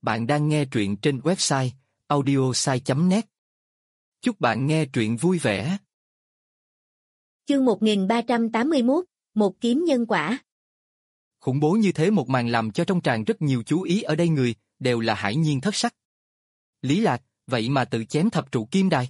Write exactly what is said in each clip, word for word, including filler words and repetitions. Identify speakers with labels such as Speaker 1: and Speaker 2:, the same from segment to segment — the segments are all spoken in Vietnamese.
Speaker 1: Bạn đang nghe truyện trên website audiosai chấm net. Chúc bạn nghe truyện vui vẻ.
Speaker 2: Chương một nghìn ba trăm tám mươi mốt, một kiếm nhân quả.
Speaker 1: Khủng bố như thế một màn làm cho trong tràng rất nhiều chú ý, ở đây người đều là hải nhiên thất sắc. Lý Lạc, vậy mà tự chém thập trụ kim đài.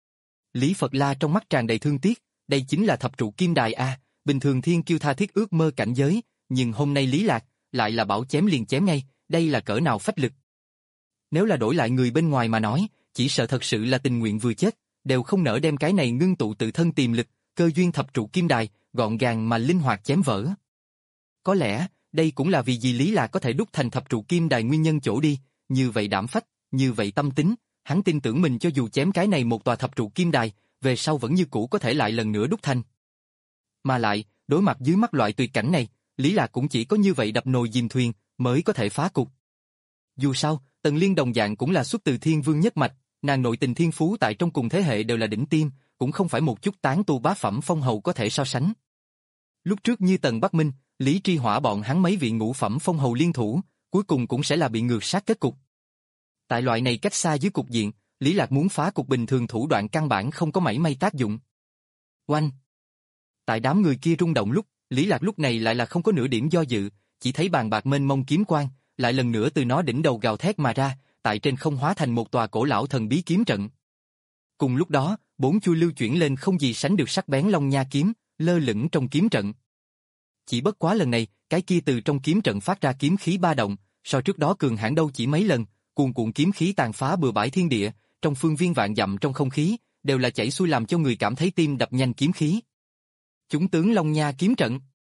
Speaker 1: Lý Phật La trong mắt tràn đầy thương tiếc, đây chính là thập trụ kim đài a, bình thường thiên kiêu tha thiết ước mơ cảnh giới, nhưng hôm nay Lý Lạc lại là bảo chém liền chém ngay, đây là cỡ nào phách lực. Nếu là đổi lại người bên ngoài mà nói, chỉ sợ thật sự là tình nguyện vừa chết, đều không nỡ đem cái này ngưng tụ tự thân tiềm lực, cơ duyên thập trụ kim đài, gọn gàng mà linh hoạt chém vỡ. Có lẽ, đây cũng là vì gì Lý Lạc có thể đúc thành thập trụ kim đài nguyên nhân chỗ đi, như vậy đảm phách, như vậy tâm tính, hắn tin tưởng mình cho dù chém cái này một tòa thập trụ kim đài, về sau vẫn như cũ có thể lại lần nữa đúc thành. Mà lại, đối mặt dưới mắt loại tuyệt cảnh này, Lý Lạc cũng chỉ có như vậy đập nồi dìm thuyền, mới có thể phá cục. Dù sao, Tần Liên đồng dạng cũng là xuất từ thiên vương nhất mạch, nàng nội tình thiên phú tại trong cùng thế hệ đều là đỉnh tiêm, cũng không phải một chút tán tu bá phẩm phong hầu có thể so sánh. Lúc trước như Tần Bắc Minh, Lý Tri Hỏa bọn hắn mấy vị ngũ phẩm phong hầu liên thủ, cuối cùng cũng sẽ là bị ngược sát kết cục. Tại loại này cách xa dưới cục diện, Lý Lạc muốn phá cục bình thường thủ đoạn căn bản không có mảy may tác dụng. Oanh! Tại đám người kia rung động lúc, Lý Lạc lúc này lại là không có nửa điểm do dự, chỉ thấy bàn bạc mênh mông kiếm quang, lại lần nữa từ nó đỉnh đầu gào thét mà ra, tại trên không hóa thành một tòa cổ lão thần bí kiếm trận. Cùng lúc đó, bốn chuôi lưu chuyển lên không gì sánh được sắc bén long nha kiếm, lơ lửng trong kiếm trận. Chỉ bất quá lần này, cái kia từ trong kiếm trận phát ra kiếm khí ba động, so trước đó cường hãn đâu chỉ mấy lần, cuồn cuộn kiếm khí tàn phá bừa bãi thiên địa, trong phương viên vạn dặm trong không khí, đều là chảy xuôi làm cho người cảm thấy tim đập nhanh kiếm khí. Chúng tướng long nha kiếm trận,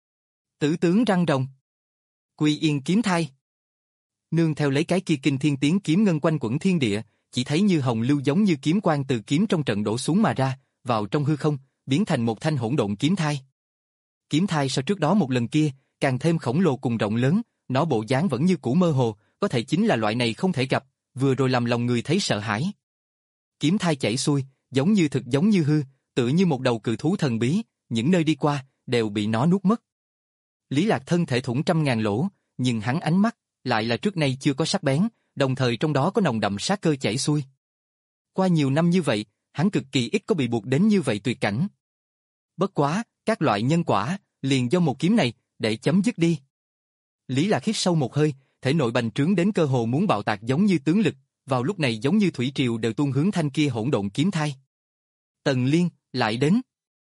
Speaker 1: tử tướng răng rồng, quy yên kiếm thai. Nương theo lấy cái kia kinh thiên tiếng kiếm ngân quanh quẩn thiên địa, chỉ thấy như hồng lưu giống như kiếm quang từ kiếm trong trận đổ xuống mà ra, vào trong hư không, biến thành một thanh hỗn độn kiếm thai. Kiếm thai so trước đó một lần kia, càng thêm khổng lồ cùng rộng lớn, nó bộ dáng vẫn như cũ mơ hồ, có thể chính là loại này không thể gặp, vừa rồi làm lòng người thấy sợ hãi. Kiếm thai chảy xuôi, giống như thực giống như hư, tựa như một đầu cự thú thần bí, những nơi đi qua, đều bị nó nuốt mất. Lý Lạc thân thể thủng trăm ngàn lỗ, nhưng hắn ánh mắt lại là trước nay chưa có sắc bén, đồng thời trong đó có nồng đậm sát cơ chảy xuôi. Qua nhiều năm như vậy, hắn cực kỳ ít có bị buộc đến như vậy tuyệt cảnh. Bất quá, các loại nhân quả, liền do một kiếm này, để chấm dứt đi. Lý Lạc hít sâu một hơi, thể nội bành trướng đến cơ hồ muốn bạo tạc giống như tướng lực, vào lúc này giống như thủy triều đều tuôn hướng thanh kia hỗn độn kiếm thai. Tần Liên, lại đến.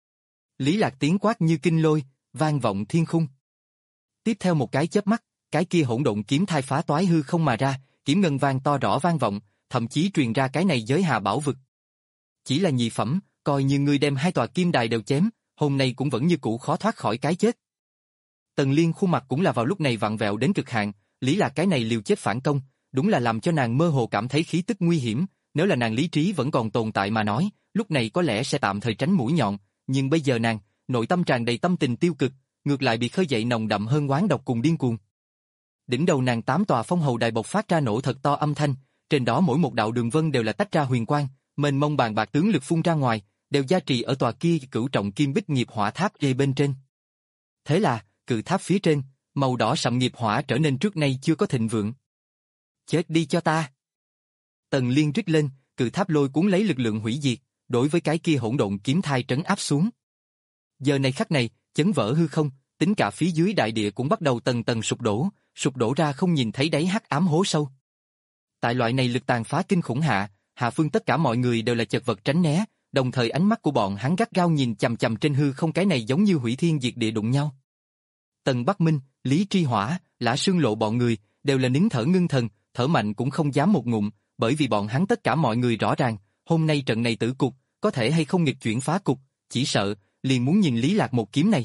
Speaker 1: Lý Lạc tiếng quát như kinh lôi, vang vọng thiên khung. Tiếp theo một cái chớp mắt, cái kia hỗn độn kiếm thai phá toái hư không mà ra, kiếm ngân vang to rõ vang vọng, thậm chí truyền ra cái này giới hà bảo vực. Chỉ là nhị phẩm, coi như ngươi đem hai tòa kim đài đều chém, hôm nay cũng vẫn như cũ khó thoát khỏi cái chết. Tần Liên khuôn mặt cũng là vào lúc này vặn vẹo đến cực hạn, Lý Lạc cái này liều chết phản công, đúng là làm cho nàng mơ hồ cảm thấy khí tức nguy hiểm, nếu là nàng lý trí vẫn còn tồn tại mà nói, lúc này có lẽ sẽ tạm thời tránh mũi nhọn, nhưng bây giờ nàng, nội tâm tràn đầy tâm tình tiêu cực, ngược lại bị khơi dậy nồng đậm hơn oán độc cùng điên cuồng. Đỉnh đầu nàng tám tòa phong hầu đài bộc phát ra nổ thật to âm thanh, trên đó mỗi một đạo đường vân đều là tách ra huyền quang, mênh mông bàn bạc tướng lực phun ra ngoài, đều gia trì ở tòa kia cửu trọng kim bích nghiệp hỏa tháp dây bên trên. Thế là, cự tháp phía trên, màu đỏ sậm nghiệp hỏa trở nên trước nay chưa có thịnh vượng. Chết đi cho ta! Tần Liên rít lên, cự tháp lôi cuốn lấy lực lượng hủy diệt, đối với cái kia hỗn độn kiếm thai trấn áp xuống. Giờ này khắc này, chấn vỡ hư không, tính cả phía dưới đại địa cũng bắt đầu tầng tầng sụp đổ, sụp đổ ra không nhìn thấy đáy hắc ám hố sâu. Tại loại này lực tàn phá kinh khủng hạ, hạ phương tất cả mọi người đều là chật vật tránh né, đồng thời ánh mắt của bọn hắn gắt gao nhìn chằm chằm trên hư không, cái này giống như hủy thiên diệt địa đụng nhau. Tần Bắc Minh, Lý Tri Hỏa, Lã Sương Lộ bọn người đều là nín thở ngưng thần, thở mạnh cũng không dám một ngụm, bởi vì bọn hắn tất cả mọi người rõ ràng, hôm nay trận này tử cục, có thể hay không nghịch chuyển phá cục, chỉ sợ liền muốn nhìn Lý Lạc một kiếm này.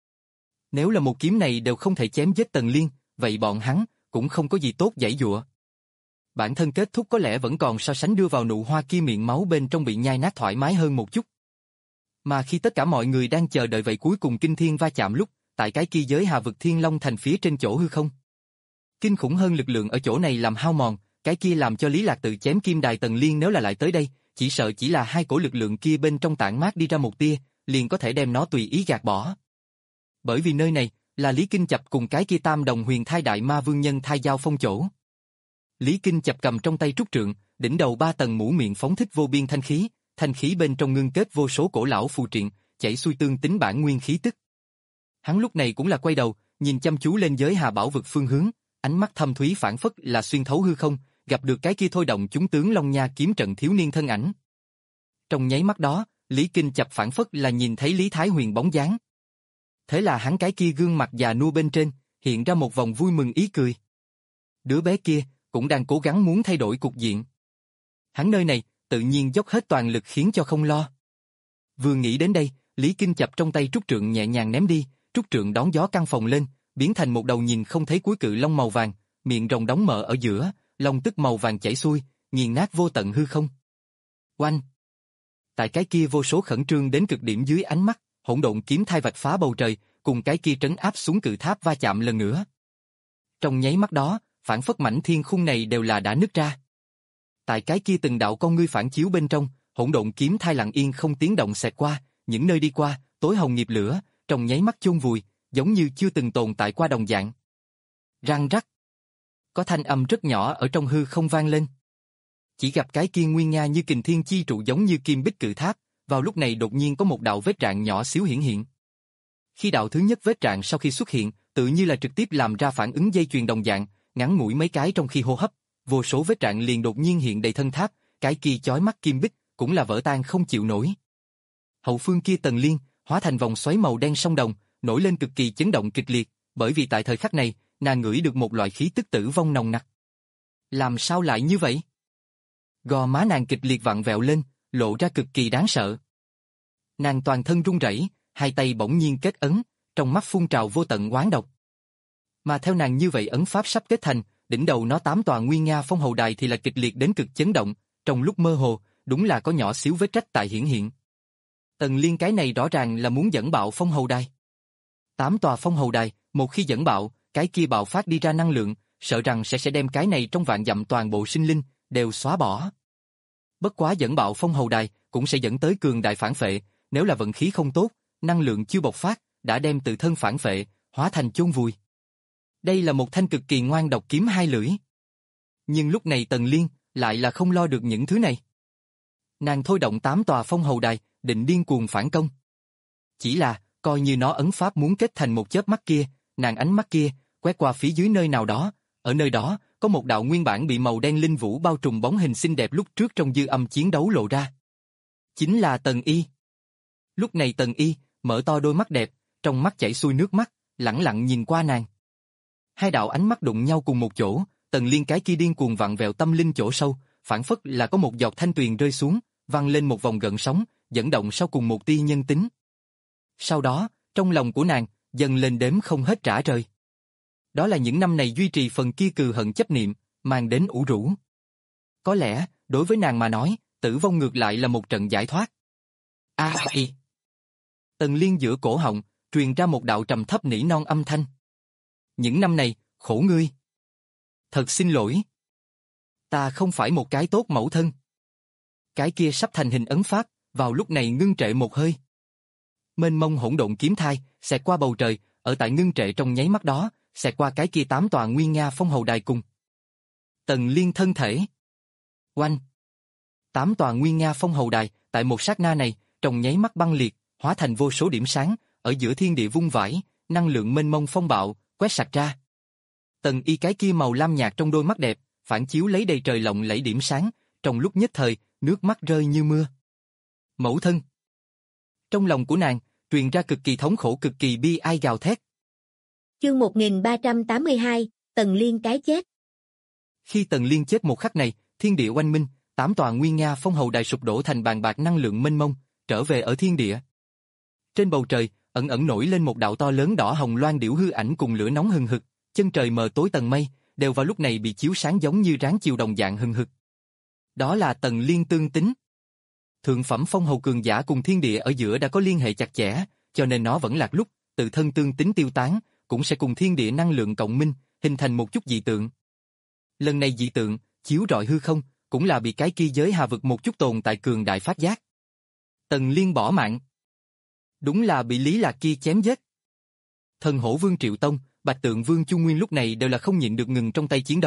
Speaker 1: Nếu là một kiếm này đều không thể chém giết Tần Liên, vậy bọn hắn cũng không có gì tốt giãy giụa. Bản thân kết thúc có lẽ vẫn còn so sánh đưa vào nụ hoa kia miệng máu bên trong bị nhai nát thoải mái hơn một chút. Mà khi tất cả mọi người đang chờ đợi vậy cuối cùng kinh thiên va chạm lúc, tại cái kia giới hà vực Thiên Long thành phía trên chỗ hư không. Kinh khủng hơn lực lượng ở chỗ này làm hao mòn, cái kia làm cho Lý Lạc tự chém kim đài Tần Liên nếu là lại tới đây, chỉ sợ chỉ là hai cổ lực lượng kia bên trong tản mát đi ra một tia, liền có thể đem nó tùy ý gạt bỏ. Bởi vì nơi này là Lý Kinh Chập cùng cái kia tam đồng huyền thai đại ma vương nhân thai giao phong chỗ. Lý Kinh Chập cầm trong tay trúc trượng, đỉnh đầu ba tầng mũ miệng phóng thích vô biên thanh khí, thanh khí bên trong ngưng kết vô số cổ lão phù triện, chảy xuôi tương tính bản nguyên khí tức. Hắn lúc này cũng là quay đầu, nhìn chăm chú lên giới hà bảo vực phương hướng, ánh mắt thâm thúy phảng phất là xuyên thấu hư không, gặp được cái kia thôi động chúng tướng Long Nha kiếm trận thiếu niên thân ảnh. Trong nháy mắt đó, Lý Kinh Chập phảng phất là nhìn thấy Lý Thái Huyền bóng dáng. Thế là hắn cái kia gương mặt già nua bên trên, hiện ra một vòng vui mừng ý cười. Đứa bé kia cũng đang cố gắng muốn thay đổi cục diện. Hắn nơi này tự nhiên dốc hết toàn lực khiến cho không lo. Vừa nghĩ đến đây, Lý Kinh Chập trong tay trúc trượng nhẹ nhàng ném đi, trúc trượng đón gió căng phồng lên, biến thành một đầu nhìn không thấy cuối cự long màu vàng, miệng rồng đóng mở ở giữa, long tức màu vàng chảy xuôi, nghiền nát vô tận hư không. Oanh! Tại cái kia vô số khẩn trương đến cực điểm dưới ánh mắt, hỗn độn kiếm thai vạch phá bầu trời, cùng cái kia trấn áp xuống cự tháp va chạm lần nữa. Trong nháy mắt đó, phản phất mảnh thiên khung này đều là đã nứt ra. Tại cái kia từng đạo con ngươi phản chiếu bên trong, hỗn độn kiếm thai lặng yên không tiếng động xẹt qua, những nơi đi qua, tối hồng nghiệp lửa, trong nháy mắt chôn vùi, giống như chưa từng tồn tại qua đồng dạng. Răng rắc. Có thanh âm rất nhỏ ở trong hư không vang lên. Chỉ gặp cái kia nguyên nga như kình thiên chi trụ giống như kim bích cự tháp, vào lúc này đột nhiên có một đạo vết rạn nhỏ xíu hiển hiện. Khi đạo thứ nhất vết rạn sau khi xuất hiện, tự như là trực tiếp làm ra phản ứng dây chuyền đồng dạng, ngắn ngủi mấy cái trong khi hô hấp, vô số vết rạn liền đột nhiên hiện đầy thân tháp, cái kia chói mắt kim bích cũng là vỡ tan không chịu nổi. Hậu phương kia Tần Liên hóa thành vòng xoáy màu đen sông đồng, nổi lên cực kỳ chấn động kịch liệt, bởi vì tại thời khắc này, nàng ngửi được một loại khí tức tử vong nồng nặc. Làm sao lại như vậy? Gò má nàng kịch liệt vặn vẹo lên, lộ ra cực kỳ đáng sợ. Nàng toàn thân run rẩy, hai tay bỗng nhiên kết ấn, trong mắt phun trào vô tận oán độc. Mà theo nàng như vậy ấn pháp sắp kết thành, đỉnh đầu nó tám tòa nguyên nga phong hầu đài thì là kịch liệt đến cực chấn động, trong lúc mơ hồ, đúng là có nhỏ xíu vết rách tại hiển hiện. Tần Liên cái này rõ ràng là muốn dẫn bạo phong hầu đài. Tám tòa phong hầu đài, một khi dẫn bạo, cái kia bạo phát đi ra năng lượng, sợ rằng sẽ sẽ đem cái này trong vạn dặm toàn bộ sinh linh đều xóa bỏ. Bất quá dẫn bạo phong hầu đài cũng sẽ dẫn tới cường đại phản phệ, nếu là vận khí không tốt, năng lượng chưa bộc phát, đã đem tự thân phản phệ, hóa thành chôn vùi. Đây là một thanh cực kỳ ngoan độc kiếm hai lưỡi. Nhưng lúc này Tần Liên lại là không lo được những thứ này. Nàng thôi động tám tòa phong hầu đài, định điên cuồng phản công. Chỉ là, coi như nó ấn pháp muốn kết thành một chớp mắt kia, nàng ánh mắt kia, quét qua phía dưới nơi nào đó, ở nơi đó, có một đạo nguyên bản bị màu đen linh vũ bao trùm bóng hình xinh đẹp lúc trước trong dư âm chiến đấu lộ ra. Chính là Tần Y. Lúc này Tần Y, mở to đôi mắt đẹp, trong mắt chảy xuôi nước mắt, lẳng lặng nhìn qua nàng. Hai đạo ánh mắt đụng nhau cùng một chỗ, Tần Liên cái kia điên cuồng vặn vẹo tâm linh chỗ sâu, phảng phất là có một giọt thanh tuyền rơi xuống, văng lên một vòng gợn sóng, dẫn động sau cùng một tia nhân tính. Sau đó, trong lòng của nàng, dần lên đếm không hết rã rời. Đó là những năm này duy trì phần kia cừu hận chấp niệm, mang đến ủ rũ. Có lẽ, đối với nàng mà nói, tử vong ngược lại là một trận giải thoát. A y. Tần Liên giữa cổ họng, truyền ra một đạo trầm thấp nỉ non âm thanh. Những năm này, khổ ngươi. Thật xin lỗi. Ta không phải một cái tốt mẫu thân. Cái kia sắp thành hình ấn pháp, vào lúc này ngưng trệ một hơi. Mênh mông hỗn độn kiếm thai, xẹt qua bầu trời, ở tại ngưng trệ trong nháy mắt đó, xẹt qua cái kia tám tòa nguyên nga phong hầu đài cùng. Tần Liên thân thể. Oanh. Tám tòa nguyên nga phong hầu đài, tại một sát na này, trong nháy mắt băng liệt, hóa thành vô số điểm sáng, ở giữa thiên địa vung vãi, năng lượng mênh mông phong bạo, quét sạch ra. Tần Y cái kia màu lam nhạt trong đôi mắt đẹp, phản chiếu lấy đầy trời lộng lẫy điểm sáng, trong lúc nhất thời, nước mắt rơi như mưa. Mẫu thân. Trong lòng của nàng, truyền ra cực kỳ thống khổ cực kỳ bi ai gào thét.
Speaker 2: Chương một nghìn ba trăm tám mươi hai, Tần Liên cái chết.
Speaker 1: Khi Tần Liên chết một khắc này, thiên địa oanh minh, tám tòa nguyên nga phong hầu đài sụp đổ thành bàn bạc năng lượng mênh mông, trở về ở thiên địa. Trên bầu trời, ẩn ẩn nổi lên một đạo to lớn đỏ hồng loan điểu hư ảnh cùng lửa nóng hừng hực, chân trời mờ tối tầng mây, đều vào lúc này bị chiếu sáng giống như ráng chiều đồng dạng hừng hực. Đó là Tần Liên tương tính. Thượng phẩm phong hầu cường giả cùng thiên địa ở giữa đã có liên hệ chặt chẽ, cho nên nó vẫn lạc lúc, tự thân tương tính tiêu tán, cũng sẽ cùng thiên địa năng lượng cộng minh, hình thành một chút dị tượng. Lần này dị tượng, chiếu rọi hư không, cũng là bị cái kia giới hà vực một chút tồn tại cường đại phát giác. Tần Liên bỏ mạng. Đúng là bị Lý Lạc kia chém giết. Thần Hổ Vương Triệu Tông, Bạch Tượng Vương Chu Nguyên lúc này đều là không nhịn được ngừng trong tay chiến đấu,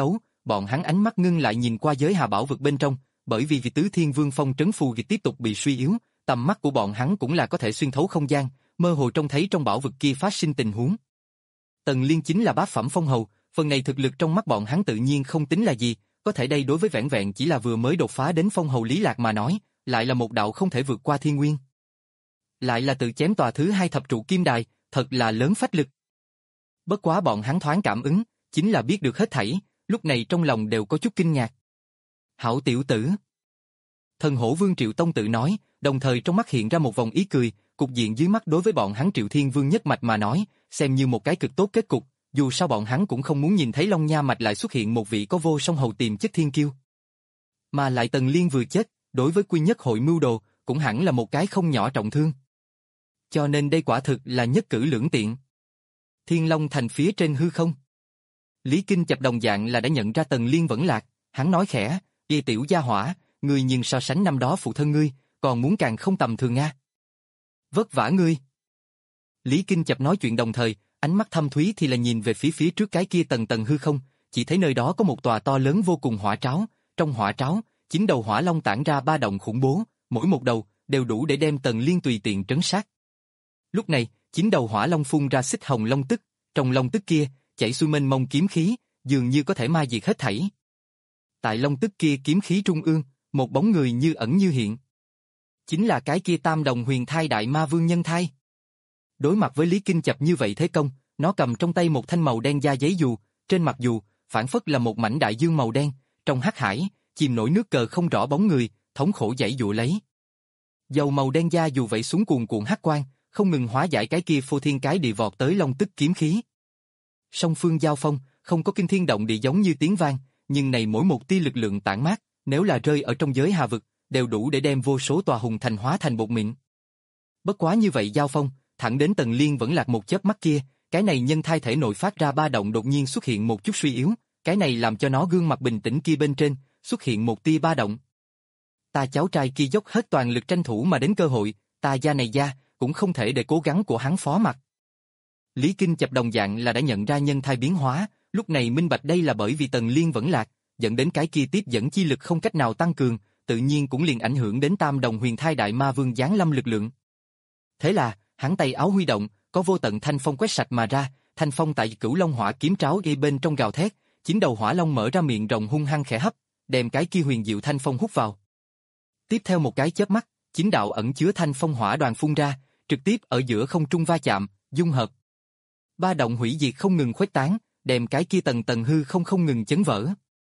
Speaker 1: bọn hắn ánh mắt ngưng lại nhìn qua giới hà bảo vực bên trong, bởi vì vì tứ thiên vương phong trấn phù vì tiếp tục bị suy yếu, tầm mắt của bọn hắn cũng là có thể xuyên thấu không gian, mơ hồ trông thấy trong bảo vực kia phát sinh tình huống. Tần Liên chính là bát phẩm phong hầu, phần này thực lực trong mắt bọn hắn tự nhiên không tính là gì, có thể đây đối với vẻn vẹn chỉ là vừa mới đột phá đến phong hầu Lý Lạc mà nói, lại là một đạo không thể vượt qua thiên nguyên. Lại là tự chém tòa thứ hai thập trụ kim đài, thật là lớn phách lực. Bất quá bọn hắn thoáng cảm ứng, chính là biết được hết thảy, lúc này trong lòng đều có chút kinh ngạc. Hảo tiểu tử. Thần hổ vương Triệu Tông tự nói, đồng thời trong mắt hiện ra một vòng ý cười, cục diện dưới mắt đối với bọn hắn Triệu Thiên Vương nhất mạch mà nói, xem như một cái cực tốt kết cục, dù sao bọn hắn cũng không muốn nhìn thấy Long Nha mạch lại xuất hiện một vị có vô song hầu tiềm chất thiên kiêu. Mà lại Tần Liên vừa chết, đối với quy nhất hội mưu đồ, cũng hẳn là một cái không nhỏ trọng thương. Cho nên đây quả thực là nhất cử lưỡng tiện. Thiên Long thành phía trên hư không. Lý Kinh Chập đồng dạng là đã nhận ra Tần Liên vẫn lạc, hắn nói khẽ, "Y tiểu gia hỏa, ngươi nhưng so sánh năm đó phụ thân ngươi, còn muốn càng không tầm thường nga. Vất vả ngươi." Lý Kinh Chập nói chuyện đồng thời, ánh mắt thâm thúy thì là nhìn về phía phía trước cái kia tầng tầng hư không, chỉ thấy nơi đó có một tòa to lớn vô cùng hỏa tráo, trong hỏa tráo, chín đầu hỏa long tản ra ba động khủng bố, mỗi một đầu đều đủ để đem Tần Liên tùy tiện trấn sát. Lúc này, chín đầu hỏa long phun ra xích hồng long tức, trong long tức kia chảy xuôi mênh mông kiếm khí, dường như có thể ma diệt hết thảy. Tại long tức kia kiếm khí trung ương, một bóng người như ẩn như hiện. Chính là cái kia tam đồng huyền thai đại ma vương Nhân Thai. Đối mặt với Lý Kinh Chập như vậy thế công, nó cầm trong tay một thanh màu đen da giấy dù, trên mặt dù, phản phất là một mảnh đại dương màu đen, trong hắc hải, chìm nổi nước cờ không rõ bóng người, thống khổ giãy giụa lấy. Dầu màu đen da dù vẩy xuống cuồn cuộn hắc quang, không ngừng hóa giải cái kia phô thiên cái địa vọt tới long tức kiếm khí. Song phương giao phong, không có kinh thiên động địa giống như tiếng vang, nhưng này mỗi một tia lực lượng tản mát, nếu là rơi ở trong giới hà vực, đều đủ để đem vô số tòa hùng thành hóa thành bột mịn. Bất quá như vậy giao phong, thẳng đến Tần Liên vẫn lạc một chớp mắt kia, cái này Nhân Thai thể nội phát ra ba động đột nhiên xuất hiện một chút suy yếu, cái này làm cho nó gương mặt bình tĩnh kia bên trên, xuất hiện một tia ba động. Ta cháu trai kia dốc hết toàn lực tranh thủ mà đến cơ hội, ta gia này gia, cũng không thể để cố gắng của hắn phó mặc. Lý Kinh Chập đồng dạng là đã nhận ra Nhân Thai biến hóa, lúc này minh bạch đây là bởi vì Tần Liên vẫn lạc, dẫn đến cái kia tiếp dẫn chi lực không cách nào tăng cường, tự nhiên cũng liền ảnh hưởng đến tam đồng huyền thai đại ma vương giáng lâm lực lượng. Thế là, hắn tay áo huy động, có vô tận thanh phong quét sạch mà ra, thanh phong tại Cửu Long hỏa kiếm tráo gây bên trong gào thét, chín đầu hỏa long mở ra miệng rồng hung hăng khẽ hấp, đem cái kia huyền diệu thanh phong hút vào. Tiếp theo một cái chớp mắt, chín đạo ẩn chứa thanh phong hỏa đoàn phun ra, trực tiếp ở giữa không trung va chạm, dung hợp. Ba động hủy diệt không ngừng khuếch tán, đem cái kia tầng tầng hư không không ngừng chấn vỡ.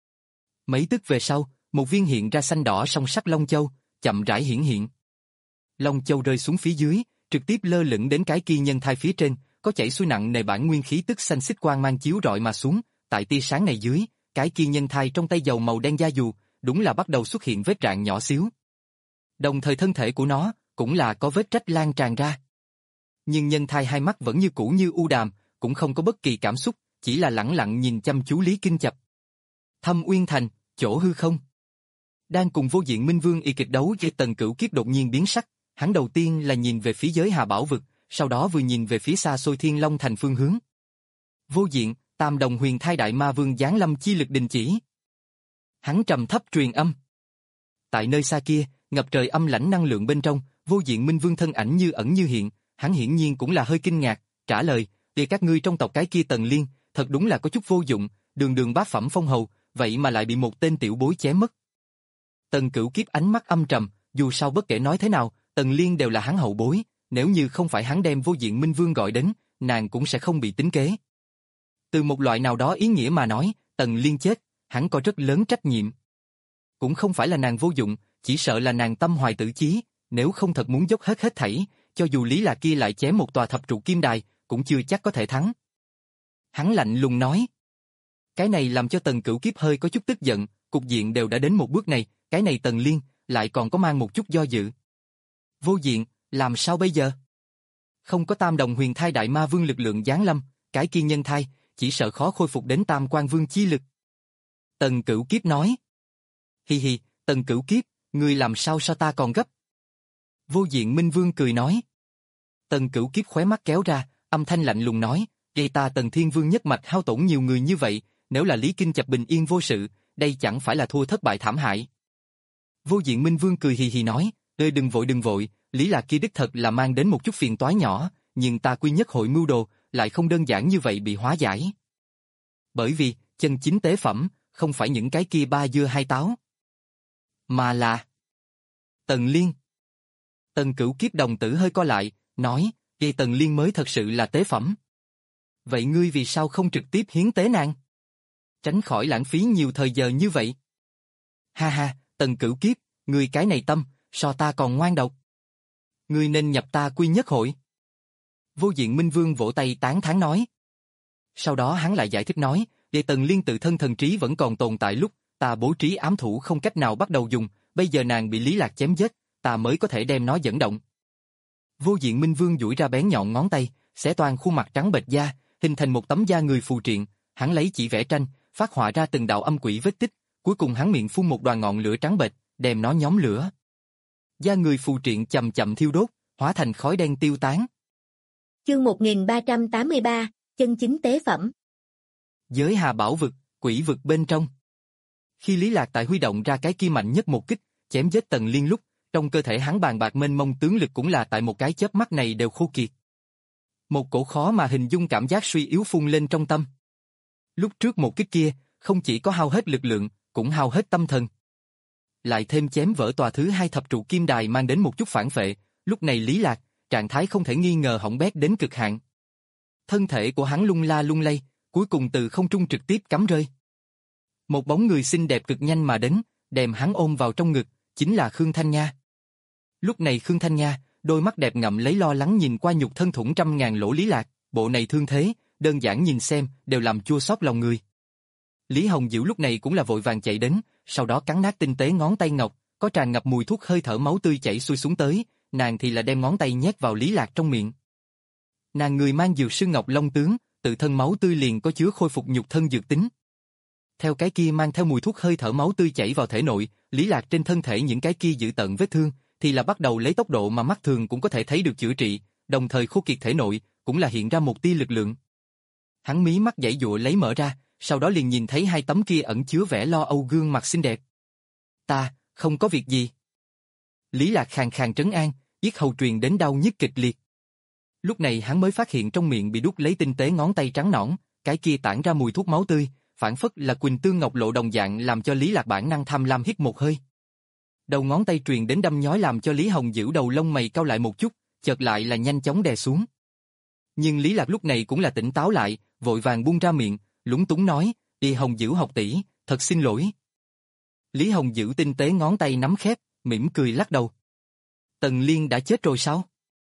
Speaker 1: Mấy tức về sau, một viên hiện ra xanh đỏ song sắc Long Châu, chậm rãi hiển hiện. Long Châu rơi xuống phía dưới, trực tiếp lơ lửng đến cái kia Nhân Thai phía trên, có chảy xuôi nặng nề bản nguyên khí tức xanh xích quang mang chiếu rọi mà xuống, tại tia sáng này dưới, cái kia Nhân Thai trong tay dầu màu đen da dù, đúng là bắt đầu xuất hiện vết rạn nhỏ xíu. Đồng thời thân thể của nó, cũng là có vết rách lan tràn ra. Nhưng Nhân Thai hai mắt vẫn như cũ như u đàm, cũng không có bất kỳ cảm xúc, chỉ là lẳng lặng nhìn chăm chú Lý Kinh Chập. Thâm Uyên Thành, chỗ hư không. Đang cùng vô diện Minh Vương y kịch đấu với Tần Cửu Kiếp đột nhiên biến sắc, hắn đầu tiên là nhìn về phía giới hà bảo vực, sau đó vừa nhìn về phía xa xôi Thiên Long Thành phương hướng. Vô diện, tam đồng huyền thai đại ma vương giáng lâm chi lực đình chỉ. Hắn trầm thấp truyền âm. Tại nơi xa kia, ngập trời âm lãnh năng lượng bên trong, vô diện Minh Vương thân ảnh như ẩn như hiện, hắn hiển nhiên cũng là hơi kinh ngạc, trả lời, thì các ngươi trong tộc cái kia Tần Liên, thật đúng là có chút vô dụng, đường đường bát phẩm phong hầu, vậy mà lại bị một tên tiểu bối chém mất. Tần Cửu Kiếp ánh mắt âm trầm, dù sao bất kể nói thế nào, Tần Liên đều là hắn hậu bối, nếu như không phải hắn đem vô diện Minh Vương gọi đến, nàng cũng sẽ không bị tính kế. Từ một loại nào đó ý nghĩa mà nói, Tần Liên chết, hắn có rất lớn trách nhiệm. Cũng không phải là nàng vô dụng, chỉ sợ là nàng tâm hoài tử chí, nếu không thật muốn dốc hết hết thảy, cho dù Lý Lạc kia lại chém một tòa thập trụ kim đài, cũng chưa chắc có thể thắng. Hắn lạnh lùng nói. Cái này làm cho Tần Cửu Kiếp hơi có chút tức giận, cục diện đều đã đến một bước này, cái này Tần Liên, lại còn có mang một chút do dự. Vô diện, làm sao bây giờ? Không có tam đồng huyền thai đại ma vương lực lượng giáng lâm, cái kia Nhân Thai, chỉ sợ khó khôi phục đến tam quan vương chi lực. Tần Cửu Kiếp nói. Hi hi, Tần Cửu Kiếp, ngươi làm sao sao ta còn gấp? Vô diện Minh Vương cười nói. Tần Cửu Kiếp khóe mắt kéo ra, âm thanh lạnh lùng nói, gây ta Tần Thiên Vương nhất mạch hao tổn nhiều người như vậy, nếu là Lý Kinh Chập bình yên vô sự, đây chẳng phải là thua thất bại thảm hại. Vô Diện Minh Vương cười hì hì nói, ơi đừng vội đừng vội, Lý Lạc kia đích thật là mang đến một chút phiền toái nhỏ, nhưng ta quy nhất hội mưu đồ, lại không đơn giản như vậy bị hóa giải. Bởi vì, chân chính tế phẩm, không phải những cái kia ba dưa hai táo, mà là Tần Liên. Tần Cửu Kiếp đồng tử hơi co lại, nói, vậy Tần Liên mới thật sự là tế phẩm. Vậy ngươi vì sao không trực tiếp hiến tế nàng? Tránh khỏi lãng phí nhiều thời giờ như vậy. Ha ha, Tần Cửu Kiếp, ngươi cái này tâm, so ta còn ngoan độc. Ngươi nên nhập ta quy nhất hội. Vô Diện Minh Vương vỗ tay tán thán nói. Sau đó hắn lại giải thích nói, để Tần Liên tự thân thần trí vẫn còn tồn tại lúc, ta bố trí ám thủ không cách nào bắt đầu dùng, bây giờ nàng bị Lý Lạc chém giết, ta mới có thể đem nó dẫn động. Vô Diện Minh Vương duỗi ra bén nhọn ngón tay, xẻ toàn khuôn mặt trắng bệch da, hình thành một tấm da người phù triện, hắn lấy chỉ vẽ tranh, phát họa ra từng đạo âm quỷ vết tích, cuối cùng hắn miệng phun một đoàn ngọn lửa trắng bệch, đem nó nhóm lửa. Da người phù triện chậm chậm thiêu đốt, hóa thành khói đen tiêu tán.
Speaker 2: Chương một nghìn ba trăm tám mươi ba, chân chính tế phẩm.
Speaker 1: Giới Hà Bảo vực, quỷ vực bên trong. Khi Lý Lạc tại huy động ra cái kia mạnh nhất một kích, chém giết Tần Liên lúc, trong cơ thể hắn bàn bạc mênh mông tướng lực cũng là tại một cái chớp mắt này đều khô kiệt. Một cổ khó mà hình dung cảm giác suy yếu phun lên trong tâm. Lúc trước một kích kia, không chỉ có hao hết lực lượng, cũng hao hết tâm thần. Lại thêm chém vỡ tòa thứ hai thập trụ kim đài mang đến một chút phản phệ, lúc này Lý Lạc, trạng thái không thể nghi ngờ hỏng bét đến cực hạn. Thân thể của hắn lung la lung lay, cuối cùng từ không trung trực tiếp cắm rơi. Một bóng người xinh đẹp cực nhanh mà đến, đem hắn ôm vào trong ngực, chính là Khương Thanh Nha. Lúc này Khương Thanh Nha, đôi mắt đẹp ngậm lấy lo lắng nhìn qua nhục thân thủng trăm ngàn lỗ Lý Lạc, bộ này thương thế, đơn giản nhìn xem, đều làm chua xót lòng người. Lý Hồng Diệu lúc này cũng là vội vàng chạy đến, sau đó cắn nát tinh tế ngón tay ngọc, có tràn ngập mùi thuốc hơi thở máu tươi chảy xuôi xuống tới, nàng thì là đem ngón tay nhét vào Lý Lạc trong miệng. Nàng người mang dược sư Ngọc Long tướng, tự thân máu tươi liền có chứa khôi phục nhục thân dược tính. Theo cái kia mang theo mùi thuốc hơi thở máu tươi chảy vào thể nội, Lý Lạc trên thân thể những cái kia giữ tận vết thương, thì là bắt đầu lấy tốc độ mà mắt thường cũng có thể thấy được chữa trị, đồng thời khô kiệt thể nội, cũng là hiện ra một tia lực lượng. Hắn mí mắt giãy giụa lấy mở ra, sau đó liền nhìn thấy hai tấm kia ẩn chứa vẻ lo âu gương mặt xinh đẹp. Ta, không có việc gì. Lý Lạc khàn khàn trấn an, yết hầu truyền đến đau nhức kịch liệt. Lúc này hắn mới phát hiện trong miệng bị đút lấy tinh tế ngón tay trắng nõn, cái kia tản ra mùi thuốc máu tươi, phản phất là Quỳnh Tương Ngọc Lộ đồng dạng làm cho Lý Lạc bản năng tham lam hít một hơi. Đầu ngón tay truyền đến đâm nhói làm cho Lý Hồng Diệu đầu lông mày cau lại một chút, chợt lại là nhanh chóng đè xuống. Nhưng Lý Lạc lúc này cũng là tỉnh táo lại, vội vàng buông ra miệng, lúng túng nói, đi Hồng Diệu học tỷ, thật xin lỗi. Lý Hồng Diệu tinh tế ngón tay nắm khép, mỉm cười lắc đầu. Tần Liên đã chết rồi sao?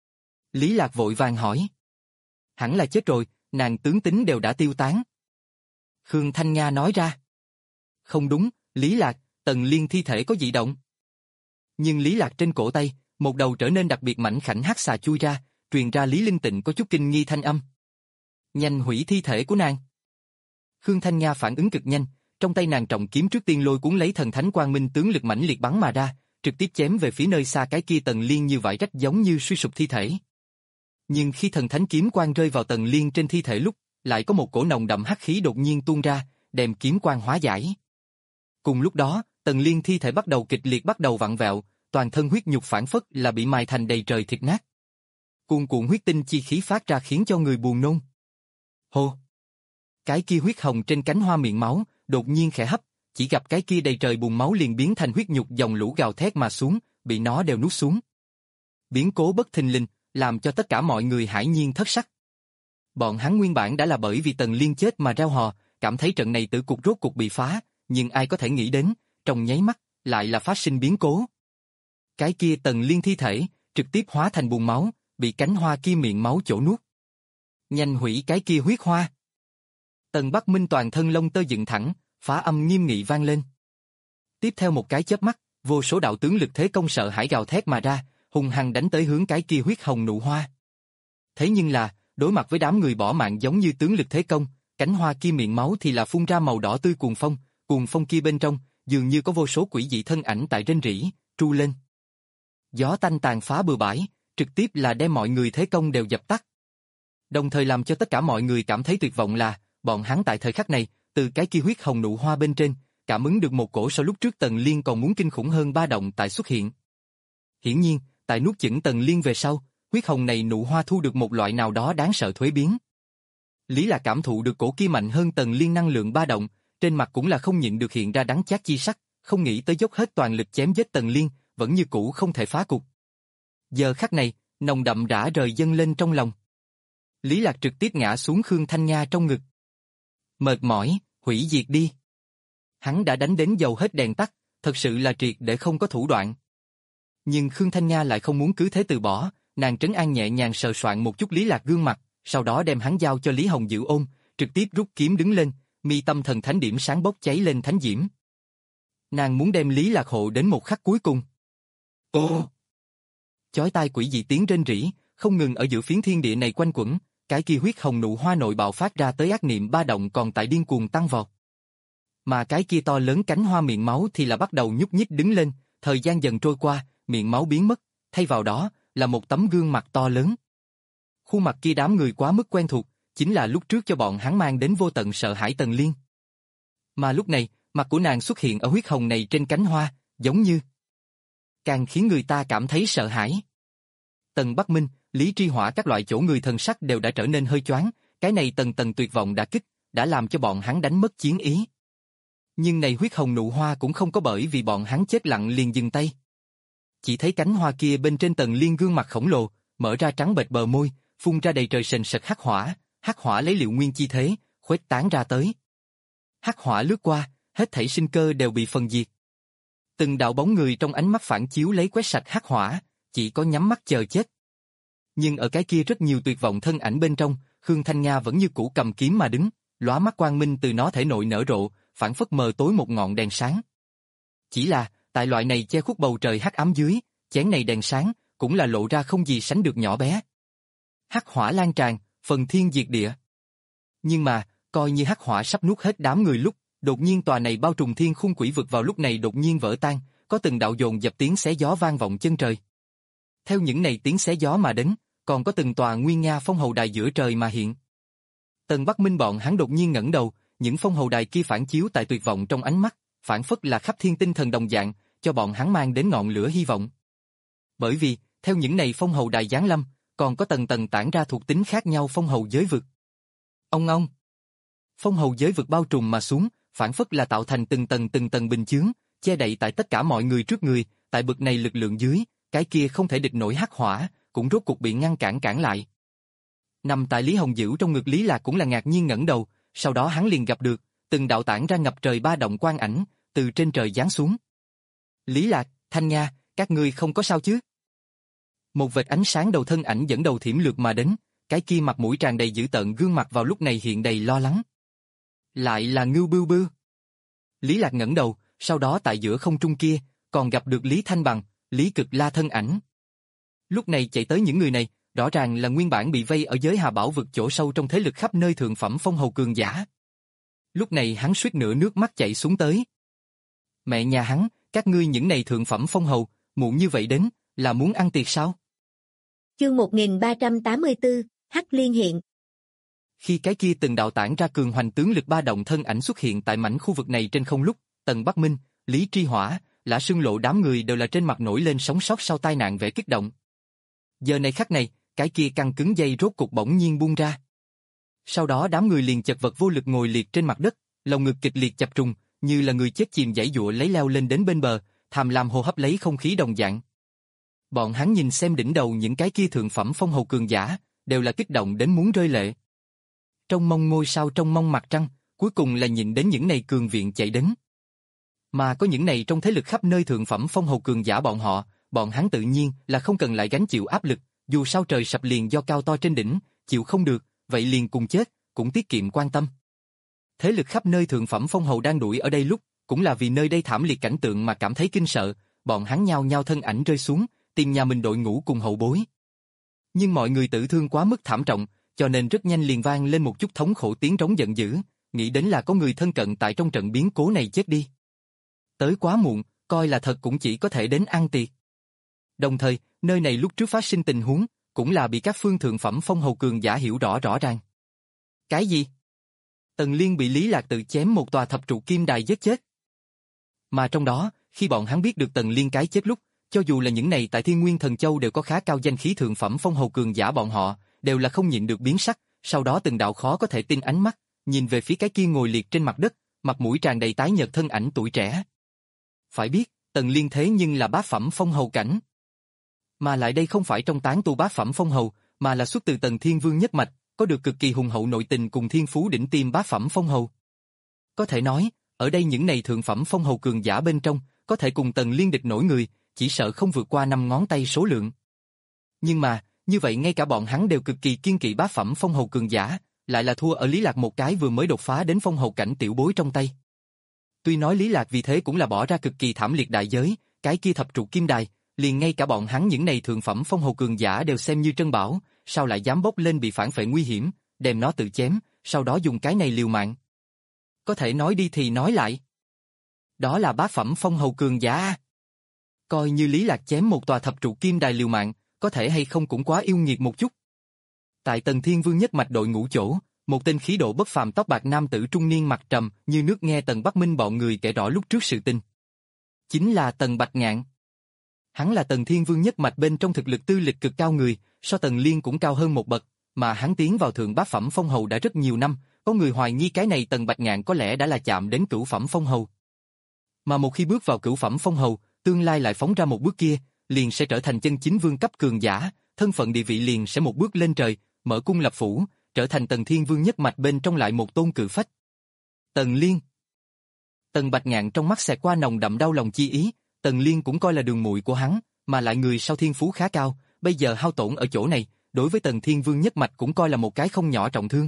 Speaker 1: Lý Lạc vội vàng hỏi. Hẳn là chết rồi, nàng tướng tính đều đã tiêu tán. Khương Thanh Nga nói ra. Không đúng, Lý Lạc, Tần Liên thi thể có dị động. Nhưng Lý Lạc trên cổ tay, một đầu trở nên đặc biệt mảnh khảnh hắc xà chui ra, truyền ra Lý Linh Tịnh có chút kinh nghi thanh âm. Nhanh hủy thi thể của nàng. Khương Thanh Nga phản ứng cực nhanh, trong tay nàng trọng kiếm trước tiên lôi cuốn lấy thần thánh quang minh tướng lực mãnh liệt bắn mà ra, trực tiếp chém về phía nơi xa cái kia Tần Liên như vải rách giống như suy sụp thi thể. Nhưng khi thần thánh kiếm quang rơi vào Tần Liên trên thi thể lúc, lại có một cổ nồng đậm hắc khí đột nhiên tuôn ra, đem kiếm quang hóa giải. Cùng lúc đó, Tần Liên thi thể bắt đầu kịch liệt bắt đầu vặn vẹo, toàn thân huyết nhục phản phất là bị mài thành đầy trời thịt nát. Cuồn cuộn huyết tinh chi khí phát ra khiến cho người buồn nôn. Hô! Cái kia huyết hồng trên cánh hoa miệng máu, đột nhiên khẽ hấp, chỉ gặp cái kia đầy trời bùn máu liền biến thành huyết nhục dòng lũ gào thét mà xuống, bị nó đều nuốt xuống. Biến cố bất thình lình, làm cho tất cả mọi người hãi nhiên thất sắc. Bọn hắn nguyên bản đã là bởi vì Tần Liên chết mà reo hò, cảm thấy trận này tử cục rốt cục bị phá, nhưng ai có thể nghĩ đến, trong nháy mắt, lại là phát sinh biến cố. Cái kia Tần Liên thi thể, trực tiếp hóa thành bùn máu, bị cánh hoa kia miệng máu chỗ nuốt. Nhanh hủy cái kia huyết hoa. Tần Bắc Minh toàn thân lông tơ dựng thẳng, phá âm nghiêm nghị vang lên. Tiếp theo một cái chớp mắt, vô số đạo tướng lực thế công sợ hãi gào thét mà ra, hùng hăng đánh tới hướng cái kia huyết hồng nụ hoa. Thế nhưng là, đối mặt với đám người bỏ mạng giống như tướng lực thế công, cánh hoa kia miệng máu thì là phun ra màu đỏ tươi cuồng phong, cuồng phong kia bên trong, dường như có vô số quỷ dị thân ảnh tại rên rỉ, tru lên. Gió tanh tàn phá bừa bãi, trực tiếp là đem mọi người thế công đều dập tắt. Đồng thời làm cho tất cả mọi người cảm thấy tuyệt vọng là, bọn hắn tại thời khắc này, từ cái kia huyết hồng nụ hoa bên trên, cảm ứng được một cổ so lúc trước Tần Liên còn muốn kinh khủng hơn ba động tại xuất hiện. Hiển nhiên, tại nuốt chửng Tần Liên về sau, huyết hồng này nụ hoa thu được một loại nào đó đáng sợ thuế biến. Lý Lạc cảm thụ được cổ kia mạnh hơn Tần Liên năng lượng ba động, trên mặt cũng là không nhịn được hiện ra đắng chát chi sắc, không nghĩ tới dốc hết toàn lực chém giết Tần Liên, vẫn như cũ không thể phá cục. Giờ khắc này, nồng đậm rã rời dâng lên trong lòng. Lý Lạc trực tiếp ngã xuống Khương Thanh Nha trong ngực. Mệt mỏi, hủy diệt đi. Hắn đã đánh đến dầu hết đèn tắt, thật sự là triệt để không có thủ đoạn. Nhưng Khương Thanh Nha lại không muốn cứ thế từ bỏ, nàng trấn an nhẹ nhàng sờ soạn một chút Lý Lạc gương mặt, sau đó đem hắn giao cho Lý Hồng giữ ôm, trực tiếp rút kiếm đứng lên, mi tâm thần thánh điểm sáng bốc cháy lên thánh diễm. Nàng muốn đem Lý Lạc hộ đến một khắc cuối cùng. Ô! Chói tai quỷ dị tiếng rên rỉ, không ngừng ở giữa phiến thiên địa này quanh quẩn, cái kia huyết hồng nụ hoa nội bạo phát ra tới ác niệm ba động còn tại điên cuồng tăng vọt. Mà cái kia to lớn cánh hoa miệng máu thì là bắt đầu nhúc nhích đứng lên, thời gian dần trôi qua, miệng máu biến mất, thay vào đó là một tấm gương mặt to lớn. Khuôn mặt kia đám người quá mức quen thuộc, chính là lúc trước cho bọn hắn mang đến vô tận sợ hãi Tần Liên. Mà lúc này, mặt của nàng xuất hiện ở huyết hồng này trên cánh hoa, giống như càng khiến người ta cảm thấy sợ hãi. Tần Bắc Minh, Lý Tri Hỏa các loại chỗ người thần sắc đều đã trở nên hơi choáng, cái này tầng tầng tuyệt vọng đã kích, đã làm cho bọn hắn đánh mất chiến ý. Nhưng này huyết hồng nụ hoa cũng không có bởi vì bọn hắn chết lặng liền dừng tay. Chỉ thấy cánh hoa kia bên trên Tần Liên gương mặt khổng lồ, mở ra trắng bệch bờ môi, phun ra đầy trời sền sệt hắc hỏa, hắc hỏa lấy liệu nguyên chi thế, khuếch tán ra tới. Hắc hỏa lướt qua, hết thảy sinh cơ đều bị phần diệt. Từng đạo bóng người trong ánh mắt phản chiếu lấy quét sạch hắc hỏa, chỉ có nhắm mắt chờ chết. Nhưng ở cái kia rất nhiều tuyệt vọng thân ảnh bên trong, Khương Thanh Nga vẫn như cũ cầm kiếm mà đứng, lóa mắt quang minh từ nó thể nội nở rộ, phản phất mờ tối một ngọn đèn sáng. Chỉ là, tại loại này che khuất bầu trời hắc ám dưới, chén này đèn sáng, cũng là lộ ra không gì sánh được nhỏ bé. Hắc hỏa lan tràn, phần thiên diệt địa. Nhưng mà, coi như hắc hỏa sắp nuốt hết đám người lúc, đột nhiên tòa này bao trùm thiên khung quỷ vực vào lúc này đột nhiên vỡ tan, có từng đạo dồn dập tiếng xé gió vang vọng chân trời. Theo những này tiếng xé gió mà đến, còn có từng tòa nguyên nga phong hầu đài giữa trời mà hiện. Tần Bắc Minh bọn hắn đột nhiên ngẩng đầu, những phong hầu đài kia phản chiếu tại tuyệt vọng trong ánh mắt, phản phất là khắp thiên tinh thần đồng dạng, cho bọn hắn mang đến ngọn lửa hy vọng. Bởi vì, theo những này phong hầu đài giáng lâm, còn có tầng tầng tản ra thuộc tính khác nhau phong hầu giới vực. Ông ông! Phong hầu giới vực bao trùm mà xuống, phản phất là tạo thành từng tầng từng tầng bình chướng, che đậy tại tất cả mọi người trước người, tại bực này lực lượng dưới, cái kia không thể địch nổi hắc hỏa, cũng rốt cuộc bị ngăn cản cản lại. Nằm tại Lý Hồng Dữ trong ngực Lý Lạc cũng là ngạc nhiên ngẩng đầu, sau đó hắn liền gặp được, từng đạo tản ra ngập trời ba động quang ảnh, từ trên trời giáng xuống. Lý Lạc, Thanh Nga, các ngươi không có sao chứ? Một vệt ánh sáng đầu thân ảnh dẫn đầu thiểm lược mà đến, cái kia mặt mũi tràn đầy dữ tợn gương mặt vào lúc này hiện đầy lo lắng. Lại là Ngưu Bưu Bưu. Lý Lạc ngẩng đầu, sau đó tại giữa không trung kia, còn gặp được Lý Thanh Bằng, Lý Cực La thân ảnh. Lúc này chạy tới những người này, rõ ràng là nguyên bản bị vây ở giới Hà Bảo vực chỗ sâu trong thế lực khắp nơi thượng phẩm phong hầu cường giả. Lúc này hắn suýt nữa nước mắt chảy xuống tới. Mẹ nhà hắn, các ngươi những này thượng phẩm phong hầu, muộn như vậy đến, là muốn ăn tiệc sao?
Speaker 2: Chương một nghìn ba trăm tám mươi tư, Hắc Liên hiện.
Speaker 1: Khi cái kia từng đạo tản ra cường hoành tướng lực ba động thân ảnh xuất hiện tại mảnh khu vực này trên không lúc, Tần Bắc Minh, Lý Tri Hỏa, Lã Sương Lộ đám người đều là trên mặt nổi lên sống sót sau tai nạn vẻ kích động. Giờ này khắc này, cái kia căng cứng dây rốt cục bỗng nhiên buông ra. Sau đó đám người liền chật vật vô lực ngồi liệt trên mặt đất, lồng ngực kịch liệt chập trùng, như là người chết chìm giãy giụa lấy leo lên đến bên bờ, tham lam hô hấp lấy không khí đồng dạng. Bọn hắn nhìn xem đỉnh đầu những cái kia thượng phẩm phong hầu cường giả, đều là kích động đến muốn rơi lệ. Trong mong ngôi sao trong mong mặt trăng, cuối cùng là nhìn đến những này cường viện chạy đến. Mà có những này trong thế lực khắp nơi thượng phẩm phong hầu cường giả bọn họ, bọn hắn tự nhiên là không cần lại gánh chịu áp lực, dù sao trời sập liền do cao to trên đỉnh, chịu không được, vậy liền cùng chết, cũng tiết kiệm quan tâm. Thế lực khắp nơi thượng phẩm phong hầu đang đuổi ở đây lúc, cũng là vì nơi đây thảm liệt cảnh tượng mà cảm thấy kinh sợ, bọn hắn nhao nhao thân ảnh rơi xuống, tìm nhà mình đội ngũ cùng hậu bối. Nhưng mọi người tử thương quá mức thảm trọng, cho nên rất nhanh liền vang lên một chút thống khổ tiếng trống giận dữ, nghĩ đến là có người thân cận tại trong trận biến cố này chết đi. Tới quá muộn, coi là thật cũng chỉ có thể đến ăn tiệc. Đồng thời, nơi này lúc trước phát sinh tình huống, cũng là bị các phương thượng phẩm phong hầu cường giả hiểu rõ rõ ràng. Cái gì? Tần Liên bị Lý Lạc tự chém một tòa thập trụ kim đài giết chết. Mà trong đó, khi bọn hắn biết được Tần Liên cái chết lúc, cho dù là những này tại Thiên Nguyên Thần Châu đều có khá cao danh khí thượng phẩm phong hầu cường giả bọn họ, đều là không nhịn được biến sắc, sau đó từng đạo khó có thể tin ánh mắt, nhìn về phía cái kia ngồi liệt trên mặt đất, mặt mũi tràn đầy tái nhợt thân ảnh tuổi trẻ. Phải biết, Tần Liên thế nhưng là bát phẩm phong hầu cảnh. Mà lại đây không phải trong tán tu bát phẩm phong hầu, mà là xuất từ Tần Thiên Vương nhất mạch, có được cực kỳ hùng hậu nội tình cùng thiên phú đỉnh tiêm bát phẩm phong hầu. Có thể nói, ở đây những này thượng phẩm phong hầu cường giả bên trong, có thể cùng Tần Liên địch nổi người, chỉ sợ không vượt qua năm ngón tay số lượng. Nhưng mà, như vậy ngay cả bọn hắn đều cực kỳ kiên kỵ bát phẩm phong hầu cường giả, lại là thua ở Lý Lạc một cái vừa mới đột phá đến phong hầu cảnh tiểu bối trong tay. Tuy nói Lý Lạc vì thế cũng là bỏ ra cực kỳ thảm liệt đại giới, cái kia thập trụ kim đài, liền ngay cả bọn hắn những này thượng phẩm phong hầu cường giả đều xem như trân bảo, sao lại dám bốc lên bị phản phệ nguy hiểm, đem nó tự chém, sau đó dùng cái này liều mạng. Có thể nói đi thì nói lại. Đó là bát phẩm phong hầu cường giả. Coi như Lý Lạc chém một tòa thập trụ kim đài liều mạng, có thể hay không cũng quá yêu nghiệt một chút. Tại Tần Thiên Vương nhất mạch đội ngũ chỗ, một tên khí độ bất phàm tóc bạc nam tử trung niên mặt trầm như nước nghe Tần Bắc Minh bọn người kể rõ lúc trước sự tình. Chính là Tần Bạch Ngạn. Hắn là Tần Thiên Vương nhất mạch bên trong thực lực tư lịch cực cao người, so Tần Liên cũng cao hơn một bậc, mà hắn tiến vào thượng bát phẩm phong hầu đã rất nhiều năm, có người hoài nghi cái này Tần Bạch Ngạn có lẽ đã là chạm đến cửu phẩm phong hầu. Mà một khi bước vào cửu phẩm phong hầu, tương lai lại phóng ra một bước kia, liền sẽ trở thành chân chính vương cấp cường giả, thân phận địa vị liền sẽ một bước lên trời, mở cung lập phủ, trở thành Tần Thiên Vương nhất mạch bên trong lại một tôn cự phách. Tần Liên. Tần Bạch Ngạn trong mắt xẹt qua nồng đậm đau lòng chi ý, Tần Liên cũng coi là đường muội của hắn, mà lại người sau thiên phú khá cao, bây giờ hao tổn ở chỗ này, đối với Tần Thiên Vương nhất mạch cũng coi là một cái không nhỏ trọng thương.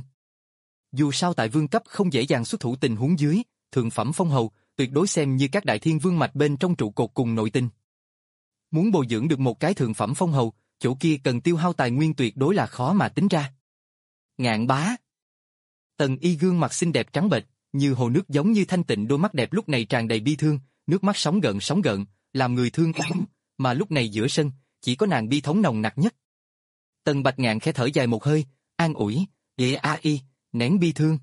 Speaker 1: Dù sao tại vương cấp không dễ dàng xuất thủ tình huống dưới, thượng phẩm phong hầu, tuyệt đối xem như các đại thiên vương mạch bên trong trụ cột cùng nội tình. Muốn bồi dưỡng được một cái thượng phẩm phong hầu, chỗ kia cần tiêu hao tài nguyên tuyệt đối là khó mà tính ra. Ngạn bá. Tần Y gương mặt xinh đẹp trắng bệch, như hồ nước giống như thanh tịnh, đôi mắt đẹp lúc này tràn đầy bi thương, nước mắt sóng gợn sóng gợn, làm người thương cảm, mà lúc này giữa sân, chỉ có nàng bi thống nồng nặc nhất. Tần Bạch Ngạn khẽ thở dài một hơi, an ủi, "Ê a y, nén bi thương."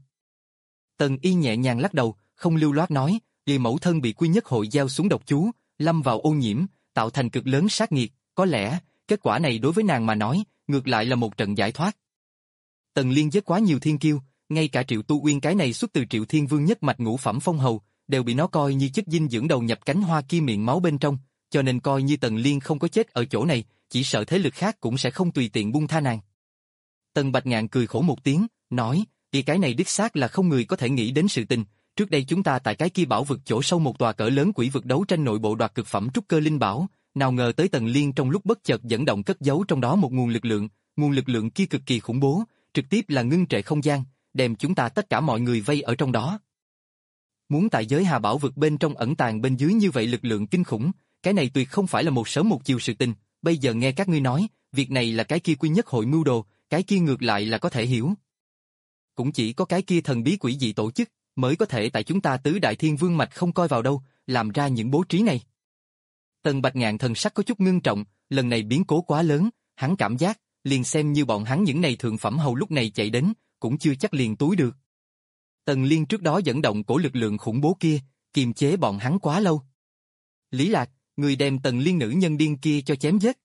Speaker 1: Tần Y nhẹ nhàng lắc đầu, không lưu loát nói, "Vì mẫu thân bị quy nhất hội gieo xuống độc chú, lâm vào ô nhiễm, tạo thành cực lớn sát nghiệt, có lẽ, kết quả này đối với nàng mà nói, ngược lại là một trận giải thoát." Tần Liên giết quá nhiều thiên kiêu, ngay cả Triệu Tu Uyên cái này xuất từ Triệu Thiên Vương nhất mạch ngũ phẩm phong hầu, đều bị nó coi như chất dinh dưỡng đầu nhập cánh hoa kia miệng máu bên trong, cho nên coi như Tần Liên không có chết ở chỗ này, chỉ sợ thế lực khác cũng sẽ không tùy tiện buông tha nàng. Tần Bạch Ngạn cười khổ một tiếng, nói, "Vì cái này đích xác là không người có thể nghĩ đến sự tình, trước đây chúng ta tại cái kia bảo vực chỗ sâu một tòa cỡ lớn quỷ vực đấu tranh nội bộ đoạt cực phẩm trúc cơ linh bảo, nào ngờ tới Tần Liên trong lúc bất chợt dẫn động cất giấu trong đó một nguồn lực lượng, nguồn lực lượng kia cực kỳ khủng bố, trực tiếp là ngưng trệ không gian, đem chúng ta tất cả mọi người vây ở trong đó. Muốn tại giới Hà Bảo vực bên trong ẩn tàng bên dưới như vậy lực lượng kinh khủng, cái này tuyệt không phải là một sớm một chiều sự tình, bây giờ nghe các ngươi nói, việc này là cái kia quy nhất hội mưu đồ, cái kia ngược lại là có thể hiểu. Cũng chỉ có cái kia thần bí quỷ dị tổ chức, mới có thể tại chúng ta tứ đại thiên vương mạch không coi vào đâu, làm ra những bố trí này." Tần Bạch Ngạn thần sắc có chút ngưng trọng, lần này biến cố quá lớn, hắn cảm giác, liền xem như bọn hắn những này thượng phẩm hầu lúc này chạy đến, cũng chưa chắc liền túi được. Tần Liên trước đó dẫn động cổ lực lượng khủng bố kia, kiềm chế bọn hắn quá lâu. Lý Lạc, người đem Tần Liên nữ nhân điên kia cho chém giết.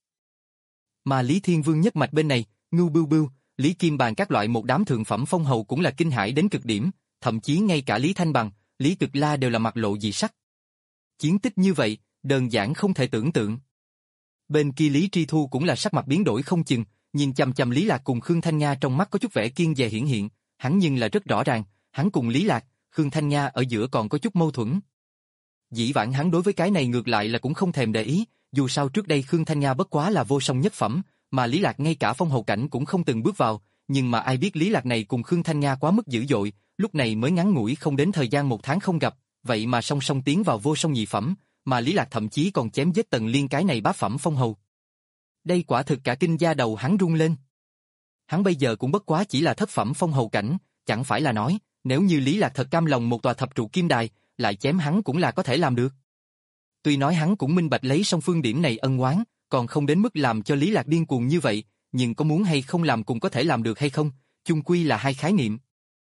Speaker 1: Mà Lý Thiên Vương nhất mạch bên này, Ngưu Bưu Bưu, Lý Kim Bàn các loại một đám thượng phẩm phong hầu cũng là kinh hãi đến cực điểm, thậm chí ngay cả Lý Thanh Bằng, Lý Cực La đều là mặt lộ dị sắc. Chiến tích như vậy, đơn giản không thể tưởng tượng. Bên kia Lý Tri Thu cũng là sắc mặt biến đổi không chừng, nhìn chằm chằm Lý Lạc cùng Khương Thanh Nga trong mắt có chút vẻ kiêng dè hiển hiện, hắn nhưng là rất rõ ràng, hắn cùng Lý Lạc, Khương Thanh Nga ở giữa còn có chút mâu thuẫn. Dĩ vãng hắn đối với cái này ngược lại là cũng không thèm để ý, dù sao trước đây Khương Thanh Nga bất quá là vô song nhất phẩm, mà Lý Lạc ngay cả phong hầu cảnh cũng không từng bước vào, nhưng mà ai biết Lý Lạc này cùng Khương Thanh Nga quá mức dữ dội, lúc này mới ngắn ngủi không đến thời gian một tháng không gặp, vậy mà song song tiến vào vô song nhị phẩm, mà Lý Lạc thậm chí còn chém giết Tần Liên cái này bá phẩm phong hầu. Đây quả thực cả kinh da đầu hắn rung lên. Hắn bây giờ cũng bất quá chỉ là thất phẩm phong hầu cảnh, chẳng phải là nói, nếu như Lý Lạc thật cam lòng một tòa thập trụ kim đài, lại chém hắn cũng là có thể làm được. Tuy nói hắn cũng minh bạch lấy song phương điểm này ân oán, còn không đến mức làm cho Lý Lạc điên cuồng như vậy, nhưng có muốn hay không làm cũng có thể làm được hay không, chung quy là hai khái niệm.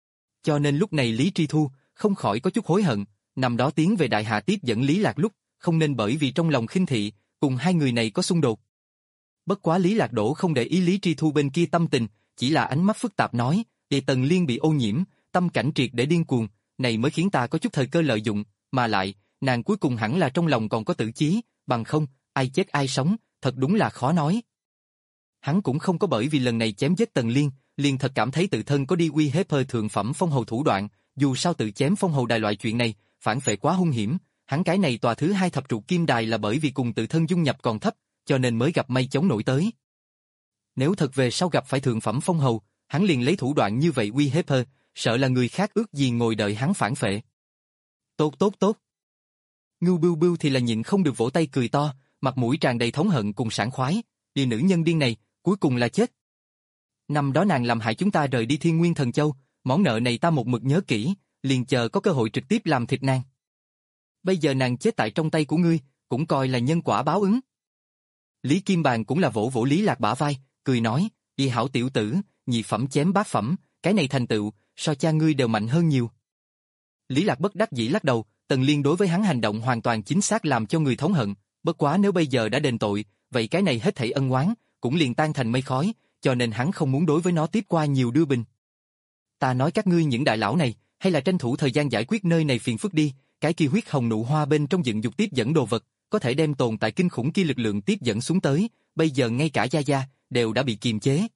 Speaker 1: Cho nên lúc này Lý Tri Thu không khỏi có chút hối hận, năm đó tiến về Đại Hà tiếp dẫn Lý Lạc lúc, không nên bởi vì trong lòng khinh thị, cùng hai người này có xung đột. Bất quá Lý Lạc Đỗ không để ý Lý Tri Thu bên kia tâm tình, chỉ là ánh mắt phức tạp nói, để Tần Liên bị ô nhiễm, tâm cảnh triệt để điên cuồng, này mới khiến ta có chút thời cơ lợi dụng, mà lại, nàng cuối cùng hẳn là trong lòng còn có tử chí, bằng không, ai chết ai sống, thật đúng là khó nói. Hắn cũng không có bởi vì lần này chém giết Tần Liên, liền thật cảm thấy tự thân có đi uy hiếp hơi thượng phẩm phong hầu thủ đoạn, dù sao tự chém phong hầu đài loại chuyện này, phản phệ quá hung hiểm, hắn cái này tòa thứ hai thập trụ kim đài là bởi vì cùng tự thân dung nhập còn thấp, cho nên mới gặp may chống nổi tới. Nếu thật về sau gặp phải thượng phẩm phong hầu, hắn liền lấy thủ đoạn như vậy uy hiếp hơi, sợ là người khác ước gì ngồi đợi hắn phản phệ. Tốt tốt tốt. Ngưu Bưu Bưu thì là nhịn không được vỗ tay cười to, mặt mũi tràn đầy thống hận cùng sảng khoái, đi nữ nhân điên này, cuối cùng là chết. Năm đó nàng làm hại chúng ta rời đi Thiên Nguyên Thần Châu, món nợ này ta một mực nhớ kỹ, liền chờ có cơ hội trực tiếp làm thịt nàng. Bây giờ nàng chết tại trong tay của ngươi, cũng coi là nhân quả báo ứng. Lý Kim Bàn cũng là vỗ vỗ Lý Lạc bả vai, cười nói, y hảo tiểu tử, nhị phẩm chém bát phẩm, cái này thành tựu, so cha ngươi đều mạnh hơn nhiều. Lý Lạc bất đắc dĩ lắc đầu, Tần Liên đối với hắn hành động hoàn toàn chính xác làm cho người thống hận, bất quá nếu bây giờ đã đền tội, vậy cái này hết thảy ân oán cũng liền tan thành mây khói, cho nên hắn không muốn đối với nó tiếp qua nhiều đưa bình. Ta nói các ngươi những đại lão này, hay là tranh thủ thời gian giải quyết nơi này phiền phức đi, cái kia huyết hồng nụ hoa bên trong dựng dục tiếp dẫn đồ vật, có thể đem tồn tại kinh khủng kia lực lượng tiếp dẫn xuống tới, bây giờ ngay cả Gia Gia đều đã bị kiềm chế.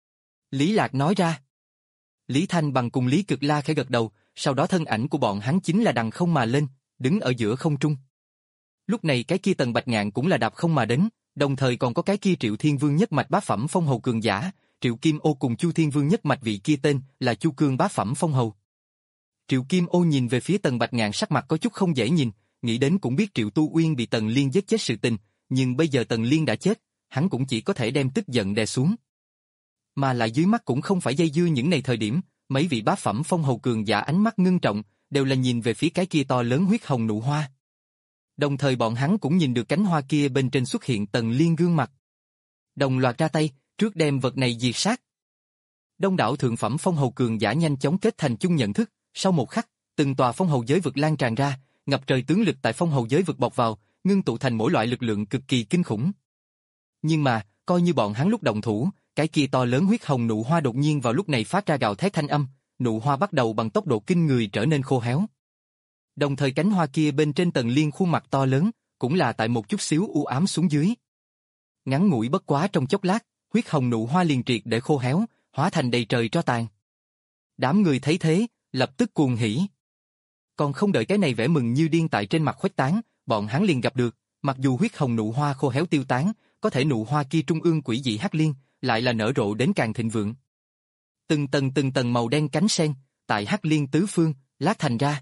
Speaker 1: Lý Lạc nói ra. Lý Thanh Bằng cùng Lý Cực La khẽ gật đầu, sau đó thân ảnh của bọn hắn chính là đằng không mà lên, đứng ở giữa không trung. Lúc này cái kia Tần Bạch Ngạn cũng là đạp không mà đến, đồng thời còn có cái kia Triệu Thiên Vương nhất mạch bá phẩm phong hầu cường giả, Triệu Kim Ô cùng Chu Thiên Vương nhất mạch vị kia tên là Chu Cương bá phẩm phong hầu. Triệu Kim Ô nhìn về phía Tần Bạch Ngạn sắc mặt có chút không dễ nhìn, nghĩ đến cũng biết Triệu Tu Uyên bị Tần Liên giết chết sự tình, nhưng bây giờ Tần Liên đã chết, hắn cũng chỉ có thể đem tức giận đè xuống. Mà lại dưới mắt cũng không phải dây dưa những này thời điểm, mấy vị bá phẩm phong hầu cường giả ánh mắt ngưng trọng, đều là nhìn về phía cái kia to lớn huyết hồng nụ hoa. Đồng thời bọn hắn cũng nhìn được cánh hoa kia bên trên xuất hiện Tần Liên gương mặt. Đồng loạt ra tay, trước đem vật này diệt sát. Đông đảo thượng phẩm phong hầu cường giả nhanh chóng kết thành chung nhận thức, sau một khắc, từng tòa phong hầu giới vực lan tràn ra, ngập trời tướng lực tại phong hầu giới vực bọc vào, ngưng tụ thành mỗi loại lực lượng cực kỳ kinh khủng. Nhưng mà, coi như bọn hắn lúc động thủ, cái kia to lớn huyết hồng nụ hoa đột nhiên vào lúc này phát ra gào thét thanh âm, nụ hoa bắt đầu bằng tốc độ kinh người trở nên khô héo. Đồng thời cánh hoa kia bên trên Tần Liên khuôn mặt to lớn, cũng là tại một chút xíu u ám xuống dưới. Ngắn ngủi bất quá trong chốc lát, huyết hồng nụ hoa liền triệt để khô héo, hóa thành đầy trời tro tàn. Đám người thấy thế, lập tức cuồng hỉ. Còn không đợi cái này vẻ mừng như điên tại trên mặt khuếch tán, bọn hắn liền gặp được, mặc dù huyết hồng nụ hoa khô héo tiêu tán, có thể nụ hoa kia trung ương quỷ dị hắc liên, lại là nở rộ đến càng thịnh vượng. Từng tầng từng tầng màu đen cánh sen, tại hắc liên tứ phương, lát thành ra.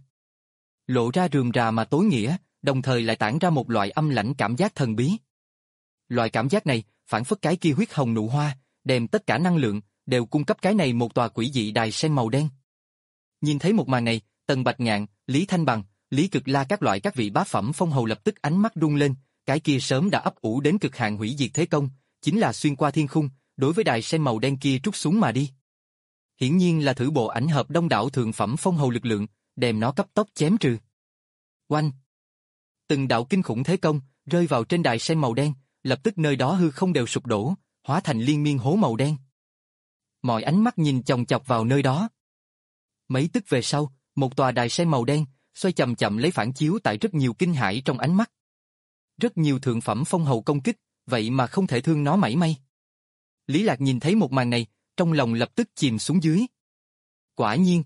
Speaker 1: Lộ ra rườm rà mà tối nghĩa, đồng thời lại tản ra một loại âm lãnh cảm giác thần bí. Loại cảm giác này, phản phất cái kia huyết hồng nụ hoa, đem tất cả năng lượng, đều cung cấp cái này một tòa quỷ dị đài sen màu đen. Nhìn thấy một màn này, Tần Bạch Ngạn, Lý Thanh Bằng, Lý Cực La các loại các vị bá phẩm phong hầu lập tức ánh mắt rung lên, cái kia sớm đã ấp ủ đến cực hạn hủy diệt thế công, chính là xuyên qua thiên khung, đối với đài sen màu đen kia trút xuống mà đi. Hiển nhiên là thử bộ ảnh hợp đông đảo thượng phẩm phong hầu lực lượng, đem nó cấp tốc chém trừ. Oanh! Từng đạo kinh khủng thế công, rơi vào trên đài sen màu đen, lập tức nơi đó hư không đều sụp đổ, hóa thành liên miên hố màu đen. Mọi ánh mắt nhìn chòng chọc vào nơi đó. Mấy tức về sau, một tòa đài sen màu đen, xoay chậm chậm lấy phản chiếu tại rất nhiều kinh hãi trong ánh mắt. Rất nhiều thượng phẩm phong hầu công kích, vậy mà không thể thương nó mảy may. Lý Lạc nhìn thấy một màn này, trong lòng lập tức chìm xuống dưới. Quả nhiên.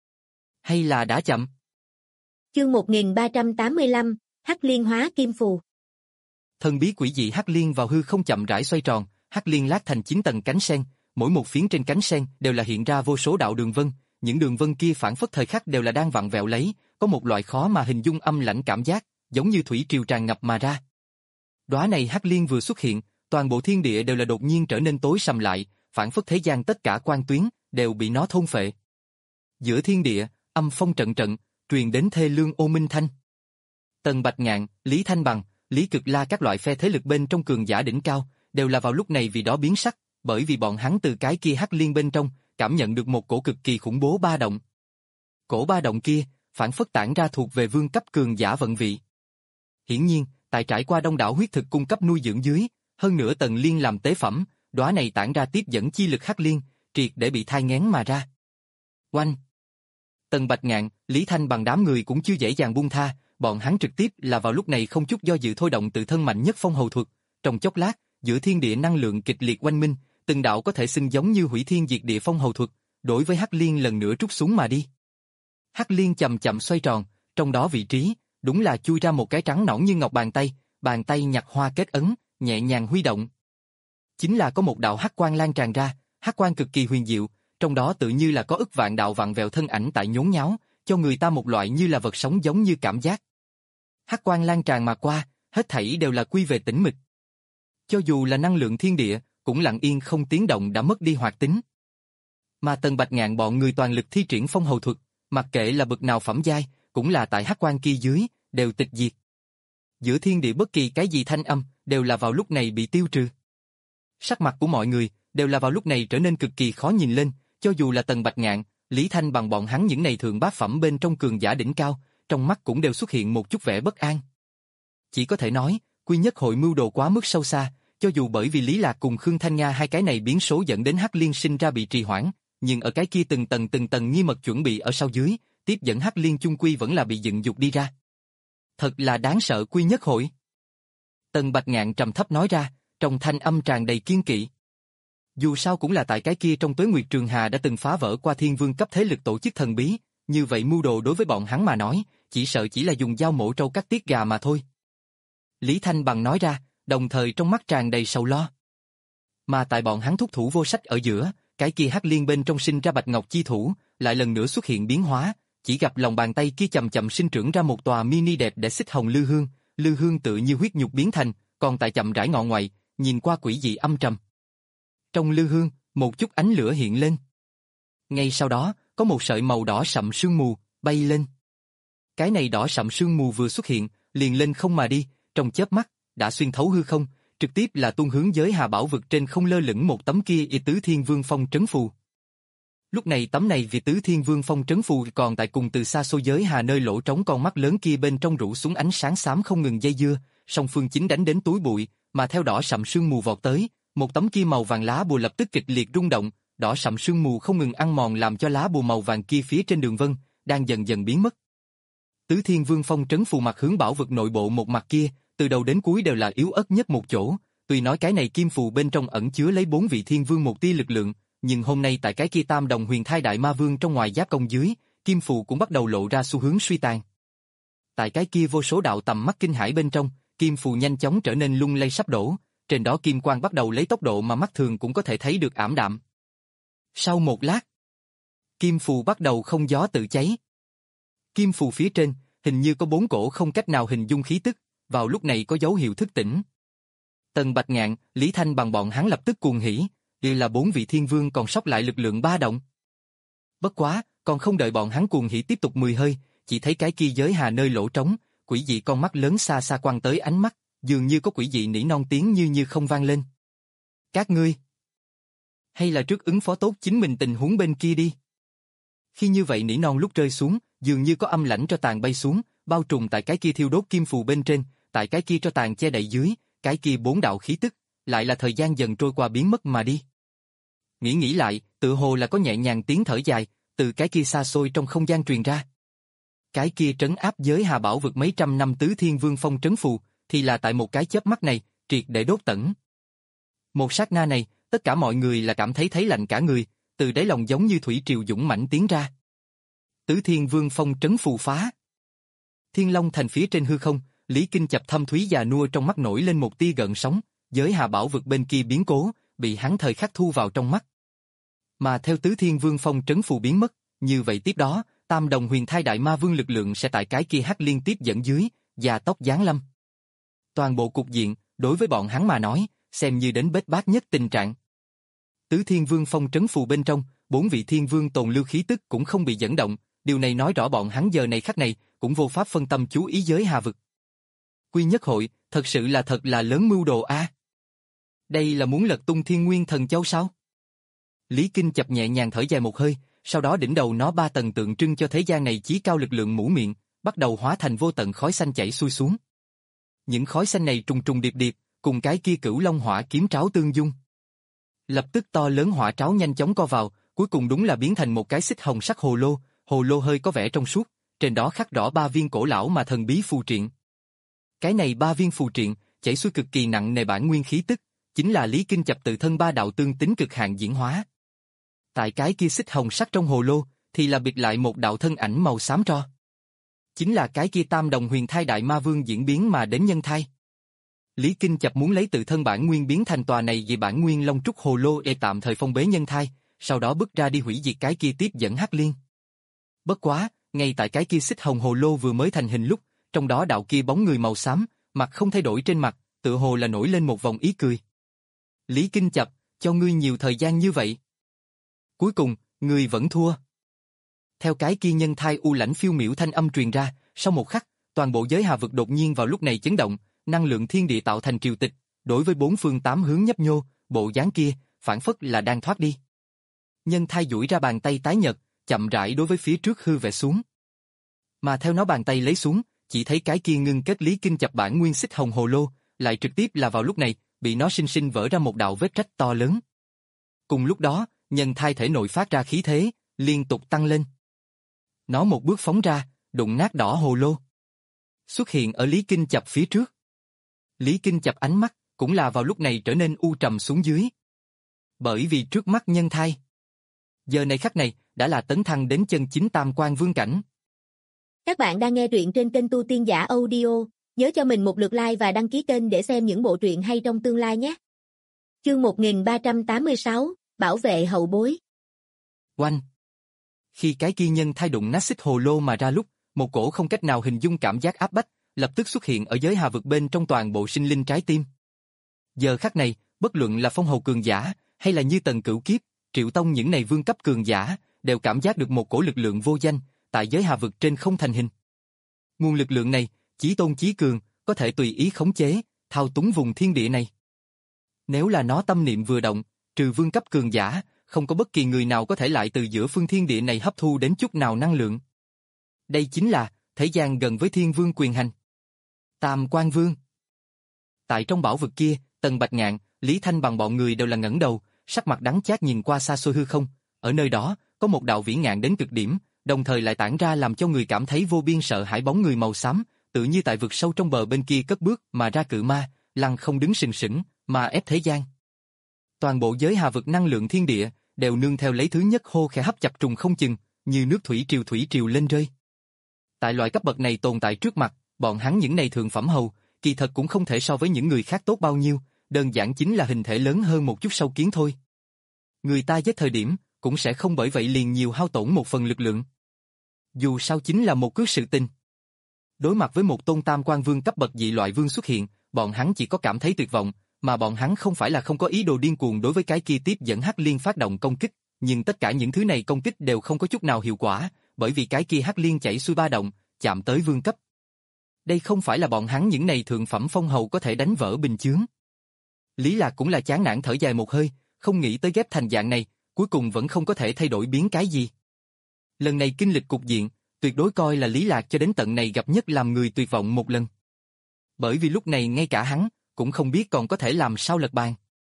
Speaker 1: Hay là đã chậm.
Speaker 2: Chương một nghìn ba trăm tám mươi lăm, Hắc Liên hóa kim phù.
Speaker 1: Thần bí quỷ dị hắc liên vào hư không chậm rãi xoay tròn, hắc liên lát thành chín tầng cánh sen, mỗi một phiến trên cánh sen đều là hiện ra vô số đạo đường vân, những đường vân kia phản phất thời khắc đều là đang vặn vẹo lấy, có một loại khó mà hình dung âm lãnh cảm giác, giống như thủy triều tràn ngập mà ra. Đóa này hắc liên vừa xuất hiện, toàn bộ thiên địa đều là đột nhiên trở nên tối sầm lại, phản phất thế gian tất cả quang tuyến đều bị nó thôn phệ. Giữa thiên địa, âm phong trận trận, truyền đến thê lương ô minh thanh. Tần Bạch Ngạn, Lý Thanh Bằng, Lý Cực La các loại phe thế lực bên trong cường giả đỉnh cao, đều là vào lúc này vì đó biến sắc, bởi vì bọn hắn từ cái kia hắc liên bên trong cảm nhận được một cổ cực kỳ khủng bố ba động. cổ ba động kia, phản phất tản ra thuộc về vương cấp cường giả vận vị. Hiển nhiên, tại trải qua đông đảo huyết thực cung cấp nuôi dưỡng dưới, hơn nữa tần liên làm tế phẩm, đóa này tản ra tiếp dẫn chi lực hắc liên, triệt để bị thai nghén mà ra. Oanh! Tần Bạch Ngạn, Lý Thanh bằng đám người cũng chưa dễ dàng buông tha, bọn hắn trực tiếp là vào lúc này không chút do dự thôi động tự thân mạnh nhất phong hầu thuật, trong chốc lát, giữa thiên địa năng lượng kịch liệt oanh minh, từng đạo có thể xưng giống như hủy thiên diệt địa phong hầu thuật, đối với hắc liên lần nữa trút xuống mà đi. Hắc liên chậm chậm xoay tròn, trong đó vị trí, đúng là chui ra một cái trắng nõn như ngọc bàn tay, bàn tay nhặt hoa kết ấn, nhẹ nhàng huy động. Chính là có một đạo hắc quang lan tràn ra, hắc quang cực kỳ huyền diệu, trong đó tự như là có ức vạn đạo vặn vẹo thân ảnh tại nhốn nháo, cho người ta một loại như là vật sống giống như cảm giác. Hắc quang lan tràn mà qua, hết thảy đều là quy về tĩnh mịch. Cho dù là năng lượng thiên địa, cũng lặng yên không tiếng động đã mất đi hoạt tính. Mà Tần Bạch Ngạn bọn người toàn lực thi triển phong hầu thuật, mặc kệ là bậc nào phẩm giai, cũng là tại hắc quang kia dưới, đều tịch diệt. Giữa thiên địa bất kỳ cái gì thanh âm, đều là vào lúc này bị tiêu trừ. Sắc mặt của mọi người, đều là vào lúc này trở nên cực kỳ khó nhìn lên, cho dù là Tần Bạch Ngạn, Lý Thanh bằng bọn hắn những này thượng bát phẩm bên trong cường giả đỉnh cao, trong mắt cũng đều xuất hiện một chút vẻ bất an. Chỉ có thể nói, Quy Nhất Hội mưu đồ quá mức sâu xa, cho dù bởi vì Lý Lạc cùng Khương Thanh Nga hai cái này biến số dẫn đến hắc liên sinh ra bị trì hoãn, nhưng ở cái kia từng tầng từng tầng nghi mật chuẩn bị ở sau dưới, tiếp dẫn hắc liên chung quy vẫn là bị dựng dục đi ra. Thật là đáng sợ Quy Nhất Hội. Tần Bạch Ngạn trầm thấp nói ra, trong thanh âm tràn đầy kiên kỵ. Dù sao cũng là tại cái kia trong Tuế Nguyệt Trường Hà đã từng phá vỡ qua thiên vương cấp thế lực tổ chức thần bí, như vậy mưu đồ đối với bọn hắn mà nói, chỉ sợ chỉ là dùng dao mổ trâu cắt tiết gà mà thôi. Lý Thanh bằng nói ra, đồng thời trong mắt tràn đầy sầu lo. Mà tại bọn hắn thúc thủ vô sách ở giữa, cái kia hắc liên bên trong sinh ra bạch ngọc chi thủ, lại lần nữa xuất hiện biến hóa, chỉ gặp lòng bàn tay kia chậm chậm sinh trưởng ra một tòa mini đẹp để xích hồng lư hương, lư hương tự như huyết nhục biến thành, còn tại chậm rãi ngọ ngoại, nhìn qua quỷ dị âm trầm. Trong lư hương, một chút ánh lửa hiện lên. Ngay sau đó, có một sợi màu đỏ sậm sương mù bay lên. Cái này đỏ sậm sương mù vừa xuất hiện, liền lên không mà đi, trong chớp mắt đã xuyên thấu hư không, trực tiếp là tuôn hướng giới hà bảo vực trên không lơ lửng một tấm kia y tứ thiên vương phong trấn phù. Lúc này tấm này vì tứ thiên vương phong trấn phù còn tại cùng từ xa xôi giới hà nơi lỗ trống con mắt lớn kia bên trong rủ xuống ánh sáng xám không ngừng dây dưa, song phương chính đánh đến túi bụi, mà theo đỏ sậm sương mù vọt tới, một tấm kia màu vàng lá bùa lập tức kịch liệt rung động, đỏ sậm sương mù không ngừng ăn mòn làm cho lá bùa màu vàng kia phía trên đường vân đang dần dần biến mất. Tứ thiên vương phong trấn phù mặt hướng bảo vực nội bộ một mặt kia, từ đầu đến cuối đều là yếu ớt nhất một chỗ, tuy nói cái này kim phù bên trong ẩn chứa lấy bốn vị thiên vương một tia lực lượng, nhưng hôm nay tại cái kia tam đồng huyền thai đại ma vương trong ngoài giáp công dưới, kim phù cũng bắt đầu lộ ra xu hướng suy tàn. Tại cái kia vô số đạo tầm mắt kinh hãi bên trong, kim phù nhanh chóng trở nên lung lay sắp đổ, trên đó kim quang bắt đầu lấy tốc độ mà mắt thường cũng có thể thấy được ảm đạm. Sau một lát, kim phù bắt đầu không gió tự cháy. Kim phù phía trên, hình như có bốn cổ không cách nào hình dung khí tức, vào lúc này có dấu hiệu thức tỉnh. Tần Bạch Ngạn, Lý Thanh bằng bọn hắn lập tức cuồng hỉ, đây là bốn vị thiên vương còn sót lại lực lượng ba động. Bất quá, còn không đợi bọn hắn cuồng hỉ tiếp tục mười hơi, chỉ thấy cái kia giới hà nơi lỗ trống, quỷ dị con mắt lớn xa xa quăng tới ánh mắt, dường như có quỷ dị nỉ non tiếng như như không vang lên. Các ngươi, hay là trước ứng phó tốt chính mình tình huống bên kia đi. Khi như vậy nỉ non lúc rơi xuống, dường như có âm lãnh tro tàn bay xuống, bao trùm tại cái kia thiêu đốt kim phù bên trên, tại cái kia tro tàn che đậy dưới, cái kia bốn đạo khí tức, lại là thời gian dần trôi qua biến mất mà đi. Nghĩ nghĩ lại, tự hồ là có nhẹ nhàng tiếng thở dài, từ cái kia xa xôi trong không gian truyền ra. Cái kia trấn áp giới hà bảo vực mấy trăm năm tứ thiên vương phong trấn phù, thì là tại một cái chớp mắt này, triệt để đốt tận. Một sát na này, tất cả mọi người là cảm thấy thấy lạnh cả người, từ đáy lòng giống như thủy triều dũng mãnh tiến ra. Tứ thiên vương phong trấn phù phá. Thiên Long thành phía trên hư không, Lý Kinh Chập thâm thúy già nua trong mắt nổi lên một tia gợn sóng, giới hà bảo vực bên kia biến cố, bị hắn thời khắc thu vào trong mắt. Mà theo tứ thiên vương phong trấn phù biến mất, như vậy tiếp đó, tam đồng huyền thai đại ma vương lực lượng sẽ tại cái kia hắc liên tiếp dẫn dưới, già tốc giáng lâm. Toàn bộ cục diện, đối với bọn hắn mà nói, xem như đến bết bát nhất tình trạng. Tứ thiên vương phong trấn phù bên trong, bốn vị thiên vương tồn lưu khí tức cũng không bị dẫn động, điều này nói rõ bọn hắn giờ này khắc này, cũng vô pháp phân tâm chú ý giới hà vực. Quy Nhất Hội, thật sự là thật là lớn mưu đồ a. À? Đây là muốn lật tung Thiên Nguyên Thần Châu sao? Lý Kinh Chập nhẹ nhàng thở dài một hơi, sau đó đỉnh đầu nó ba tầng tượng trưng cho thế gian này chí cao lực lượng mũ miệng, bắt đầu hóa thành vô tận khói xanh chảy xuôi xuống. Những khói xanh này trùng trùng điệp điệp, cùng cái kia Cửu Long hỏa kiếm tráo tương dung. Lập tức to lớn hỏa tráo nhanh chóng co vào, cuối cùng đúng là biến thành một cái xích hồng sắc hồ lô, hồ lô hơi có vẻ trong suốt, trên đó khắc rõ ba viên cổ lão mà thần bí phù triện. Cái này ba viên phù triện, chảy xuôi cực kỳ nặng nề bản nguyên khí tức, chính là Lý Kinh Chập tự thân ba đạo tương tính cực hạn diễn hóa. Tại cái kia xích hồng sắc trong hồ lô, thì là biệt lại một đạo thân ảnh màu xám tro. Chính là cái kia tam đồng huyền thai đại ma vương diễn biến mà đến nhân thai. Lý Kinh Chập muốn lấy tự thân bản nguyên biến thành tòa này vì bản nguyên long trúc hồ lô để tạm thời phong bế nhân thai, sau đó bước ra đi hủy diệt cái kia tiếp dẫn hắc liên. Bất quá, ngay tại cái kia xích hồng hồ lô vừa mới thành hình lúc, trong đó đạo kia bóng người màu xám, mặt không thay đổi trên mặt, tựa hồ là nổi lên một vòng ý cười. Lý Kinh Chập, cho ngươi nhiều thời gian như vậy. Cuối cùng, ngươi vẫn thua. Theo cái kia nhân thai u lãnh phiêu miểu thanh âm truyền ra, sau một khắc, toàn bộ giới hà vực đột nhiên vào lúc này chấn động, năng lượng thiên địa tạo thành triều tịch, đối với bốn phương tám hướng nhấp nhô, bộ dáng kia, phản phất là đang thoát đi. Nhân thai duỗi ra bàn tay tái nhợt, chậm rãi đối với phía trước hư vẽ xuống. Mà theo nó bàn tay lấy xuống, chỉ thấy cái kia ngưng kết Lý Kinh Chập bản nguyên xích hồng hồ lô, lại trực tiếp là vào lúc này, bị nó sinh sinh vỡ ra một đạo vết rách to lớn. Cùng lúc đó, nhân thai thể nội phát ra khí thế, liên tục tăng lên. Nó một bước phóng ra, đụng nát đỏ hồ lô. Xuất hiện ở Lý Kinh Chập phía trước. Lý Kinh Chập ánh mắt, cũng là vào lúc này trở nên u trầm xuống dưới. Bởi vì trước mắt nhân thai, giờ này khắc này, đã là tấn thăng đến chân chính tam quan vương cảnh.
Speaker 2: Các bạn đang nghe truyện trên kênh Tu Tiên Giả Audio, nhớ cho mình một lượt like và đăng ký kênh để xem những bộ truyện hay trong tương lai nhé. Chương một nghìn ba trăm tám mươi sáu, Bảo vệ hậu bối.
Speaker 1: Oanh! Khi cái kia nhân thai đụng nát xích hồ lô mà ra lúc, một cổ không cách nào hình dung cảm giác áp bách, lập tức xuất hiện ở giới hà vực bên trong toàn bộ sinh linh trái tim. Giờ khắc này, bất luận là phong hầu cường giả, hay là như Tần Cửu Kiếp, Triệu Tông những này vương cấp cường giả, đều cảm giác được một cổ lực lượng vô danh, tại giới hà vực trên không thành hình. Nguồn lực lượng này, chí tôn chí cường, có thể tùy ý khống chế, thao túng vùng thiên địa này. Nếu là nó tâm niệm vừa động, trừ vương cấp cường giả, không có bất kỳ người nào có thể lại từ giữa phương thiên địa này hấp thu đến chút nào năng lượng. Đây chính là thế gian gần với thiên vương quyền hành. Tam Quan Vương. Tại trong bảo vực kia, Tần Bạch Ngạn, Lý Thanh bằng bọn người đều là ngẩng đầu, sắc mặt đắng chát nhìn qua xa xôi hư không, ở nơi đó, có một đạo vĩ ngạn đến cực điểm, đồng thời lại tản ra làm cho người cảm thấy vô biên sợ hãi bóng người màu xám, tự như tại vực sâu trong bờ bên kia cất bước mà ra cự ma, lăng không đứng sừng sững, mà ép thế gian. Toàn bộ giới hà vực năng lượng thiên địa, đều nương theo lấy thứ nhất hô khẽ hấp chập trùng không chừng, như nước thủy triều thủy triều lên rơi. Tại loại cấp bậc này tồn tại trước mặt, bọn hắn những này thượng phẩm hầu, kỳ thật cũng không thể so với những người khác tốt bao nhiêu, đơn giản chính là hình thể lớn hơn một chút sâu kiến thôi. Người ta giết thời điểm, cũng sẽ không bởi vậy liền nhiều hao tổn một phần lực lượng. Dù sao chính là một cước sự tình. Đối mặt với một tôn tam quan vương cấp bậc dị loại vương xuất hiện, bọn hắn chỉ có cảm thấy tuyệt vọng, mà bọn hắn không phải là không có ý đồ điên cuồng đối với cái kia tiếp dẫn hắc liên phát động công kích, nhưng tất cả những thứ này công kích đều không có chút nào hiệu quả, bởi vì cái kia hắc liên chảy xuôi ba động, chạm tới vương cấp. Đây không phải là bọn hắn những này thượng phẩm phong hầu có thể đánh vỡ bình chướng. Lý Lạc cũng là chán nản thở dài một hơi, không nghĩ tới ghép thành dạng này, cuối cùng vẫn không có thể thay đổi biến cái gì. Lần này kinh lịch cục diện, tuyệt đối coi là Lý Lạc cho đến tận này gặp nhất làm người tuyệt vọng một lần. Bởi vì lúc này ngay cả hắn, cũng không biết còn có thể làm sao lật bàn.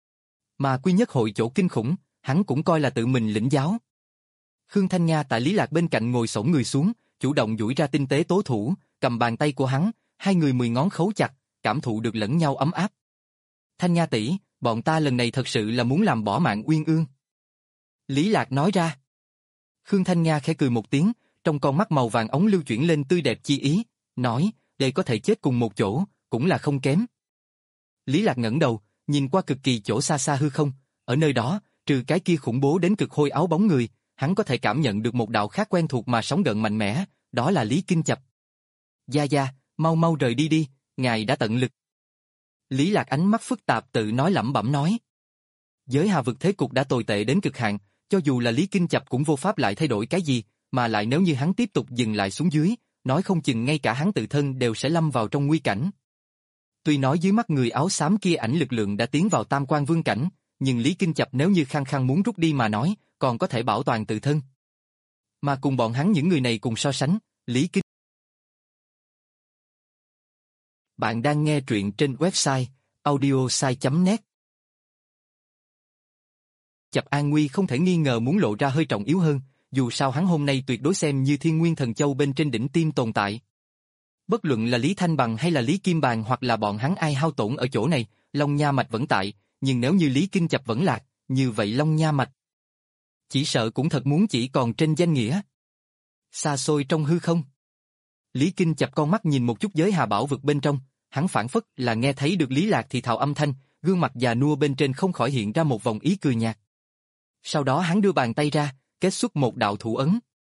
Speaker 1: Mà quy nhất hội chỗ kinh khủng, hắn cũng coi là tự mình lĩnh giáo. Khương Thanh Nga tại Lý Lạc bên cạnh ngồi xổm người xuống, chủ động duỗi ra tinh tế tố thủ, cầm bàn tay của hắn, hai người mười ngón khấu chặt, cảm thụ được lẫn nhau ấm áp. Thanh Nga tỷ, bọn ta lần này thật sự là muốn làm bỏ mạng Uyên Ương. Lý Lạc nói ra. Khương Thanh Nga khẽ cười một tiếng, trong con mắt màu vàng ống lưu chuyển lên tươi đẹp chi ý, nói, để có thể chết cùng một chỗ, cũng là không kém. Lý Lạc ngẩng đầu, nhìn qua cực kỳ chỗ xa xa hư không, ở nơi đó, trừ cái kia khủng bố đến cực hôi áo bóng người, hắn có thể cảm nhận được một đạo khác quen thuộc mà sóng gợn mạnh mẽ, đó là Lý Kinh Chập. Gia Gia, mau mau rời đi đi, ngài đã tận lực. Lý Lạc ánh mắt phức tạp tự nói lẩm bẩm nói. Giới hà vực thế cục đã tồi tệ đến cực hạn, cho dù là Lý Kinh Chập cũng vô pháp lại thay đổi cái gì, mà lại nếu như hắn tiếp tục dừng lại xuống dưới, nói không chừng ngay cả hắn tự thân đều sẽ lâm vào trong nguy cảnh. Tuy nói dưới mắt người áo xám kia ảnh lực lượng đã tiến vào tam quan vương cảnh, nhưng Lý Kinh Chập nếu như khăng khăng muốn rút đi mà nói, còn có thể bảo toàn tự thân. Mà cùng bọn hắn những người này cùng so sánh, Lý Kinh. Bạn đang nghe truyện trên website audiosai chấm net. Chập An Nguy không thể nghi ngờ muốn lộ ra hơi trọng yếu hơn, dù sao hắn hôm nay tuyệt đối xem như Thiên Nguyên Thần Châu bên trên đỉnh tiêm tồn tại. Bất luận là Lý Thanh Bằng hay là Lý Kim Bàn hoặc là bọn hắn ai hao tổn ở chỗ này, Long Nha Mạch vẫn tại, nhưng nếu như Lý Kinh Chập vẫn lạc, như vậy Long Nha Mạch chỉ sợ cũng thật muốn chỉ còn trên danh nghĩa. Xa xôi trong hư không, Lý Kinh Chập con mắt nhìn một chút giới hà bảo vực bên trong, hắn phảng phất là nghe thấy được Lý Lạc thì thào âm thanh, gương mặt già nua bên trên không khỏi hiện ra một vòng ý cười nhạt. Sau đó hắn đưa bàn tay ra, kết xuất một đạo thủ ấn.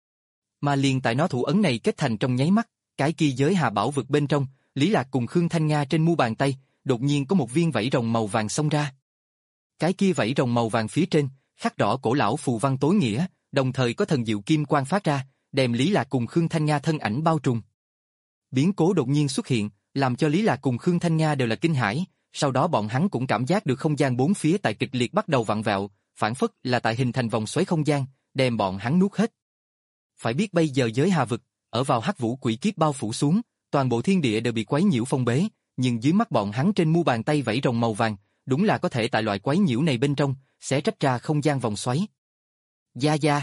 Speaker 1: Mà liền tại nó thủ ấn này kết thành trong nháy mắt, cái kia giới hà bảo vực bên trong, Lý Lạc cùng Khương Thanh Nga trên mu bàn tay, đột nhiên có một viên vảy rồng màu vàng xông ra. Cái kia vảy rồng màu vàng phía trên, khắc rõ cổ lão phù văn tối nghĩa, đồng thời có thần diệu kim quang phát ra, đem Lý Lạc cùng Khương Thanh Nga thân ảnh bao trùm. Biến cố đột nhiên xuất hiện, làm cho Lý Lạc cùng Khương Thanh Nga đều là kinh hãi, sau đó bọn hắn cũng cảm giác được không gian bốn phía tại kịch liệt bắt đầu vặn vẹo, phản phất là tại hình thành vòng xoáy không gian, đem bọn hắn nuốt hết. Phải biết bây giờ giới hà vực, ở vào hắc vũ quỷ kiếp bao phủ xuống, toàn bộ thiên địa đều bị quấy nhiễu phong bế, nhưng dưới mắt bọn hắn trên mu bàn tay vảy rồng màu vàng, đúng là có thể tại loại quấy nhiễu này bên trong, sẽ trách ra không gian vòng xoáy. Gia Gia.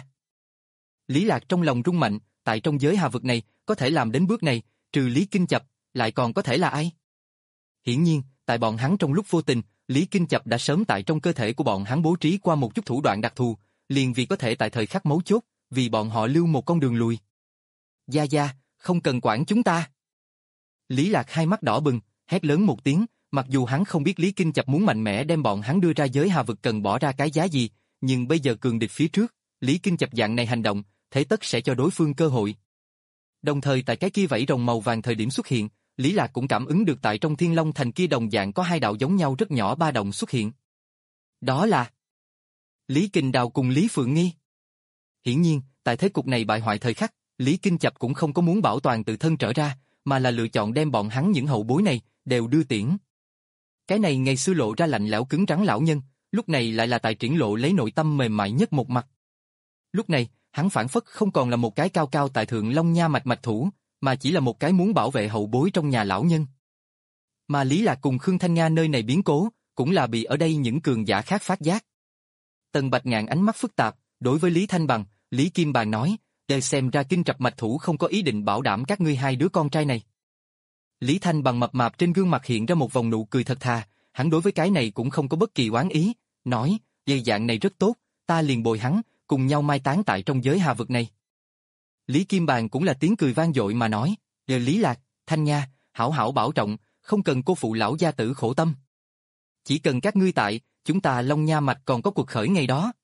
Speaker 1: Lý Lạc trong lòng rung mạnh, tại trong giới hà vực này, có thể làm đến bước này, trừ Lý Kinh Chập, lại còn có thể là ai? Hiển nhiên, tại bọn hắn trong lúc vô tình, Lý Kinh Chập đã sớm tại trong cơ thể của bọn hắn bố trí qua một chút thủ đoạn đặc thù, liền vì có thể tại thời khắc mấu chốt, vì bọn họ lưu một con đường lùi. Gia Gia, không cần quản chúng ta. Lý Lạc hai mắt đỏ bừng, hét lớn một tiếng, mặc dù hắn không biết Lý Kinh Chập muốn mạnh mẽ đem bọn hắn đưa ra giới hà vực cần bỏ ra cái giá gì, nhưng bây giờ cường địch phía trước, Lý Kinh Chập dạng này hành động, thế tất sẽ cho đối phương cơ hội. Đồng thời tại cái kia vảy rồng màu vàng thời điểm xuất hiện, Lý Lạc cũng cảm ứng được tại trong Thiên Long Thành kia đồng dạng có hai đạo giống nhau rất nhỏ ba động xuất hiện. Đó là Lý Kình Đào cùng Lý Phượng Nghi. Hiển nhiên, tại thế cục này bại hoại thời khắc, Lý Kinh Chập cũng không có muốn bảo toàn tự thân trở ra, mà là lựa chọn đem bọn hắn những hậu bối này đều đưa tiễn. Cái này ngày xưa lộ ra lạnh lẽo cứng rắn lão nhân, lúc này lại là tại triển lộ lấy nội tâm mềm mại nhất một mặt. Lúc này, hắn phản phất không còn là một cái cao cao tại thượng Long Nha Mạch mạch thủ, mà chỉ là một cái muốn bảo vệ hậu bối trong nhà lão nhân. Mà Lý Lạc cùng Khương Thanh Nga nơi này biến cố, cũng là bị ở đây những cường giả khác phát giác. Tần Bạch Ngạn ánh mắt phức tạp, đối với Lý Thanh Bằng, Lý Kim Bàn nói, để xem ra Kinh Trập mạch thủ không có ý định bảo đảm các ngươi hai đứa con trai này. Lý Thanh Bằng mập mạp trên gương mặt hiện ra một vòng nụ cười thật thà, hắn đối với cái này cũng không có bất kỳ oán ý, nói, dây dạng này rất tốt, ta liền bồi hắn, cùng nhau mai táng tại trong giới hà vực này. Lý Kim Bàn cũng là tiếng cười vang dội mà nói, giờ Lý Lạc, Thanh Nha, hảo hảo bảo trọng, không cần cô phụ lão gia tử khổ tâm. Chỉ cần các ngươi tại, chúng ta Long Nha Mạch còn có cuộc khởi ngày đó.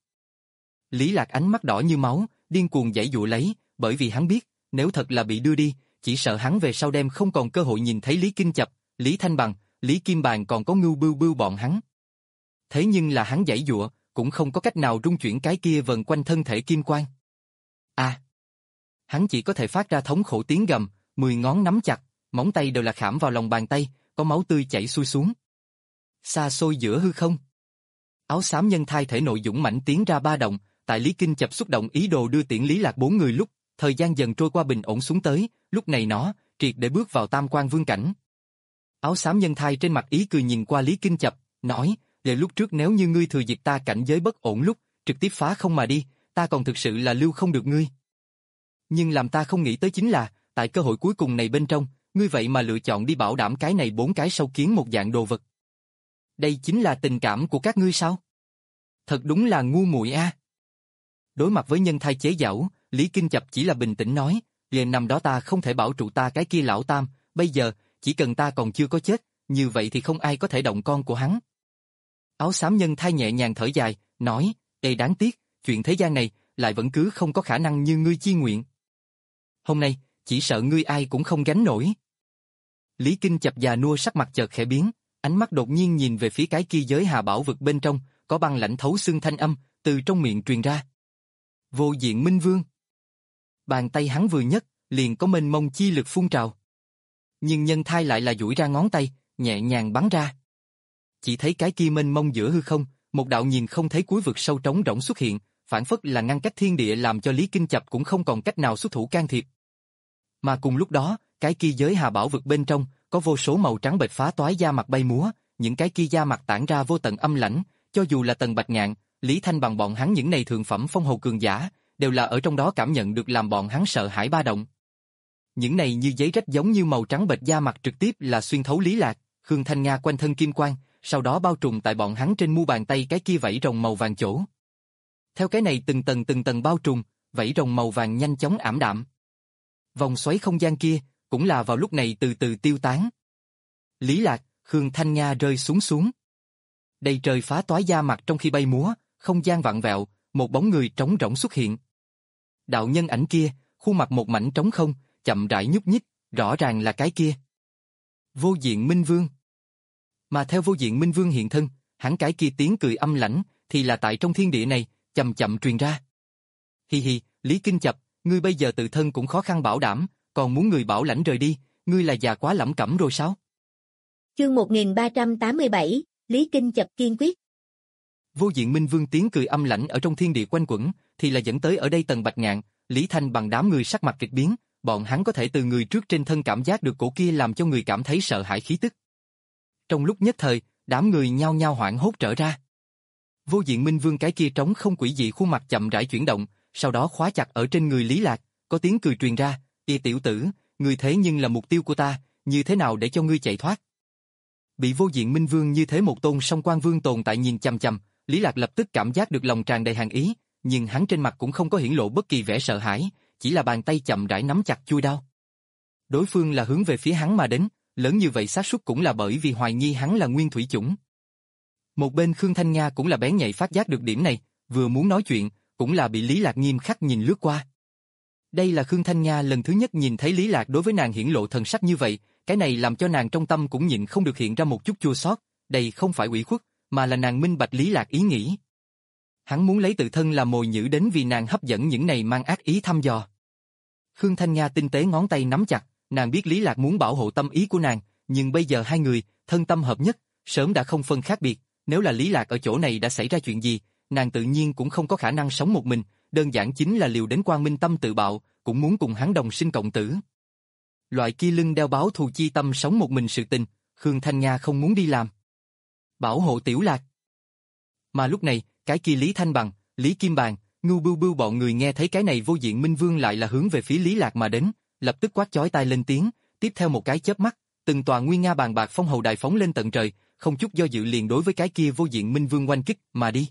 Speaker 1: Lý Lạc ánh mắt đỏ như máu, điên cuồng giãy giụa lấy, bởi vì hắn biết, nếu thật là bị đưa đi, chỉ sợ hắn về sau đêm không còn cơ hội nhìn thấy Lý Kinh Chập, Lý Thanh Bằng, Lý Kim Bàn còn có Ngưu Bưu Bưu bọn hắn. Thế nhưng là hắn giãy giụa, cũng không có cách nào rung chuyển cái kia vần quanh thân thể kim quang. À! Hắn chỉ có thể phát ra thống khổ tiếng gầm, mười ngón nắm chặt, móng tay đều là khảm vào lòng bàn tay, có máu tươi chảy xuôi xuống. Xa xôi giữa hư không, áo xám nhân thai thể nội dũng mãnh tiến ra ba động, tại Lý Kinh Chập xúc động ý đồ đưa tiễn Lý Lạc bốn người lúc, thời gian dần trôi qua bình ổn xuống tới, lúc này nó triệt để bước vào tam quan vương cảnh. Áo xám nhân thai trên mặt ý cười nhìn qua Lý Kinh Chập, nói, để lúc trước nếu như ngươi thừa dịp ta cảnh giới bất ổn lúc, trực tiếp phá không mà đi, ta còn thực sự là lưu không được ngươi. Nhưng làm ta không nghĩ tới chính là, tại cơ hội cuối cùng này bên trong, ngươi vậy mà lựa chọn đi bảo đảm cái này bốn cái sâu kiến một dạng đồ vật. Đây chính là tình cảm của các ngươi sao? Thật đúng là ngu muội a. Đối mặt với nhân thai chế giễu, Lý Kinh Chập chỉ là bình tĩnh nói, về năm đó ta không thể bảo trụ ta cái kia lão tam, bây giờ, chỉ cần ta còn chưa có chết, như vậy thì không ai có thể động con của hắn. Áo xám nhân thai nhẹ nhàng thở dài, nói, ê đáng tiếc, chuyện thế gian này, lại vẫn cứ không có khả năng như ngươi chi nguyện. Hôm nay, chỉ sợ ngươi ai cũng không gánh nổi. Lý Kinh Chập già nua sắc mặt chợt khẽ biến, ánh mắt đột nhiên nhìn về phía cái kia giới hà bảo vực bên trong, có băng lãnh thấu xương thanh âm, từ trong miệng truyền ra. Vô diện Minh Vương. Bàn tay hắn vừa nhấc, liền có mênh mông chi lực phun trào. Nhưng nhân thai lại là duỗi ra ngón tay, nhẹ nhàng bắn ra. Chỉ thấy cái kia mênh mông giữa hư không, một đạo nhìn không thấy cuối vực sâu trống rỗng xuất hiện, phản phất là ngăn cách thiên địa làm cho Lý Kinh Chập cũng không còn cách nào xuất thủ can thiệp. Mà cùng lúc đó, cái kia giới hà bảo vực bên trong, có vô số màu trắng bệch phá toái da mặt bay múa, những cái kia da mặt tản ra vô tận âm lãnh, cho dù là Tần Bạch Ngạn, Lý Thanh bằng bọn hắn những này thượng phẩm phong hầu cường giả, đều là ở trong đó cảm nhận được làm bọn hắn sợ hãi ba động. Những này như giấy rách giống như màu trắng bệch da mặt trực tiếp là xuyên thấu Lý Lạc, Khương Thanh Nga quanh thân kim quang, sau đó bao trùm tại bọn hắn trên mu bàn tay cái kia vảy rồng màu vàng chỗ. Theo cái này từng tầng từng tầng bao trùm, vảy rồng màu vàng nhanh chóng ảm đạm. Vòng xoáy không gian kia, cũng là vào lúc này từ từ tiêu tán. Lý Lạc, Khương Thanh Nga rơi xuống xuống. Đầy trời phá toái da mặt trong khi bay múa, không gian vặn vẹo, một bóng người trống rỗng xuất hiện. Đạo nhân ảnh kia, khuôn mặt một mảnh trống không, chậm rãi nhúc nhích, rõ ràng là cái kia. Vô Diện Minh Vương. Mà theo Vô Diện Minh Vương hiện thân, hắn cái kia tiếng cười âm lãnh, thì là tại trong thiên địa này, chậm chậm truyền ra. Hi hi, Lý Kinh Chập, ngươi bây giờ tự thân cũng khó khăn bảo đảm, còn muốn người bảo lãnh rời đi, ngươi là già quá lẩm cẩm rồi sao?
Speaker 2: Chương một nghìn ba trăm tám mươi bảy, Lý Kinh Chập kiên quyết.
Speaker 1: Vô Diện Minh Vương tiếng cười âm lãnh ở trong thiên địa quanh quẩn, thì là dẫn tới ở đây Tần Bạch Ngạn, Lý Thanh bằng đám người sắc mặt kịch biến, bọn hắn có thể từ người trước trên thân cảm giác được cổ kia làm cho người cảm thấy sợ hãi khí tức. Trong lúc nhất thời, đám người nhao nhao hoảng hốt trở ra. Vô Diện Minh Vương cái kia trống không quỷ dị khuôn mặt chậm rãi chuyển động, sau đó khóa chặt ở trên người Lý Lạc, có tiếng cười truyền ra, "Ê tiểu tử, ngươi thế nhưng là mục tiêu của ta, như thế nào để cho ngươi chạy thoát?" Bị Vô Diện Minh Vương như thế một tôn song quan vương tồn tại nhìn chằm chằm, Lý Lạc lập tức cảm giác được lòng tràn đầy hàn ý, nhưng hắn trên mặt cũng không có hiển lộ bất kỳ vẻ sợ hãi, chỉ là bàn tay chậm rãi nắm chặt chuôi đao. Đối phương là hướng về phía hắn mà đến, lớn như vậy xác suất cũng là bởi vì hoài nghi hắn là nguyên thủy chủng. Một bên Khương Thanh Nga cũng là bén nhạy phát giác được điểm này, vừa muốn nói chuyện, cũng là bị Lý Lạc nghiêm khắc nhìn lướt qua. Đây là Khương Thanh Nga lần thứ nhất nhìn thấy Lý Lạc đối với nàng hiển lộ thần sắc như vậy, cái này làm cho nàng trong tâm cũng nhịn không được hiện ra một chút chua xót, đây không phải ủy khuất, mà là nàng minh bạch Lý Lạc ý nghĩ. Hắn muốn lấy tự thân làm mồi nhử đến vì nàng hấp dẫn những này mang ác ý thăm dò. Khương Thanh Nga tinh tế ngón tay nắm chặt, nàng biết Lý Lạc muốn bảo hộ tâm ý của nàng, nhưng bây giờ hai người, thân tâm hợp nhất, sớm đã không phân khác biệt, nếu là Lý Lạc ở chỗ này đã xảy ra chuyện gì, nàng tự nhiên cũng không có khả năng sống một mình, đơn giản chính là liều đến quang minh tâm tự bạo, cũng muốn cùng hắn đồng sinh cộng tử. Loại kia lưng đeo báo thù chi tâm sống một mình sự tình, Khương Thanh Nga không muốn đi làm. Bảo hộ Tiểu Lạc. Mà lúc này, cái kia Lý Thanh Bằng, Lý Kim Bàn, Ngưu Bưu Bưu bọn người nghe thấy cái này Vô Diện Minh Vương lại là hướng về phía Lý Lạc mà đến, lập tức quát chói tai lên tiếng, tiếp theo một cái chớp mắt, từng tòa nguy nga bàn bạc phong hầu đài phóng lên tận trời, không chút do dự liền đối với cái kia Vô Diện Minh Vương oanh kích mà đi.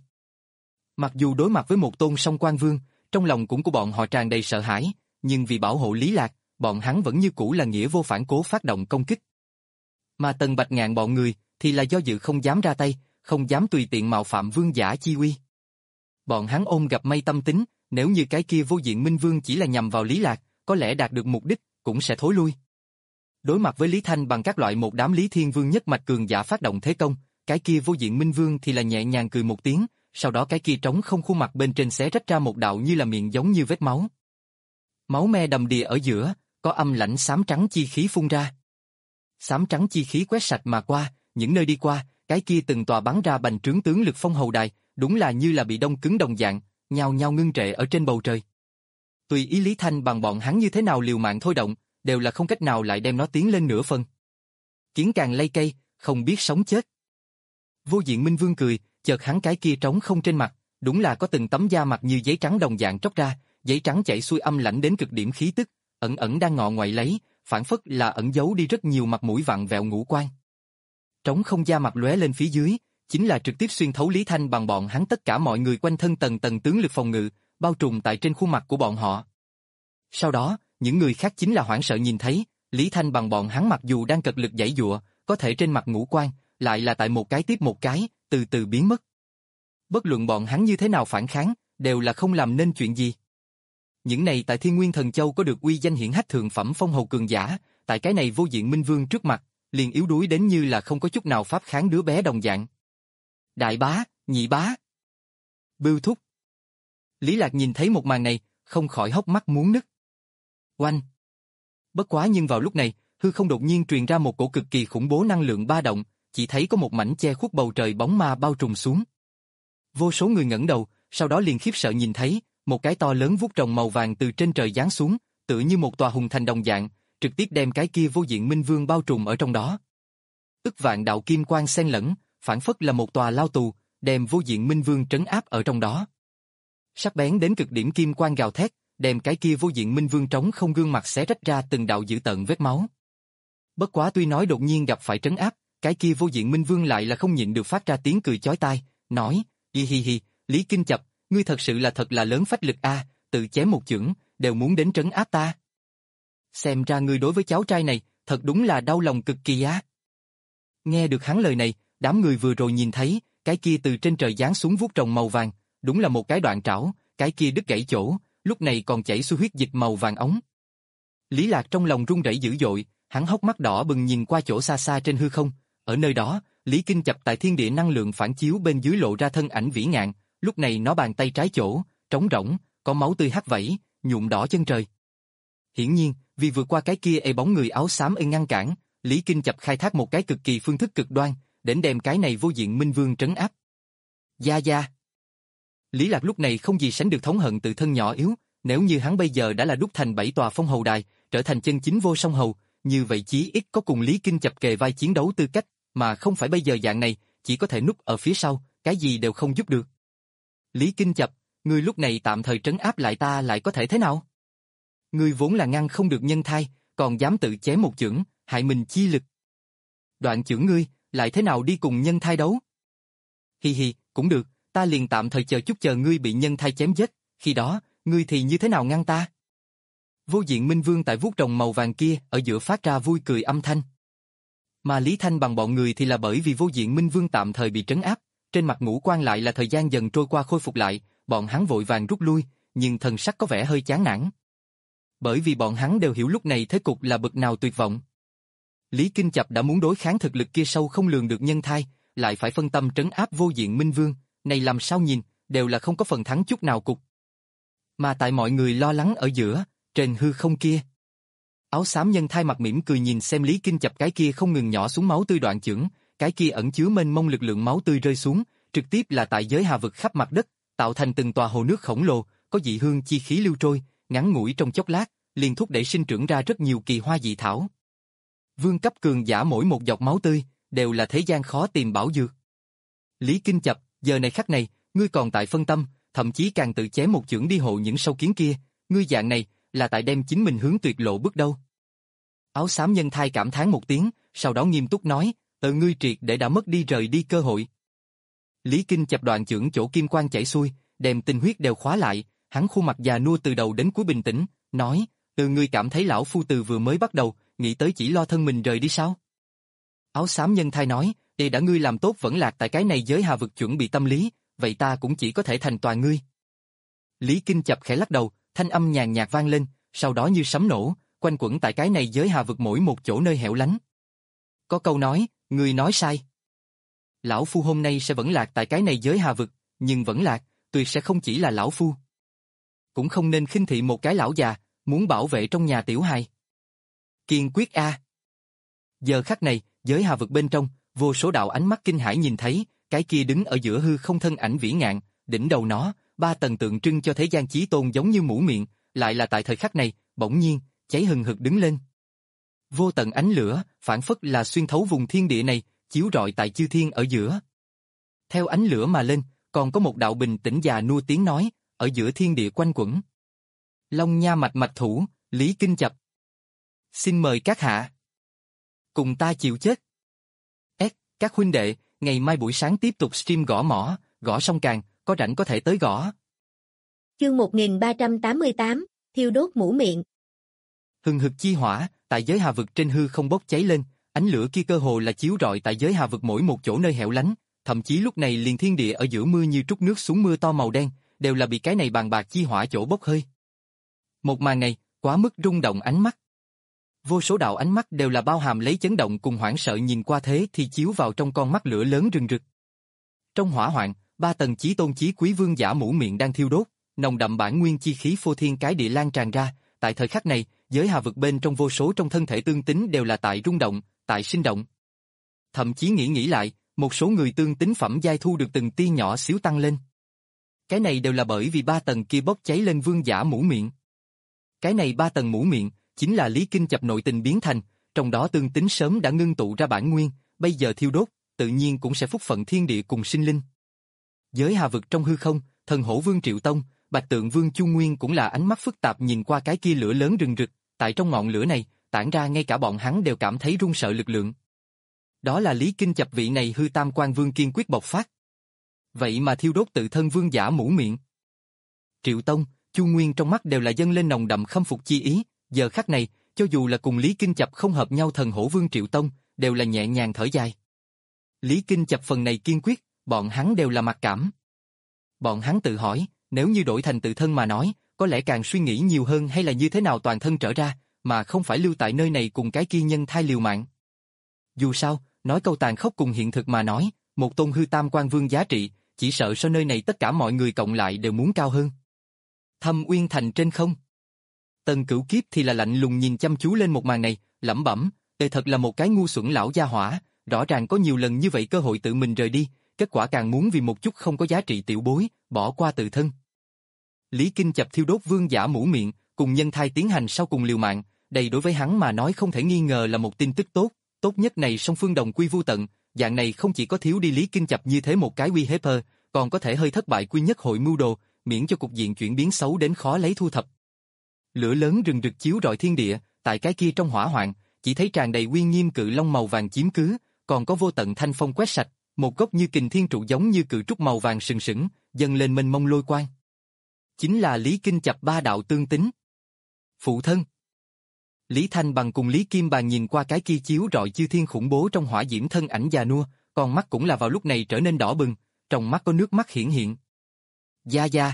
Speaker 1: Mặc dù đối mặt với một tôn song quan vương, trong lòng cũng của bọn họ tràn đầy sợ hãi, nhưng vì bảo hộ Lý Lạc, bọn hắn vẫn như cũ là nghĩa vô phản cố phát động công kích. Mà Tần Bạch Ngạn bọn người thì là do dự không dám ra tay, không dám tùy tiện mạo phạm vương giả chi uy. Bọn hắn ôm gặp may tâm tính, nếu như cái kia Vô Diện Minh Vương chỉ là nhằm vào Lý Lạc, có lẽ đạt được mục đích, cũng sẽ thối lui. Đối mặt với Lý Thanh bằng các loại một đám Lý Thiên Vương nhất mạch cường giả phát động thế công, cái kia Vô Diện Minh Vương thì là nhẹ nhàng cười một tiếng, sau đó cái kia trống không khuôn mặt bên trên xé rách ra một đạo như là miệng giống như vết máu. Máu me đầm đìa ở giữa, có âm lãnh xám trắng chi khí phun ra. Xám trắng chi khí quét sạch mà qua, những nơi đi qua, cái kia từng tòa bắn ra bành trướng tướng lực phong hầu đài, đúng là như là bị đông cứng đồng dạng, nhao nhao ngưng trệ ở trên bầu trời. Tùy ý Lý Thanh bằng bọn hắn như thế nào liều mạng thôi động, đều là không cách nào lại đem nó tiến lên nửa phần. Kiến càng lay cây, không biết sống chết. Vô Diện Minh Vương cười, chợt hắn cái kia trống không trên mặt, đúng là có từng tấm da mặt như giấy trắng đồng dạng tróc ra, giấy trắng chảy xuôi âm lãnh đến cực điểm khí tức, ẩn ẩn đang ngọ ngoại lấy, phản phất là ẩn giấu đi rất nhiều mặt mũi vặn vẹo ngũ quan. Trống không da mặt lóe lên phía dưới, chính là trực tiếp xuyên thấu Lý Thanh bằng bọn hắn tất cả mọi người quanh thân tầng tầng tướng lực phòng ngự, bao trùm tại trên khuôn mặt của bọn họ. Sau đó, những người khác chính là hoảng sợ nhìn thấy, Lý Thanh bằng bọn hắn mặc dù đang cật lực giãy giụa, có thể trên mặt ngũ quan, lại là tại một cái tiếp một cái, từ từ biến mất. Bất luận bọn hắn như thế nào phản kháng, đều là không làm nên chuyện gì. Những này tại Thiên Nguyên Thần Châu có được uy danh hiển hách thượng phẩm phong hầu cường giả, tại cái này Vô Diện Minh Vương trước mặt, liền yếu đuối đến như là không có chút nào pháp kháng đứa bé đồng dạng. Đại bá, nhị bá, Bưu thúc. Lý Lạc nhìn thấy một màn này, không khỏi hốc mắt muốn nứt. Oanh! Bất quá nhưng vào lúc này, hư không đột nhiên truyền ra một cổ cực kỳ khủng bố năng lượng ba động, chỉ thấy có một mảnh che khuất bầu trời bóng ma bao trùm xuống. Vô số người ngẩng đầu, sau đó liền khiếp sợ nhìn thấy, một cái to lớn vuốt rồng màu vàng từ trên trời giáng xuống, tựa như một tòa hùng thành đồng dạng, trực tiếp đem cái kia vô diện minh vương bao trùm ở trong đó. Ức vạn đạo kim quang xen lẫn, phản phất là một tòa lao tù, đem vô diện minh vương trấn áp ở trong đó. Sắc bén đến cực điểm kim quang gào thét, đem cái kia vô diện minh vương trống không gương mặt xé rách ra từng đạo dữ tợn vết máu. Bất quá tuy nói đột nhiên gặp phải trấn áp, cái kia vô diện minh vương lại là không nhịn được phát ra tiếng cười chói tai, nói, hi hi hi, Lý Kinh Chập, ngươi thật sự là thật là lớn phách lực a, tự chém một chưởng, đều muốn đến trấn áp ta. Xem ra ngươi đối với cháu trai này, thật đúng là đau lòng cực kỳ á. Nghe được hắn lời này, đám người vừa rồi nhìn thấy, cái kia từ trên trời giáng xuống vuốt rồng màu vàng, đúng là một cái đoạn trảo, cái kia đứt gãy chỗ, lúc này còn chảy xuôi huyết dịch màu vàng ống. Lý Lạc trong lòng run rẩy dữ dội, hắn hốc mắt đỏ bừng nhìn qua chỗ xa xa trên hư không, ở nơi đó, Lý Kinh Chập tại thiên địa năng lượng phản chiếu bên dưới lộ ra thân ảnh vĩ ngạn, lúc này nó bàn tay trái chỗ, trống rỗng, có máu tươi hắt vẩy, nhuộm đỏ chân trời. Hiển nhiên, vì vượt qua cái kia ê bóng người áo xám ê ngăn cản, Lý Kinh Chập khai thác một cái cực kỳ phương thức cực đoan, đến đem cái này vô diện minh vương trấn áp. Gia Gia. Lý Lạc lúc này không gì sánh được thống hận tự thân nhỏ yếu, nếu như hắn bây giờ đã là đúc thành bảy tòa phong hầu đài, trở thành chân chính vô song hầu, như vậy chí ít có cùng Lý Kinh Chập kề vai chiến đấu tư cách, mà không phải bây giờ dạng này, chỉ có thể núp ở phía sau, cái gì đều không giúp được. Lý Kinh Chập, ngươi lúc này tạm thời trấn áp lại ta lại có thể thế nào? Ngươi vốn là ngăn không được nhân thai, còn dám tự chém một chưởng, hại mình chi lực. Đoạn chưởng ngươi, lại thế nào đi cùng nhân thai đấu? Hi hi, cũng được, ta liền tạm thời chờ chút chờ ngươi bị nhân thai chém chết, khi đó, ngươi thì như thế nào ngăn ta? Vô diện minh vương tại vuốt rồng màu vàng kia ở giữa phát ra vui cười âm thanh. Mà Lý Thanh bằng bọn người thì là bởi vì vô diện minh vương tạm thời bị trấn áp, trên mặt ngũ quan lại là thời gian dần trôi qua khôi phục lại, bọn hắn vội vàng rút lui, nhưng thần sắc có vẻ hơi chán nản. Bởi vì bọn hắn đều hiểu lúc này thế cục là bực nào tuyệt vọng. Lý Kinh Chập đã muốn đối kháng thực lực kia sâu không lường được nhân thai, lại phải phân tâm trấn áp vô diện minh vương, này làm sao nhìn, đều là không có phần thắng chút nào cục. Mà tại mọi người lo lắng ở giữa, trên hư không kia, áo xám nhân thai mặt mỉm cười nhìn xem Lý Kinh Chập cái kia không ngừng nhỏ xuống máu tươi đoạn chưởng, cái kia ẩn chứa mênh mông lực lượng máu tươi rơi xuống, trực tiếp là tại giới hà vực khắp mặt đất, tạo thành từng tòa hồ nước khổng lồ, có dị hương chi khí lưu trôi, ngắn ngủi trong chốc lát, liền thúc đẩy sinh trưởng ra rất nhiều kỳ hoa dị thảo. Vương cấp cường giả mỗi một giọt máu tươi, đều là thế gian khó tìm bảo dược. Lý Kinh Chập, giờ này khắc này, ngươi còn tại phân tâm, thậm chí càng tự chém một chưởng đi hộ những sâu kiến kia, ngươi dạng này, là tại đem chính mình hướng tuyệt lộ bước đâu. Áo xám nhân thai cảm thán một tiếng, sau đó nghiêm túc nói, tự ngươi triệt để đã mất đi rời đi cơ hội. Lý Kinh Chập đoạn chưởng chỗ kim quang chảy xuôi, đem tinh huyết đều khóa lại, hắn khuôn mặt già nua từ đầu đến cuối bình tĩnh, nói, từ ngươi cảm thấy lão phu từ vừa mới bắt đầu, nghĩ tới chỉ lo thân mình rời đi sao? Áo xám nhân thai nói, để đã ngươi làm tốt vẫn lạc tại cái này giới hà vực chuẩn bị tâm lý, vậy ta cũng chỉ có thể thành toàn ngươi. Lý Kinh Chập khẽ lắc đầu, thanh âm nhàn nhạt vang lên, sau đó như sấm nổ, quanh quẩn tại cái này giới hà vực mỗi một chỗ nơi hẻo lánh. Có câu nói, ngươi nói sai. Lão phu hôm nay sẽ vẫn lạc tại cái này giới hà vực, nhưng vẫn lạc, tuyệt sẽ không chỉ là lão phu. Cũng không nên khinh thị một cái lão già, muốn bảo vệ trong nhà tiểu hài. Kiên quyết a. Giờ khắc này, giới hà vực bên trong, vô số đạo ánh mắt kinh hãi nhìn thấy, cái kia đứng ở giữa hư không thân ảnh vĩ ngạn, đỉnh đầu nó, ba tầng tượng trưng cho thế gian chí tôn giống như mũ miệng, lại là tại thời khắc này, bỗng nhiên, cháy hừng hực đứng lên. Vô tận ánh lửa, phản phất là xuyên thấu vùng thiên địa này, chiếu rọi tại chư thiên ở giữa. Theo ánh lửa mà lên, còn có một đạo bình tĩnh già nua tiếng nói, ở giữa thiên địa quanh quẩn. Long nha mạch mạch thủ, Lý Kinh Chập. Xin mời các hạ. Cùng ta chịu chết. S, các huynh đệ, ngày mai buổi sáng tiếp tục stream gõ mỏ, gõ xong càng, có rảnh có thể tới gõ.
Speaker 2: Chương một nghìn ba trăm tám mươi tám, thiêu đốt mũ miệng.
Speaker 1: Hừng hực chi hỏa, tại giới hà vực trên hư không bốc cháy lên, ánh lửa kia cơ hồ là chiếu rọi tại giới hà vực mỗi một chỗ nơi hẻo lánh, thậm chí lúc này liền thiên địa ở giữa mưa như trút nước xuống mưa to màu đen, đều là bị cái này bàn bạc chi hỏa chỗ bốc hơi. Một màn này, quá mức rung động ánh mắt. Vô số đạo ánh mắt đều là bao hàm lấy chấn động cùng hoảng sợ nhìn qua thế thì chiếu vào trong con mắt lửa lớn rừng rực. Trong hỏa hoạn, ba tầng chí tôn chí quý vương giả mũ miệng đang thiêu đốt, nồng đậm bản nguyên chi khí phô thiên cái địa lan tràn ra, tại thời khắc này, giới hà vực bên trong vô số trong thân thể tương tính đều là tại rung động, tại sinh động. Thậm chí nghĩ nghĩ lại, một số người tương tính phẩm giai thu được từng tia nhỏ xíu tăng lên. Cái này đều là bởi vì ba tầng kia bốc cháy lên vương giả mũ miệng. Cái này ba tầng mũ miệng, chính là Lý Kinh Chập nội tình biến thành, trong đó tương tính sớm đã ngưng tụ ra bản nguyên, bây giờ thiêu đốt, tự nhiên cũng sẽ phúc phận thiên địa cùng sinh linh. Giới hà vực trong hư không, thần hổ vương Triệu Tông, bạch tượng vương Chu Nguyên cũng là ánh mắt phức tạp nhìn qua cái kia lửa lớn rừng rực, tại trong ngọn lửa này, tản ra ngay cả bọn hắn đều cảm thấy run sợ lực lượng. Đó là Lý Kinh Chập vị này hư tam quan vương kiên quyết bộc phát. Vậy mà thiêu đốt tự thân vương giả mũ miệng. Triệu Tông, Chu Nguyên trong mắt đều là dâng lên nồng đậm khâm phục chi ý, giờ khắc này, cho dù là cùng Lý Kinh Chập không hợp nhau thần hổ vương Triệu Tông, đều là nhẹ nhàng thở dài. Lý Kinh Chập phần này kiên quyết, bọn hắn đều là mặc cảm. Bọn hắn tự hỏi, nếu như đổi thành tự thân mà nói, có lẽ càng suy nghĩ nhiều hơn hay là như thế nào toàn thân trở ra, mà không phải lưu tại nơi này cùng cái kia nhân thai liều mạng. Dù sao, nói câu tàn khốc cùng hiện thực mà nói, một tôn hư tam quan vương giá trị, chỉ sợ so nơi này tất cả mọi người cộng lại đều muốn cao hơn. Thâm Uyên Thành trên không. Tần Cửu Kiếp thì là lạnh lùng nhìn chăm chú lên một màn này, lẩm bẩm, đây thật là một cái ngu xuẩn lão gia hỏa, rõ ràng có nhiều lần như vậy cơ hội tự mình rời đi, kết quả càng muốn vì một chút không có giá trị tiểu bối, bỏ qua tự thân. Lý Kinh Chập thiêu đốt vương giả mũ miệng, cùng nhân thai tiến hành sau cùng liều mạng, đây đối với hắn mà nói không thể nghi ngờ là một tin tức tốt, tốt nhất này song phương đồng quy vu tận, dạng này không chỉ có thiếu đi Lý Kinh Chập như thế một cái uy hiếp, còn có thể hơi thất bại quy nhất hội mưu đồ, miễn cho cục diện chuyển biến xấu đến khó lấy thu thập. Lửa lớn rừng rực chiếu rọi thiên địa, tại cái kia trong hỏa hoạn, chỉ thấy tràn đầy uy nghiêm cự long màu vàng chiếm cứ, còn có vô tận thanh phong quét sạch, một gốc như kình thiên trụ giống như cự trúc màu vàng sừng sững, dâng lên mênh mông lôi quang. Chính là Lý Kinh Chập ba đạo tương tính. Phụ thân. Lý Thanh Bằng cùng Lý Kim Bàn nhìn qua cái kia chiếu rọi chư thiên khủng bố trong hỏa diễm thân ảnh già nua, con mắt cũng là vào lúc này trở nên đỏ bừng, trong mắt có nước mắt hiển hiện. Gia Gia.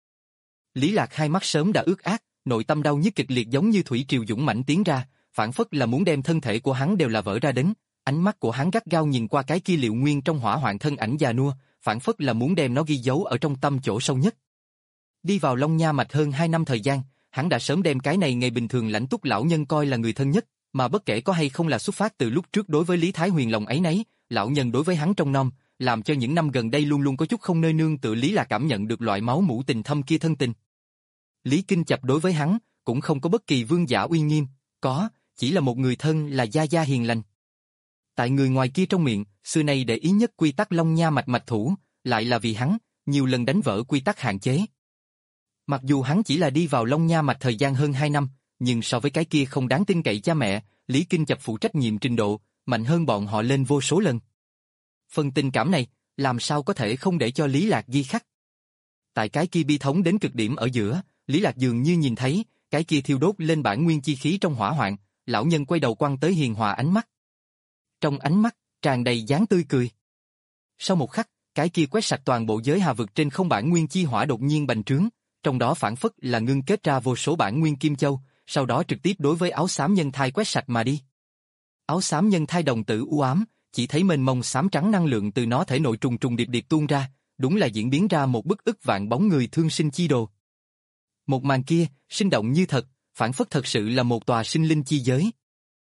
Speaker 1: Lý Lạc hai mắt sớm đã ướt át, nội tâm đau nhức kịch liệt giống như thủy triều dũng mãnh tiến ra, phản phất là muốn đem thân thể của hắn đều là vỡ ra đến, ánh mắt của hắn gắt gao nhìn qua cái kia liệu nguyên trong hỏa hoạn thân ảnh già nua, phản phất là muốn đem nó ghi dấu ở trong tâm chỗ sâu nhất. Đi vào Long Nha Mạch hơn hai năm thời gian, hắn đã sớm đem cái này ngày bình thường lãnh túc lão nhân coi là người thân nhất, mà bất kể có hay không là xuất phát từ lúc trước đối với Lý Thái Huyền lòng ấy nấy, lão nhân đối với hắn trong nom, làm cho những năm gần đây luôn luôn có chút không nơi nương tựa Lý là cảm nhận được loại máu mủ tình thâm kia thân tình. Lý Kinh Chập đối với hắn cũng không có bất kỳ vương giả uy nghiêm, có, chỉ là một người thân là gia gia hiền lành. Tại người ngoài kia trong miệng, xưa nay để ý nhất quy tắc Long Nha Mạch mạch thủ, lại là vì hắn, nhiều lần đánh vỡ quy tắc hạn chế. Mặc dù hắn chỉ là đi vào Long Nha Mạch thời gian hơn hai năm, nhưng so với cái kia không đáng tin cậy cha mẹ, Lý Kinh Chập phụ trách nhiệm trình độ, mạnh hơn bọn họ lên vô số lần. Phần tình cảm này, làm sao có thể không để cho Lý Lạc ghi khắc. Tại cái kia bi thống đến cực điểm ở giữa, Lý Lạc dường như nhìn thấy, cái kia thiêu đốt lên bản nguyên chi khí trong hỏa hoạn, lão nhân quay đầu quăng tới hiền hòa ánh mắt. Trong ánh mắt, tràn đầy dáng tươi cười. Sau một khắc, cái kia quét sạch toàn bộ giới hà vực trên không bản nguyên chi hỏa đột nhiên bành trướng, trong đó phản phất là ngưng kết ra vô số bản nguyên kim châu, sau đó trực tiếp đối với áo xám nhân thai quét sạch mà đi. Áo xám nhân thai đồng tử u ám, chỉ thấy mênh mông xám trắng năng lượng từ nó thể nội trùng trùng điệp điệp tuôn ra, đúng là diễn biến ra một bức ức vạn bóng người thương sinh chi đồ. Một màn kia, sinh động như thật, phản phất thật sự là một tòa sinh linh chi giới.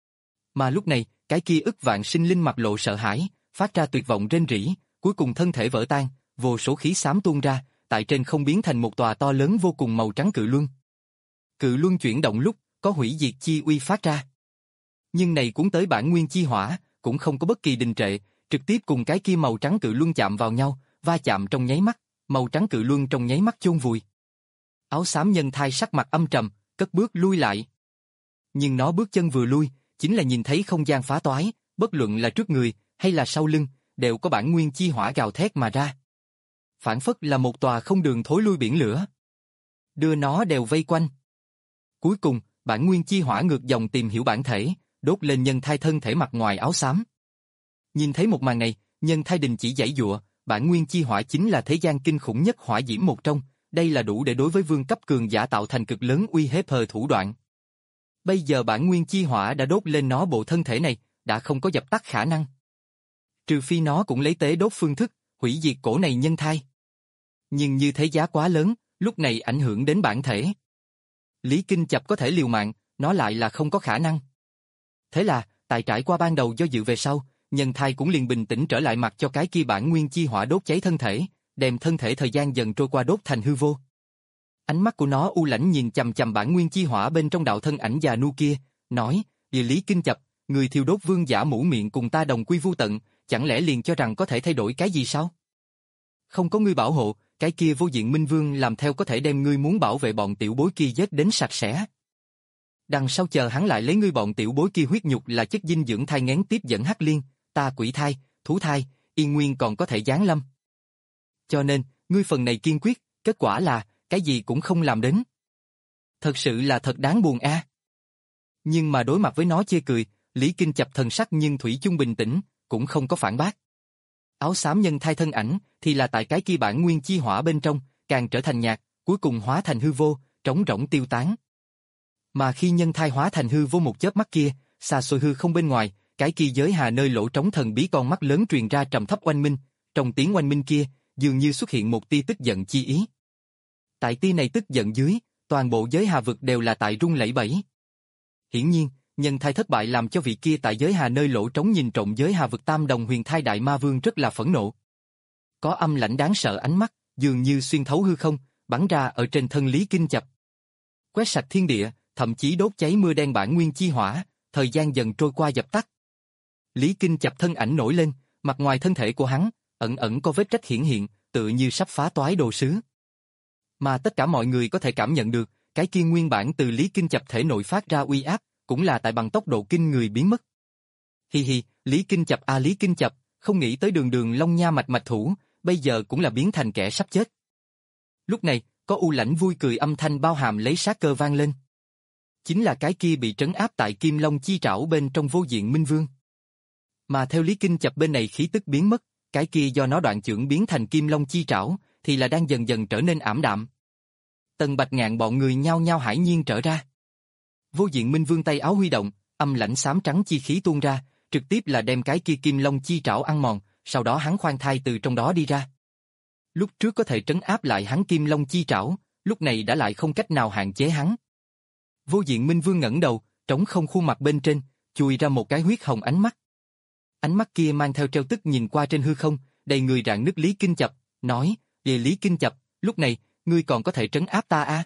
Speaker 1: Mà lúc này, cái kia ức vạn sinh linh mặt lộ sợ hãi, phát ra tuyệt vọng rên rỉ, cuối cùng thân thể vỡ tan, vô số khí xám tuôn ra, tại trên không biến thành một tòa to lớn vô cùng màu trắng cự luân. Cự luân chuyển động lúc, có hủy diệt chi uy phát ra. Nhưng này cuốn tới bản nguyên chi hỏa, cũng không có bất kỳ đình trệ, trực tiếp cùng cái kia màu trắng cự luân chạm vào nhau, va chạm trong nháy mắt, màu trắng cự luân trong nháy mắt chôn vùi. Áo xám nhân thai sắc mặt âm trầm, cất bước lui lại. Nhưng nó bước chân vừa lui, chính là nhìn thấy không gian phá toái, bất luận là trước người hay là sau lưng, đều có bản nguyên chi hỏa gào thét mà ra. Phản phất là một tòa không đường thối lui biển lửa. Đưa nó đều vây quanh. Cuối cùng, bản nguyên chi hỏa ngược dòng tìm hiểu bản thể, đốt lên nhân thai thân thể mặt ngoài áo xám. Nhìn thấy một màn này, nhân thai đình chỉ giãy giụa, bản nguyên chi hỏa chính là thế gian kinh khủng nhất hỏa diễm một trong, đây là đủ để đối với vương cấp cường giả tạo thành cực lớn uy hiếp hờ thủ đoạn. Bây giờ bản nguyên chi hỏa đã đốt lên nó bộ thân thể này, đã không có dập tắt khả năng. Trừ phi nó cũng lấy tế đốt phương thức, hủy diệt cổ này nhân thai. Nhưng như thế giá quá lớn, lúc này ảnh hưởng đến bản thể. Lý Kinh Chập có thể liều mạng, nó lại là không có khả năng. Thế là, tại trải qua ban đầu do dự về sau, nhân thai cũng liền bình tĩnh trở lại mặc cho cái kia bản nguyên chi hỏa đốt cháy thân thể, đem thân thể thời gian dần trôi qua đốt thành hư vô. Ánh mắt của nó u lãnh nhìn chằm chằm bản nguyên chi hỏa bên trong đạo thân ảnh già nua kia, nói, địa lý kinh chập, người thiêu đốt vương giả mũ miệng cùng ta đồng quy vu tận, chẳng lẽ liền cho rằng có thể thay đổi cái gì sao? Không có ngươi bảo hộ, cái kia vô diện minh vương làm theo có thể đem ngươi muốn bảo vệ bọn tiểu bối kia giết đến sạch sẽ. Đằng sau chờ hắn lại lấy ngươi bọn tiểu bối kia huyết nhục là chất dinh dưỡng thai nghén tiếp dẫn hắc liên, ta quỷ thai, thú thai, yên nguyên còn có thể giáng lâm. Cho nên, ngươi phần này kiên quyết, kết quả là, cái gì cũng không làm đến. Thật sự là thật đáng buồn a. À. Nhưng mà đối mặt với nó chê cười, Lý Kinh chập thần sắc nhưng thủy chung bình tĩnh, cũng không có phản bác. Áo xám nhân thai thân ảnh, thì là tại cái kia bản nguyên chi hỏa bên trong, càng trở thành nhạt, cuối cùng hóa thành hư vô, trống rỗng tiêu tán. Mà khi nhân thai hóa thành hư vô một chớp mắt kia, xa xôi hư không bên ngoài, cái kia giới hà nơi lỗ trống thần bí con mắt lớn truyền ra trầm thấp oanh minh, trong tiếng oanh minh kia, dường như xuất hiện một tia tức giận chi ý. Tại tia này tức giận dưới, toàn bộ giới hà vực đều là tại rung lẩy bẩy. Hiển nhiên, nhân thai thất bại làm cho vị kia tại giới hà nơi lỗ trống nhìn trộm giới hà vực tam đồng huyền thai đại ma vương rất là phẫn nộ. Có âm lãnh đáng sợ ánh mắt, dường như xuyên thấu hư không, bắn ra ở trên thân Lý Kinh chập. Quét sạch thiên địa, thậm chí đốt cháy mưa đen bản nguyên chi hỏa, thời gian dần trôi qua dập tắt. Lý Kinh chập thân ảnh nổi lên, mặt ngoài thân thể của hắn, ẩn ẩn có vết rách hiển hiện, tự như sắp phá toái đồ sứ. Mà tất cả mọi người có thể cảm nhận được, cái kia nguyên bản từ Lý Kinh chập thể nội phát ra uy áp, cũng là tại bằng tốc độ kinh người biến mất. Hi hi, Lý Kinh chập a à Lý Kinh chập, không nghĩ tới đường đường long nha mạch mạch thủ, bây giờ cũng là biến thành kẻ sắp chết. Lúc này, có u lãnh vui cười âm thanh bao hàm lấy sát cơ vang lên. Chính là cái kia bị trấn áp tại Kim Long chi trảo bên trong vô diện minh vương. Mà theo Lý Kinh chập bên này khí tức biến mất, cái kia do nó đoạn chưởng biến thành Kim Long chi trảo, thì là đang dần dần trở nên ảm đạm. Tần Bạch Ngạn bọn người nhao nhao hải nhiên trở ra. Vô diện minh vương tay áo huy động, âm lãnh xám trắng chi khí tuôn ra, trực tiếp là đem cái kia Kim Long chi trảo ăn mòn, sau đó hắn khoan thai từ trong đó đi ra. Lúc trước có thể trấn áp lại hắn Kim Long chi trảo, lúc này đã lại không cách nào hạn chế hắn. Vô diện minh vương ngẩng đầu, trống không khuôn mặt bên trên, chui ra một cái huyết hồng ánh mắt. Ánh mắt kia mang theo trêu tức nhìn qua trên hư không, đầy người rạn nứt Lý Kinh chập, nói, về Lý Kinh chập, lúc này, ngươi còn có thể trấn áp ta à?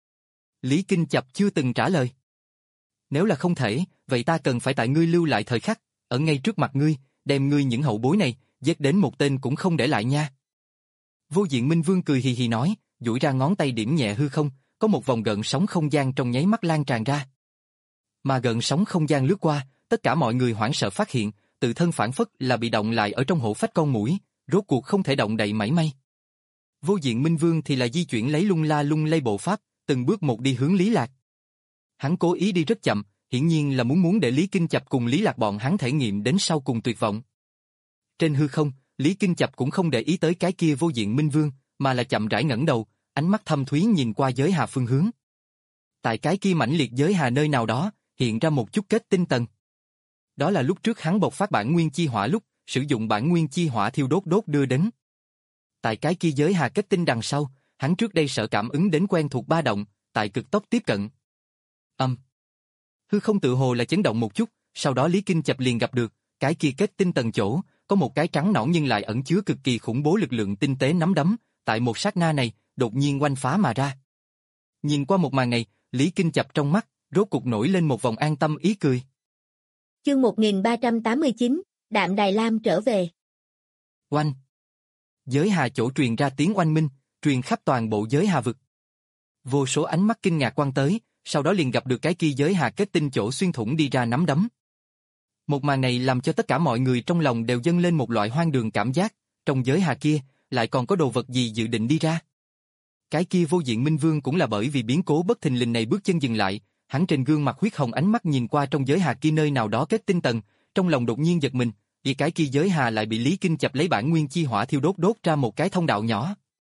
Speaker 1: Lý Kinh chập chưa từng trả lời. Nếu là không thể, vậy ta cần phải tại ngươi lưu lại thời khắc, ở ngay trước mặt ngươi, đem ngươi những hậu bối này, giết đến một tên cũng không để lại nha. Vô diện minh vương cười hì hì nói, duỗi ra ngón tay điểm nhẹ hư không, có một vòng gợn sóng không gian trong nháy mắt lan tràn ra. Mà gợn sóng không gian lướt qua, tất cả mọi người hoảng sợ phát hiện, tự thân phản phất là bị động lại ở trong hổ phách con muỗi, rốt cuộc không thể động đậy mảy may. Vô diện minh vương thì là di chuyển lấy lung la lung lay bộ pháp, từng bước một đi hướng Lý Lạc. Hắn cố ý đi rất chậm, hiển nhiên là muốn muốn để Lý Kinh chập cùng Lý Lạc bọn hắn thể nghiệm đến sau cùng tuyệt vọng. Trên hư không, Lý Kinh chập cũng không để ý tới cái kia vô diện minh vương, mà là chậm rãi ngẩng đầu, ánh mắt thâm thúy nhìn qua giới hà phương hướng. Tại cái kia mãnh liệt giới hà nơi nào đó, hiện ra một chút kết tinh tầng. Đó là lúc trước hắn bộc phát bản nguyên chi hỏa lúc, sử dụng bản nguyên chi hỏa thiêu đốt đốt đưa đến. Tại cái kia giới hà kết tinh đằng sau, hắn trước đây sợ cảm ứng đến quen thuộc ba động, tại cực tốc tiếp cận. Âm. Um. Hư không tự hồ là chấn động một chút, sau đó Lý Kinh chập liền gặp được, cái kia kết tinh tầng chỗ, có một cái trắng nõn nhưng lại ẩn chứa cực kỳ khủng bố lực lượng tinh tế nắm đấm, tại một sát na này, đột nhiên oanh phá mà ra. Nhìn qua một màn này, Lý Kinh chập trong mắt, rốt cục nổi lên một vòng an tâm ý cười.
Speaker 2: Chương một nghìn ba trăm tám mươi chín, Đạm Đài Lam trở về.
Speaker 1: Oanh. Giới hà chỗ truyền ra tiếng oanh minh, truyền khắp toàn bộ giới hà vực. Vô số ánh mắt kinh ngạc quan tới, sau đó liền gặp được cái kia giới hà kết tinh chỗ xuyên thủng đi ra nắm đấm. Một màn này làm cho tất cả mọi người trong lòng đều dâng lên một loại hoang đường cảm giác, trong giới hà kia, lại còn có đồ vật gì dự định đi ra. Cái kia vô diện minh vương cũng là bởi vì biến cố bất thình lình này bước chân dừng lại, hắn trên gương mặt huyết hồng ánh mắt nhìn qua trong giới hà kia nơi nào đó kết tinh tầng, trong lòng đột nhiên giật mình, vì cái kia giới hà lại bị Lý Kinh chập lấy bản nguyên chi hỏa thiêu đốt đốt ra một cái thông đạo nhỏ.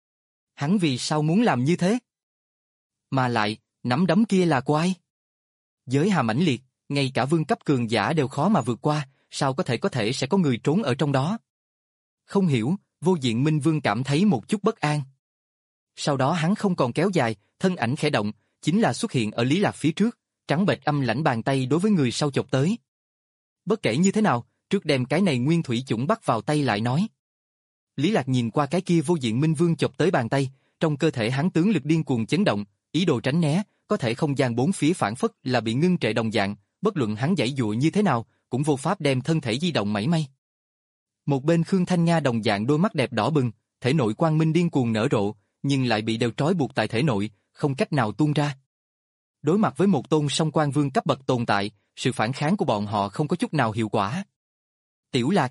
Speaker 1: Hắn vì sao muốn làm như thế? Mà lại, nắm đấm kia là của ai? Giới hà mãnh liệt, ngay cả vương cấp cường giả đều khó mà vượt qua, sao có thể có thể sẽ có người trốn ở trong đó? Không hiểu, vô diện minh vương cảm thấy một chút bất an. Sau đó hắn không còn kéo dài, thân ảnh khẽ động, chính là xuất hiện ở Lý Lạc phía trước, trắng bệch âm lãnh bàn tay đối với người sau chộp tới. Bất kể như thế nào, trước đem cái này nguyên thủy chủng bắt vào tay lại nói. Lý Lạc nhìn qua cái kia vô diện minh vương chộp tới bàn tay, trong cơ thể hắn tướng lực điên cuồng chấn động, ý đồ tránh né, có thể không gian bốn phía phản phất là bị ngưng trệ đồng dạng, bất luận hắn giãy dụa như thế nào, cũng vô pháp đem thân thể di động mảy may. Một bên Khương Thanh Nga đồng dạng đôi mắt đẹp đỏ bừng, thể nội quang minh điên cuồng nở rộ, nhưng lại bị đều trói buộc tại thể nội, không cách nào tuôn ra. Đối mặt với một tôn song quan vương cấp bậc tồn tại, sự phản kháng của bọn họ không có chút nào hiệu quả. Tiểu Lạc,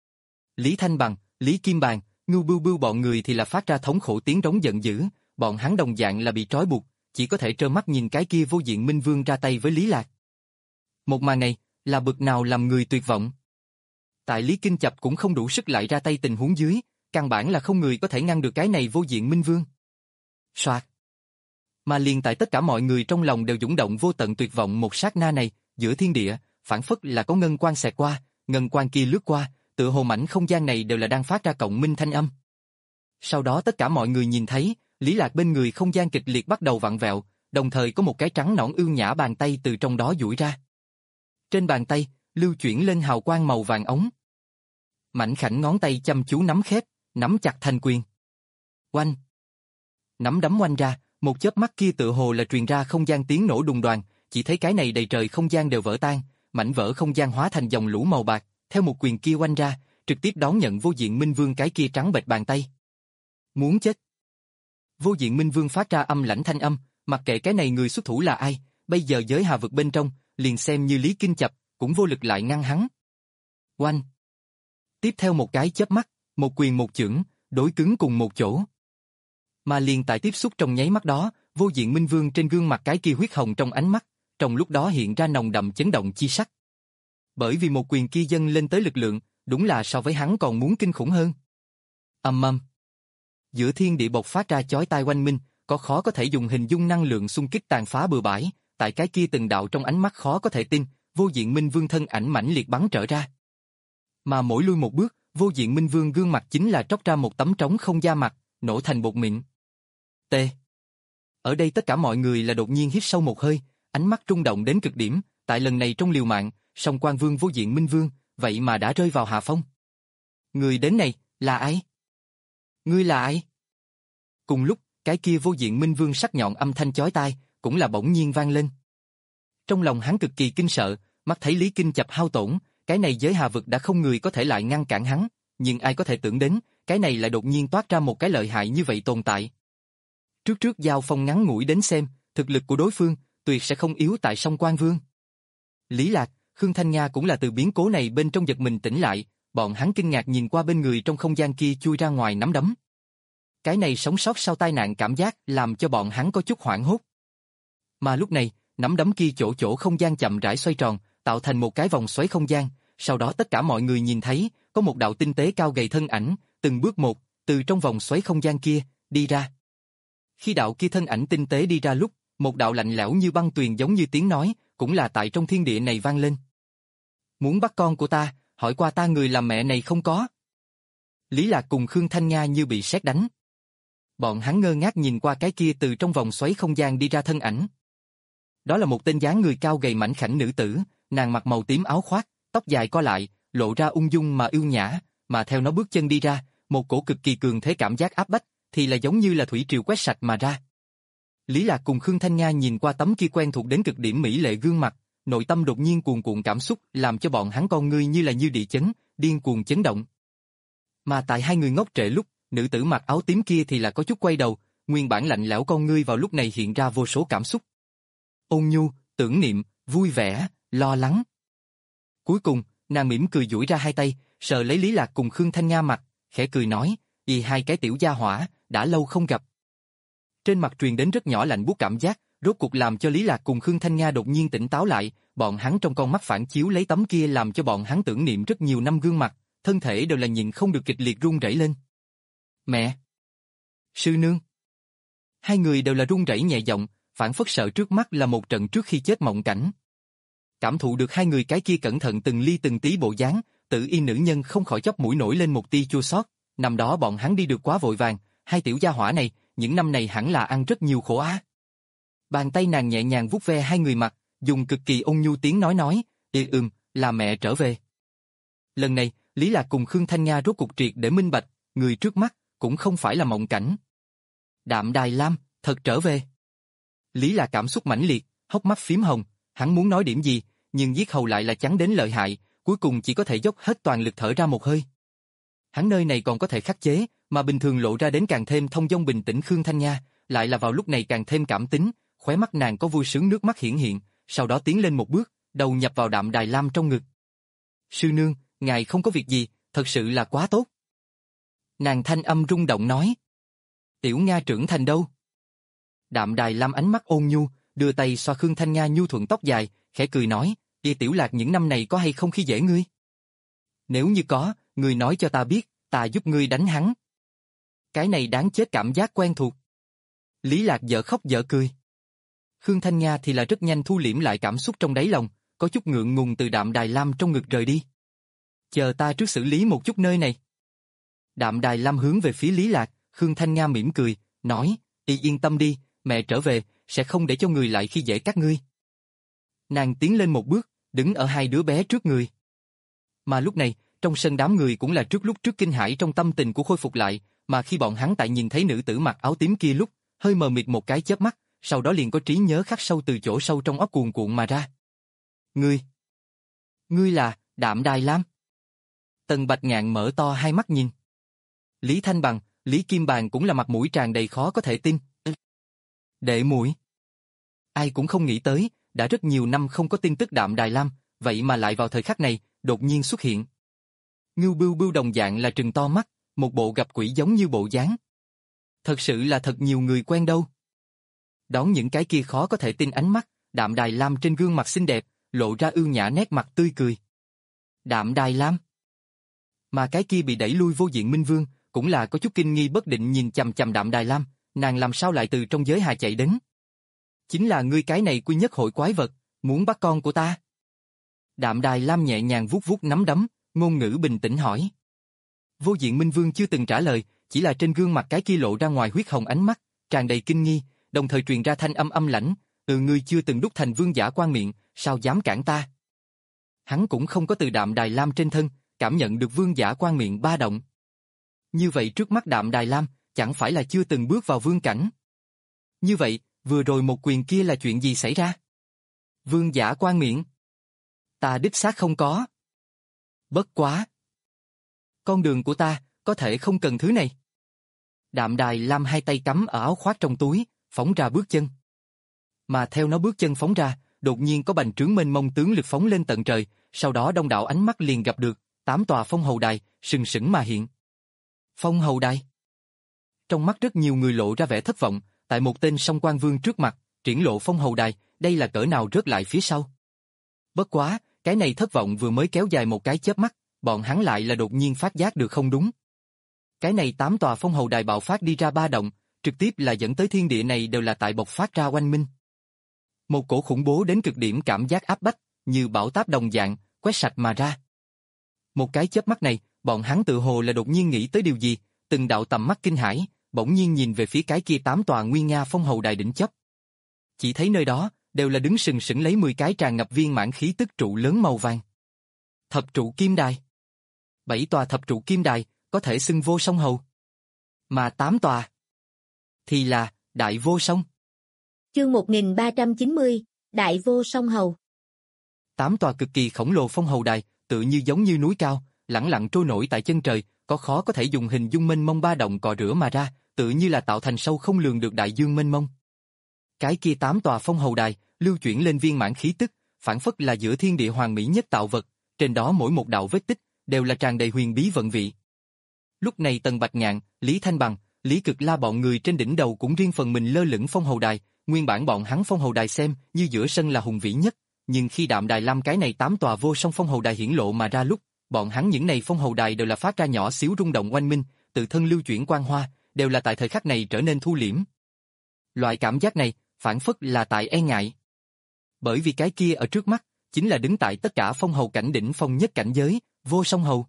Speaker 1: Lý Thanh Bằng, Lý Kim Bàn, Ngưu Bưu Bưu bọn người thì là phát ra thống khổ tiếng rống giận dữ, bọn hắn đồng dạng là bị trói buộc, chỉ có thể trơ mắt nhìn cái kia vô diện minh vương ra tay với Lý Lạc. Một màn này, là bực nào làm người tuyệt vọng. Tại Lý Kinh Chập cũng không đủ sức lại ra tay tình huống dưới, căn bản là không người có thể ngăn được cái này vô diện minh vương. Soạt. Mà liền tại tất cả mọi người trong lòng đều dũng động vô tận tuyệt vọng một sát na này, giữa thiên địa, phản phất là có ngân quang xẹt qua, ngân quang kia lướt qua, tựa hồ mảnh không gian này đều là đang phát ra cộng minh thanh âm. Sau đó tất cả mọi người nhìn thấy, Lý Lạc bên người không gian kịch liệt bắt đầu vặn vẹo, đồng thời có một cái trắng nõn ưu nhã bàn tay từ trong đó duỗi ra. Trên bàn tay, lưu chuyển lên hào quang màu vàng ống. Mảnh khảnh ngón tay chăm chú nắm khép, nắm chặt thành quyền. Oanh! Nắm đấm oanh ra, một chớp mắt kia tựa hồ là truyền ra không gian tiếng nổ đùng đoàng, chỉ thấy cái này đầy trời không gian đều vỡ tan, mảnh vỡ không gian hóa thành dòng lũ màu bạc, theo một quyền kia oanh ra, trực tiếp đón nhận vô diện minh vương cái kia trắng bệch bàn tay. Muốn chết! Vô diện minh vương phát ra âm lãnh thanh âm, mặc kệ cái này người xuất thủ là ai, bây giờ giới hà vực bên trong, liền xem như Lý Kinh Chập, cũng vô lực lại ngăn hắn. Oanh! Tiếp theo một cái chớp mắt, một quyền một chưởng, đối cứng cùng một chỗ. Mà liền tại tiếp xúc trong nháy mắt đó, vô diện minh vương trên gương mặt cái kia huyết hồng trong ánh mắt, trong lúc đó hiện ra nồng đậm chấn động chi sắc. Bởi vì một quyền kia dâng lên tới lực lượng, đúng là so với hắn còn muốn kinh khủng hơn. Ầm ầm. Giữa thiên địa bộc phát ra chói tai oanh minh, có khó có thể dùng hình dung năng lượng xung kích tàn phá bừa bãi, tại cái kia từng đạo trong ánh mắt khó có thể tin, vô diện minh vương thân ảnh mãnh liệt bắn trở ra. Mà mỗi lui một bước, vô diện minh vương gương mặt chính là tróc ra một tấm trống không da mặt, nổ thành bột mịn. T. Ở đây tất cả mọi người là đột nhiên hít sâu một hơi, ánh mắt rung động đến cực điểm, tại lần này trong liều mạng, song quan vương vô diện minh vương, vậy mà đã rơi vào hạ phong. Người đến này, là ai? Ngươi là ai? Cùng lúc, cái kia vô diện minh vương sắc nhọn âm thanh chói tai, cũng là bỗng nhiên vang lên. Trong lòng hắn cực kỳ kinh sợ, mắt thấy Lý Kinh Chập hao tổn, cái này giới hà vực đã không người có thể lại ngăn cản hắn, nhưng ai có thể tưởng đến, cái này lại đột nhiên toát ra một cái lợi hại như vậy tồn tại. Trước trước giao phong ngắn ngủi đến xem, thực lực của đối phương, tuyệt sẽ không yếu tại song quan vương. Lý Lạc, Khương Thanh Nga cũng là từ biến cố này bên trong giật mình tỉnh lại, bọn hắn kinh ngạc nhìn qua bên người trong không gian kia chui ra ngoài nắm đấm. Cái này sống sót sau tai nạn cảm giác làm cho bọn hắn có chút hoảng hốt. Mà lúc này, nắm đấm kia chỗ chỗ không gian chậm rãi xoay tròn, tạo thành một cái vòng xoáy không gian, sau đó tất cả mọi người nhìn thấy, có một đạo tinh tế cao gầy thân ảnh, từng bước một, từ trong vòng xoáy không gian kia, đi ra. Khi đạo kia thân ảnh tinh tế đi ra lúc, một đạo lạnh lẽo như băng tuyền giống như tiếng nói, cũng là tại trong thiên địa này vang lên. Muốn bắt con của ta, hỏi qua ta người làm mẹ này không có. Lý Lạc cùng Khương Thanh Nga như bị sét đánh. Bọn hắn ngơ ngác nhìn qua cái kia từ trong vòng xoáy không gian đi ra thân ảnh. Đó là một tên dáng người cao gầy mảnh khảnh nữ tử, nàng mặc màu tím áo khoác, tóc dài co lại, lộ ra ung dung mà ưu nhã, mà theo nó bước chân đi ra, một cổ cực kỳ cường thế cảm giác áp bách, thì là giống như là thủy triều quét sạch mà ra. Lý Lạc cùng Khương Thanh Nga nhìn qua tấm kia quen thuộc đến cực điểm mỹ lệ gương mặt, nội tâm đột nhiên cuồn cuộn cảm xúc, làm cho bọn hắn con ngươi như là như địa chấn, điên cuồng chấn động. Mà tại hai người ngốc trệ lúc, nữ tử mặc áo tím kia thì là có chút quay đầu, nguyên bản lạnh lẽo con ngươi vào lúc này hiện ra vô số cảm xúc. Ôn nhu, tưởng niệm, vui vẻ, lo lắng. Cuối cùng, nàng mỉm cười duỗi ra hai tay, sờ lấy Lý Lạc cùng Khương Thanh Nga mặt, khẽ cười nói, "Vì hai cái tiểu gia hỏa, đã lâu không gặp." Trên mặt truyền đến rất nhỏ lạnh buốt cảm giác, rốt cuộc làm cho Lý Lạc cùng Khương Thanh Nga đột nhiên tỉnh táo lại, bọn hắn trong con mắt phản chiếu lấy tấm kia làm cho bọn hắn tưởng niệm rất nhiều năm gương mặt, thân thể đều là nhịn không được kịch liệt run rẩy lên. "Mẹ! Sư nương!" Hai người đều là run rẩy nhẹ giọng, phản phất sợ trước mắt là một trận trước khi chết mộng cảnh. Cảm thụ được hai người cái kia cẩn thận từng ly từng tí bộ dáng, Tử Y nữ nhân không khỏi chóp mũi nổi lên một tia chua xót. Năm đó bọn hắn đi được quá vội vàng, hai tiểu gia hỏa này, những năm này hẳn là ăn rất nhiều khổ á. Bàn tay nàng nhẹ nhàng vuốt ve hai người mặt, dùng cực kỳ ôn nhu tiếng nói nói, "Ê ừm, là mẹ trở về." Lần này, Lý Lạc cùng Khương Thanh Nga rốt cuộc triệt để minh bạch, người trước mắt cũng không phải là mộng cảnh. Đạm Đài Lam, thật trở về. Lý Lạc cảm xúc mãnh liệt, hốc mắt phím hồng, hắn muốn nói điểm gì, nhưng giết hầu lại là chắn đến lợi hại, cuối cùng chỉ có thể dốc hết toàn lực thở ra một hơi. Hắn nơi này còn có thể khắc chế, mà bình thường lộ ra đến càng thêm thông dong bình tĩnh Khương Thanh Nha, lại là vào lúc này càng thêm cảm tính, khóe mắt nàng có vui sướng nước mắt hiển hiện, sau đó tiến lên một bước, đầu nhập vào Đạm Đài Lam trong ngực. Sư nương, ngài không có việc gì, thật sự là quá tốt. Nàng thanh âm rung động nói. Tiểu Nga trưởng thành đâu? Đạm Đài Lam ánh mắt ôn nhu, đưa tay xoa Khương Thanh Nga nhu thuận tóc dài, khẽ cười nói, "Tia Tiểu Lạc những năm này có hay không khi dễ ngươi? Nếu như có, ngươi nói cho ta biết, ta giúp ngươi đánh hắn." Cái này đáng chết cảm giác quen thuộc. Lý Lạc dở khóc dở cười. Khương Thanh Nga thì là rất nhanh thu liễm lại cảm xúc trong đáy lòng, có chút ngượng ngùng từ Đạm Đài Lam trong ngực rời đi. Chờ ta trước xử lý một chút nơi này. Đạm Đài Lam hướng về phía Lý Lạc, Khương Thanh Nga mỉm cười, nói, "Y yên tâm đi, mẹ trở về, sẽ không để cho người lại khi dễ các ngươi." Nàng tiến lên một bước, đứng ở hai đứa bé trước người. Mà lúc này, trong sân đám người cũng là trước lúc trước kinh hãi trong tâm tình của khôi phục lại, mà khi bọn hắn tại nhìn thấy nữ tử mặc áo tím kia lúc, hơi mờ mịt một cái chớp mắt, sau đó liền có trí nhớ khắc sâu từ chỗ sâu trong óc cuồn cuộn mà ra. Ngươi, ngươi là Đạm Đài Lam. Tần Bạch Ngạn mở to hai mắt nhìn. Lý Thanh Bằng, Lý Kim Bàn cũng là mặt mũi tràn đầy khó có thể tin. Đệ muội. Ai cũng không nghĩ tới, đã rất nhiều năm không có tin tức Đạm Đài Lam, vậy mà lại vào thời khắc này, đột nhiên xuất hiện. Ngưu Bưu Bưu đồng dạng là trừng to mắt, một bộ gặp quỷ giống như bộ dáng. Thật sự là thật nhiều người quen đâu. Đón những cái kia khó có thể tin ánh mắt, Đạm Đài Lam trên gương mặt xinh đẹp, lộ ra ưu nhã nét mặt tươi cười. Đạm Đài Lam. Mà cái kia bị đẩy lui vô diện Minh Vương, cũng là có chút kinh nghi bất định nhìn chằm chằm Đạm Đài Lam, nàng làm sao lại từ trong giới hà chạy đến. Chính là ngươi cái này quy nhất hội quái vật, muốn bắt con của ta. Đạm Đài Lam nhẹ nhàng vuốt vuốt nắm đấm, ngôn ngữ bình tĩnh hỏi. Vô diện Minh Vương chưa từng trả lời, chỉ là trên gương mặt cái kia lộ ra ngoài huyết hồng ánh mắt, tràn đầy kinh nghi, đồng thời truyền ra thanh âm âm lãnh, "Ừ, ngươi chưa từng đúc thành vương giả quan miệng, sao dám cản ta?" Hắn cũng không có từ Đạm Đài Lam trên thân cảm nhận được vương giả quan miệng ba động. Như vậy trước mắt Đạm Đài Lam chẳng phải là chưa từng bước vào vương cảnh. Như vậy, vừa rồi một quyền kia là chuyện gì xảy ra? Vương giả quan miệng? Ta đích xác không có. Bất quá. Con đường của ta, có thể không cần thứ này. Đạm Đài Lam hai tay cắm ở áo khoác trong túi, phóng ra bước chân. Mà theo nó bước chân phóng ra, đột nhiên có bành trướng mênh mông tướng lực phóng lên tận trời, sau đó đông đảo ánh mắt liền gặp được, tám tòa phong hầu đài, sừng sững mà hiện. Phong hầu đài. Trong mắt rất nhiều người lộ ra vẻ thất vọng, tại một tên song quan vương trước mặt, triển lộ phong hầu đài, đây là cỡ nào rớt lại phía sau. Bất quá, cái này thất vọng vừa mới kéo dài một cái chớp mắt, bọn hắn lại là đột nhiên phát giác được không đúng. Cái này tám tòa phong hầu đài bạo phát đi ra ba động, trực tiếp là dẫn tới thiên địa này đều là tại bộc phát ra oanh minh. Một cổ khủng bố đến cực điểm cảm giác áp bách, như bão táp đồng dạng, quét sạch mà ra. Một cái chớp mắt này, bọn hắn tự hồ là đột nhiên nghĩ tới điều gì, từng đạo tầm mắt kinh hãi, bỗng nhiên nhìn về phía cái kia tám tòa nguy nga phong hầu đài đỉnh chóp. Chỉ thấy nơi đó, đều là đứng sừng sững lấy mười cái tràn ngập viên mãn khí tức trụ lớn màu vàng. Thập trụ kim đài. Bảy tòa thập trụ kim đài, có thể xưng vô song hầu. Mà tám tòa, thì là đại vô song.
Speaker 2: Chương một nghìn ba trăm chín mươi, Đại vô song hầu.
Speaker 1: Tám tòa cực kỳ khổng lồ phong hầu đài, tự như giống như núi cao, lẳng lặng trôi nổi tại chân trời, có khó có thể dùng hình dung mênh mông ba động cọ rửa mà ra, tự như là tạo thành sâu không lường được đại dương mênh mông. Cái kia tám tòa phong hầu đài, lưu chuyển lên viên mãn khí tức, phản phất là giữa thiên địa hoàng mỹ nhất tạo vật, trên đó mỗi một đạo vết tích, đều là tràn đầy huyền bí vận vị. Lúc này Tần Bạch Ngạn, Lý Thanh Bằng, Lý Cực La bọn người trên đỉnh đầu cũng riêng phần mình lơ lửng phong hầu đài, nguyên bản bọn hắn phong hầu đài xem như giữa sân là hùng vĩ nhất, nhưng khi Đạm Đài Lam cái này tám tòa vô song phong hầu đài hiển lộ mà ra lúc, bọn hắn những này phong hầu đài đều là phát ra nhỏ xíu rung động oanh minh, tự thân lưu chuyển quang hoa, đều là tại thời khắc này trở nên thu liễm. Loại cảm giác này, phản phất là tại e ngại. Bởi vì cái kia ở trước mắt, chính là đứng tại tất cả phong hầu cảnh đỉnh phong nhất cảnh giới, vô song hầu.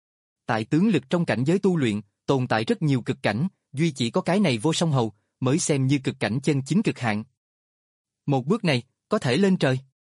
Speaker 1: Tại tướng lực trong cảnh giới tu luyện, tồn tại rất nhiều cực cảnh, duy chỉ có cái này vô song hầu, mới xem như cực cảnh chân chính cực hạn. Một bước này, có thể lên trời.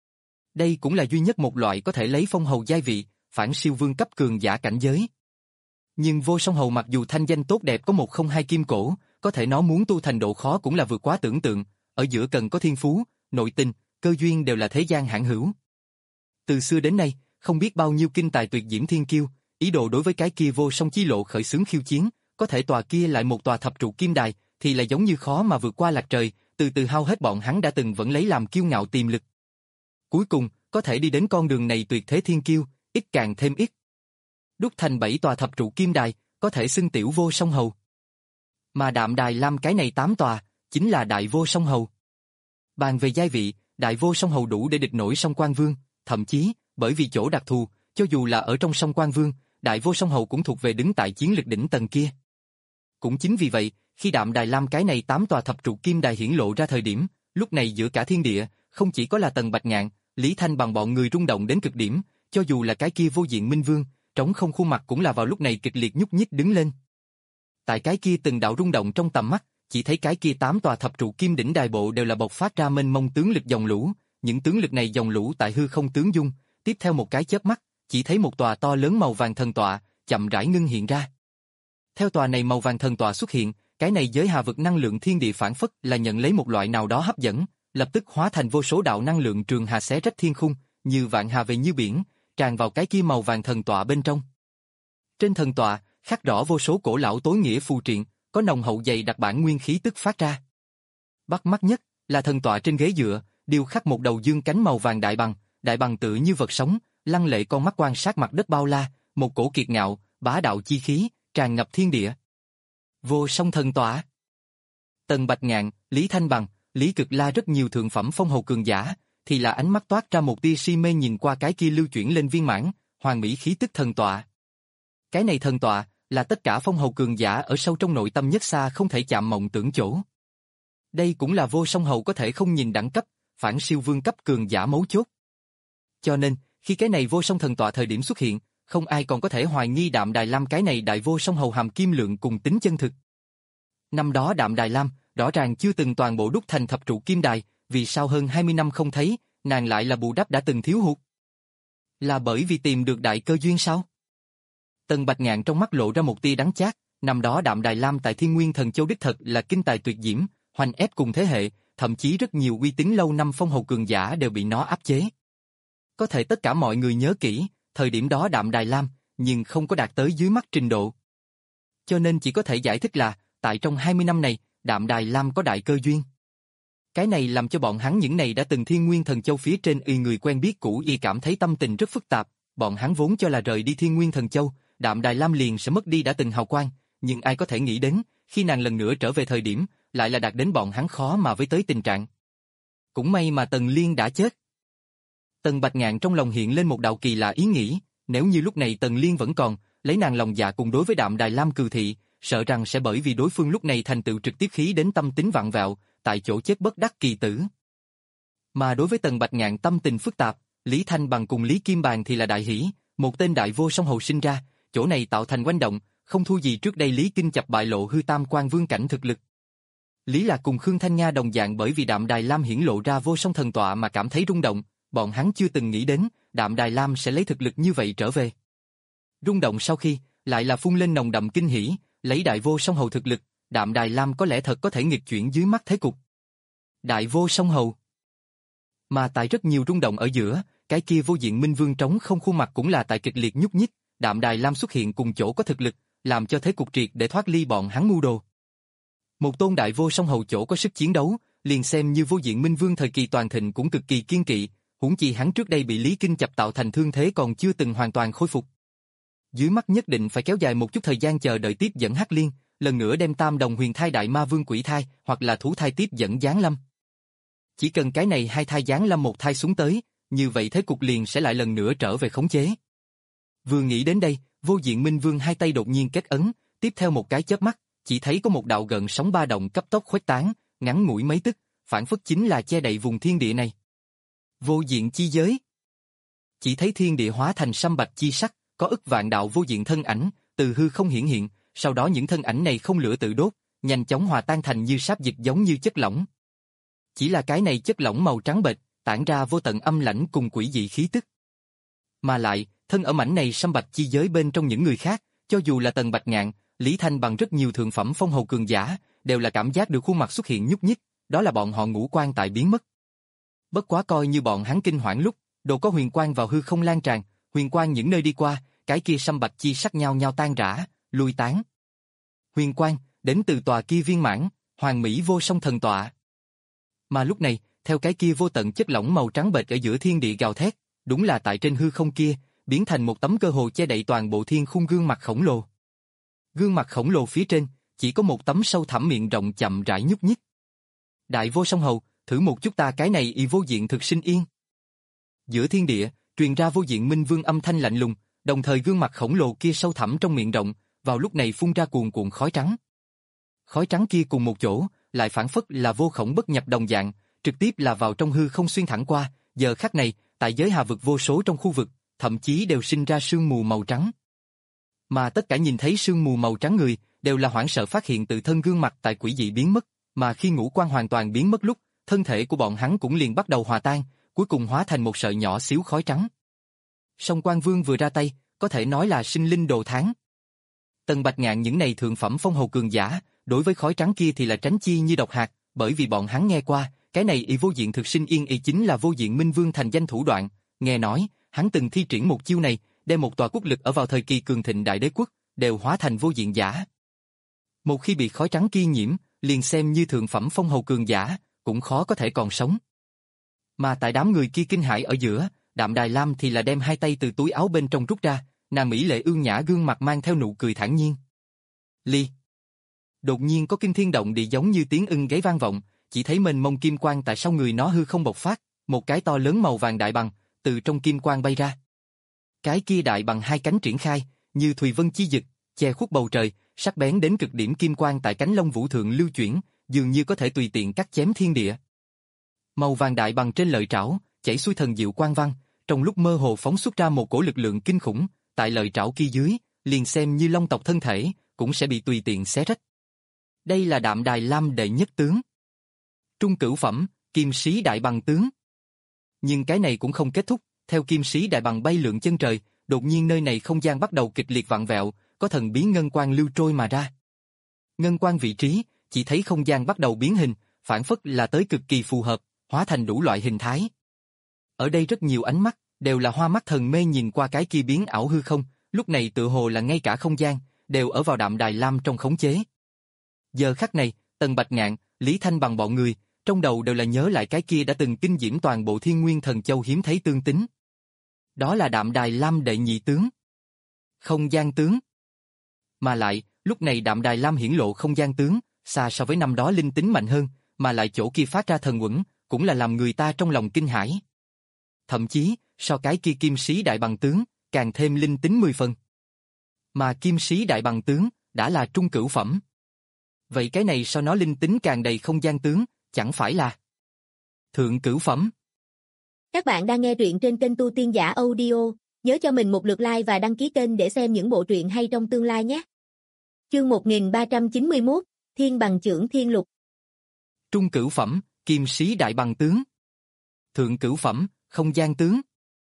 Speaker 1: Đây cũng là duy nhất một loại có thể lấy phong hầu giai vị, phản siêu vương cấp cường giả cảnh giới. Nhưng Vô Song Hầu mặc dù thanh danh tốt đẹp có một không hai kim cổ, có thể nó muốn tu thành độ khó cũng là vượt quá tưởng tượng, ở giữa cần có thiên phú, nội tình, cơ duyên đều là thế gian hãn hữu. Từ xưa đến nay, không biết bao nhiêu kinh tài tuyệt diễm thiên kiêu, ý đồ đối với cái kia Vô Song Chi Lộ khởi xướng khiêu chiến, có thể tòa kia lại một tòa thập trụ kim đài, thì là giống như khó mà vượt qua lạc trời, từ từ hao hết bọn hắn đã từng vẫn lấy làm kiêu ngạo tiềm lực. Cuối cùng, có thể đi đến con đường này tuyệt thế thiên kiêu, ít càng thêm ít. Đúc thành bảy tòa thập trụ kim đài, có thể xưng tiểu Vô Song Hầu. Mà Đạm Đài Lam cái này tám tòa, chính là Đại Vô Song Hầu. Bàn về giai vị, Đại Vô Song Hầu đủ để địch nổi Song Quan Vương, thậm chí, bởi vì chỗ đặc thù, cho dù là ở trong Song Quan Vương, Đại Vô Song Hầu cũng thuộc về đứng tại chiến lực đỉnh tầng kia. Cũng chính vì vậy, khi Đạm Đài Lam cái này tám tòa thập trụ kim đài hiển lộ ra thời điểm, lúc này giữa cả thiên địa, không chỉ có là Tần Bạch Ngạn, Lý Thanh bằng bọn người rung động đến cực điểm, cho dù là cái kia Vô Diện Minh Vương, trống không khuôn mặt cũng là vào lúc này kịch liệt nhúc nhích đứng lên. Tại cái kia từng đạo rung động trong tầm mắt, chỉ thấy cái kia tám tòa thập trụ kim đỉnh đài bộ đều là bộc phát ra mênh mông tướng lực dòng lũ, những tướng lực này dòng lũ tại hư không tướng dung, tiếp theo một cái chớp mắt, chỉ thấy một tòa to lớn màu vàng thần tọa, chậm rãi ngưng hiện ra. Theo tòa này màu vàng thần tọa xuất hiện, cái này giới hà vực năng lượng thiên địa phản phất là nhận lấy một loại nào đó hấp dẫn, lập tức hóa thành vô số đạo năng lượng trường hà xé rách thiên khung, như vạn hà về như biển, tràn vào cái kia màu vàng thần tọa bên trong. Trên thần tọa, khắc rõ vô số cổ lão tối nghĩa phù triện, có nồng hậu dày đặc bản nguyên khí tức phát ra. Bắt mắt nhất là thần tọa trên ghế dựa, điêu khắc một đầu dương cánh màu vàng đại bằng, đại bằng tự như vật sống, lăng lệ con mắt quan sát mặt đất bao la, một cổ kiệt ngạo, bá đạo chi khí, tràn ngập thiên địa. Vô Song thần tọa. Tần Bạch Ngạn, Lý Thanh Bằng, Lý Cực La rất nhiều thượng phẩm phong hầu cường giả, thì là ánh mắt toát ra một tia si mê nhìn qua cái kia lưu chuyển lên viên mãn, hoàn mỹ khí tức thần tọa. Cái này thần tọa là tất cả phong hầu cường giả ở sâu trong nội tâm nhất xa không thể chạm mộng tưởng chỗ. Đây cũng là Vô Song Hầu có thể không nhìn đẳng cấp, phản siêu vương cấp cường giả mấu chốt. Cho nên, khi cái này Vô Song thần tọa thời điểm xuất hiện, không ai còn có thể hoài nghi Đạm Đài Lam cái này Đại Vô Song Hầu hàm kim lượng cùng tính chân thực. Năm đó Đạm Đài Lam, rõ ràng chưa từng toàn bộ đúc thành thập trụ kim đài, vì sao hơn hai mươi năm không thấy, nàng lại là bù đắp đã từng thiếu hụt? Là bởi vì tìm được đại cơ duyên sao? Tần Bạch Ngạn trong mắt lộ ra một tia đắng chát, năm đó Đạm Đài Lam tại Thiên Nguyên Thần Châu đích thật là kinh tài tuyệt diễm, hoành ép cùng thế hệ, thậm chí rất nhiều uy tín lâu năm phong hầu cường giả đều bị nó áp chế. Có thể tất cả mọi người nhớ kỹ, thời điểm đó Đạm Đài Lam, nhưng không có đạt tới dưới mắt trình độ. Cho nên chỉ có thể giải thích là, tại trong hai mươi năm này, Đạm Đài Lam có đại cơ duyên. Cái này làm cho bọn hắn những này đã từng Thiên Nguyên Thần Châu phía trên y người quen biết cũ y cảm thấy tâm tình rất phức tạp, bọn hắn vốn cho là rời đi Thiên Nguyên Thần Châu, Đạm Đài Lam liền sẽ mất đi đã từng hào quang, nhưng ai có thể nghĩ đến, khi nàng lần nữa trở về thời điểm, lại là đạt đến bọn hắn khó mà với tới tình trạng. Cũng may mà Tần Liên đã chết. Tần Bạch Ngạn trong lòng hiện lên một đạo kỳ lạ ý nghĩ, nếu như lúc này Tần Liên vẫn còn, lấy nàng lòng dạ cùng đối với Đạm Đài Lam cừ thị, sợ rằng sẽ bởi vì đối phương lúc này thành tựu trực tiếp khí đến tâm tính vặn vẹo, tại chỗ chết bất đắc kỳ tử. Mà đối với Tần Bạch Ngạn tâm tình phức tạp, Lý Thanh Bằng cùng Lý Kim Bàn thì là đại hỷ, một tên Đại Vô Song Hầu sinh ra, chỗ này tạo thành oanh động, không thua gì trước đây Lý Kinh chập bại lộ hư tam quan vương cảnh thực lực. Lý Lạc cùng Khương Thanh Nha đồng dạng bởi vì Đạm Đài Lam hiển lộ ra Vô Song thần tọa mà cảm thấy rung động, bọn hắn chưa từng nghĩ đến, Đạm Đài Lam sẽ lấy thực lực như vậy trở về. Rung động sau khi, lại là phun lên nồng đậm kinh hỉ, lấy Đại Vô Song Hầu thực lực, Đạm Đài Lam có lẽ thật có thể nghịch chuyển dưới mắt thế cục. Đại Vô Song Hầu. Mà tại rất nhiều rung động ở giữa, cái kia Vô Diện Minh Vương trống không khuôn mặt cũng là tại kịch liệt nhúc nhích, Đạm Đài Lam xuất hiện cùng chỗ có thực lực, làm cho thế cục triệt để thoát ly bọn hắn mưu đồ. Một tôn Đại Vô Song Hầu chỗ có sức chiến đấu, liền xem như Vô Diện Minh Vương thời kỳ toàn thịnh cũng cực kỳ kiên kỵ, huống chi hắn trước đây bị Lý Kinh chập tạo thành thương thế còn chưa từng hoàn toàn khôi phục. Dưới mắt nhất định phải kéo dài một chút thời gian chờ đợi tiếp dẫn Hắc Liên, lần nữa đem Tam Đồng Huyền Thai Đại Ma Vương Quỷ Thai hoặc là Thú Thai tiếp dẫn giáng lâm. Chỉ cần cái này hai thai giáng lâm một thai xuống tới, như vậy thế cục liền sẽ lại lần nữa trở về khống chế. Vừa nghĩ đến đây, Vô Diện Minh Vương hai tay đột nhiên kết ấn, tiếp theo một cái chớp mắt, chỉ thấy có một đạo gợn sóng ba động cấp tốc khuếch tán, ngắn ngủi mấy tức, phản phất chính là che đậy vùng thiên địa này. Vô diện chi giới. Chỉ thấy thiên địa hóa thành sâm bạch chi sắc, có ức vạn đạo vô diện thân ảnh, từ hư không hiển hiện, sau đó những thân ảnh này không lửa tự đốt, nhanh chóng hòa tan thành như sáp dịch giống như chất lỏng. Chỉ là cái này chất lỏng màu trắng bệch, tản ra vô tận âm lãnh cùng quỷ dị khí tức. Mà lại, thân ở mảnh này sâm bạch chi giới bên trong những người khác, cho dù là Tần Bạch Ngạn, Lý Thanh bằng rất nhiều thượng phẩm phong hầu cường giả, đều là cảm giác được khuôn mặt xuất hiện nhúc nhích, đó là bọn họ ngũ quan tại biến mất. Bất quá coi như bọn hắn kinh hoảng lúc, đồ có huyền quang vào hư không lan tràn, huyền quang những nơi đi qua, cái kia sâm bạch chi sắc nhau nhau tan rã, lui tán. Huyền quang đến từ tòa kia viên mãn, hoàn mỹ vô song thần tọa. Mà lúc này, theo cái kia vô tận chất lỏng màu trắng bệch ở giữa thiên địa gào thét, đúng là tại trên hư không kia, biến thành một tấm cơ hồ che đậy toàn bộ thiên khung gương mặt khổng lồ. Gương mặt khổng lồ phía trên, chỉ có một tấm sâu thẳm miệng rộng chậm rãi nhúc nhích. Đại vô song hầu, thử một chút ta cái này y vô diện thực sinh yên. Giữa thiên địa, truyền ra vô diện minh vương âm thanh lạnh lùng, đồng thời gương mặt khổng lồ kia sâu thẳm trong miệng rộng, vào lúc này phun ra cuồn cuộn khói trắng. Khói trắng kia cùng một chỗ, lại phản phất là vô khổng bất nhập đồng dạng, trực tiếp là vào trong hư không xuyên thẳng qua, giờ khắc này, tại giới hà vực vô số trong khu vực, thậm chí đều sinh ra sương mù màu trắng. Mà tất cả nhìn thấy sương mù màu trắng người, đều là hoảng sợ phát hiện tự thân gương mặt tại quỷ dị biến mất, mà khi ngũ quan hoàn toàn biến mất lúc, thân thể của bọn hắn cũng liền bắt đầu hòa tan, cuối cùng hóa thành một sợi nhỏ xíu khói trắng. Song Quan Vương vừa ra tay, có thể nói là sinh linh đồ tháng. Tần Bạch Ngạn những này thượng phẩm phong hầu cường giả, đối với khói trắng kia thì là tránh chi như độc hạt, bởi vì bọn hắn nghe qua, cái này y vô diện thực sinh yên y chính là vô diện minh vương thành danh thủ đoạn, nghe nói, hắn từng thi triển một chiêu này, đem một tòa quốc lực ở vào thời kỳ cường thịnh đại đế quốc, đều hóa thành vô diện giả. Một khi bị khói trắng kia nhiễm, liền xem như thượng phẩm phong hầu cường giả, cũng khó có thể còn sống. Mà tại đám người kia kinh hãi ở giữa, Đạm Đài Lam thì là đem hai tay từ túi áo bên trong rút ra, nàng mỹ lệ ương nhã gương mặt mang theo nụ cười thản nhiên. Ly. Đột nhiên có kinh thiên động địa giống như tiếng ưng gáy vang vọng, chỉ thấy mênh mông kim quang tại sau người nó hư không bộc phát, một cái to lớn màu vàng đại bằng từ trong kim quang bay ra. Cái kia đại bằng hai cánh triển khai, như thùy vân chi dực, che khuất bầu trời, sắc bén đến cực điểm kim quang tại cánh lông vũ thượng lưu chuyển, dường như có thể tùy tiện cắt chém thiên địa. Màu vàng đại bằng trên lợi trảo, chảy xuôi thần diệu quang văn, trong lúc mơ hồ phóng xuất ra một cổ lực lượng kinh khủng, tại lợi trảo kia dưới, liền xem như long tộc thân thể, cũng sẽ bị tùy tiện xé rách. Đây là Đạm Đài Lam đệ nhất tướng. Trung cửu phẩm, kim sĩ đại bằng tướng. Nhưng cái này cũng không kết thúc, theo kim sĩ đại bằng bay lượn chân trời, đột nhiên nơi này không gian bắt đầu kịch liệt vặn vẹo, có thần bí ngân quang lưu trôi mà ra. Ngân quang vị trí, chỉ thấy không gian bắt đầu biến hình, phản phất là tới cực kỳ phù hợp, hóa thành đủ loại hình thái. Ở đây rất nhiều ánh mắt, đều là hoa mắt thần mê nhìn qua cái kia biến ảo hư không, lúc này tự hồ là ngay cả không gian, đều ở vào Đạm Đài Lam trong khống chế. Giờ khắc này, Tần Bạch Ngạn, Lý Thanh bằng bọn người, trong đầu đều là nhớ lại cái kia đã từng kinh diễm toàn bộ Thiên Nguyên Thần Châu hiếm thấy tương tính. Đó là Đạm Đài Lam đệ nhị tướng. Không gian tướng. Mà lại, lúc này Đạm Đài Lam hiển lộ không gian tướng, xa so với năm đó linh tính mạnh hơn, mà lại chỗ kia phát ra thần uẩn, cũng là làm người ta trong lòng kinh hãi. Thậm chí, so cái kia kim sĩ đại bằng tướng, càng thêm linh tính mười phần. Mà kim sĩ đại bằng tướng, đã là trung cửu phẩm. Vậy cái này so nó linh tính càng đầy không gian tướng, chẳng phải là thượng cửu phẩm.
Speaker 2: Các bạn đang nghe truyện trên kênh Tu Tiên Giả Audio, nhớ cho mình một lượt like và đăng ký kênh để xem những bộ truyện hay trong tương lai nhé. Chương một nghìn ba trăm chín mươi mốt, Thiên Bằng Chưởng Thiên Lục.
Speaker 1: Trung cửu phẩm, kim sĩ đại bằng tướng. Thượng cửu phẩm, không gian tướng.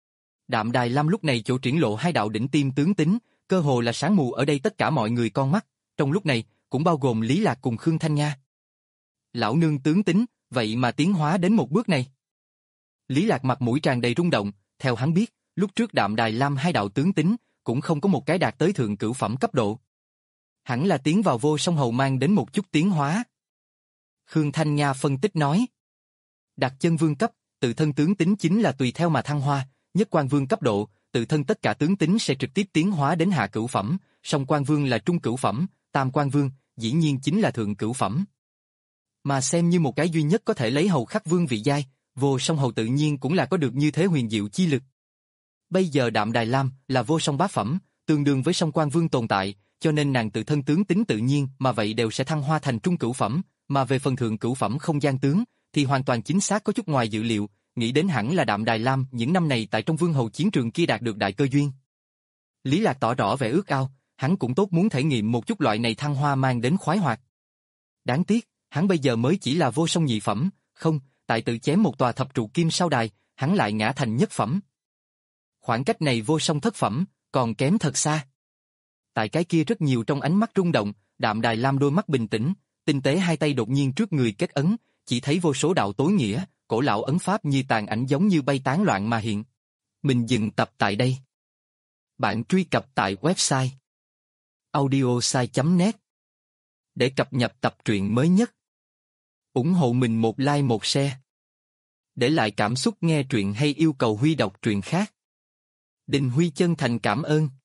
Speaker 1: Đạm Đài Lam lúc này chỗ triển lộ hai đạo đỉnh tiêm tướng tính, cơ hồ là sáng mù ở đây tất cả mọi người con mắt, trong lúc này, cũng bao gồm Lý Lạc cùng Khương Thanh Nga. Lão nương tướng tính, vậy mà tiến hóa đến một bước này. Lý Lạc mặt mũi tràn đầy rung động, theo hắn biết, lúc trước Đạm Đài Lam hai đạo tướng tính, cũng không có một cái đạt tới thượng cửu phẩm cấp độ. Hẳn là tiến vào vô song hầu mang đến một chút tiến hóa. Khương Thanh Nga phân tích nói. Đạt chân vương cấp, tự thân tướng tính chính là tùy theo mà thăng hoa, nhất quan vương cấp độ, tự thân tất cả tướng tính sẽ trực tiếp tiến hóa đến hạ cửu phẩm, song quan vương là trung cửu phẩm, tam quan vương, dĩ nhiên chính là thượng cửu phẩm. Mà xem như một cái duy nhất có thể lấy hầu khắc vương vị giai, vô song hầu tự nhiên cũng là có được như thế huyền diệu chi lực. Bây giờ Đạm Đài Lam là vô song bá phẩm, tương đương với song quan vương tồn tại, cho nên nàng tự thân tướng tính tự nhiên mà vậy đều sẽ thăng hoa thành trung cửu phẩm, mà về phần thượng cửu phẩm không gian tướng, thì hoàn toàn chính xác có chút ngoài dự liệu, nghĩ đến hẳn là Đạm Đài Lam những năm này tại trong vương hầu chiến trường kia đạt được đại cơ duyên. Lý Lạc tỏ rõ vẻ ước ao, hắn cũng tốt muốn thể nghiệm một chút loại này thăng hoa mang đến khoái hoạt. Đáng tiếc, hắn bây giờ mới chỉ là vô song nhị phẩm, không, tại tự chém một tòa thập trụ kim sao đài, hắn lại ngã thành nhất phẩm. Khoảng cách này vô song thất phẩm, còn kém thật xa. Tại cái kia rất nhiều trong ánh mắt rung động, Đạm Đài Lam đôi mắt bình tĩnh, tinh tế hai tay đột nhiên trước người kết ấn, chỉ thấy vô số đạo tối nghĩa, cổ lão ấn pháp như tàn ảnh giống như bay tán loạn mà hiện. Mình dừng tập tại đây. Bạn truy cập tại website audiosai chấm net để cập nhật tập truyện mới nhất. Ủng hộ mình một like một share. Để lại cảm xúc nghe truyện hay yêu cầu Huy đọc truyện khác. Đình Huy chân thành cảm ơn.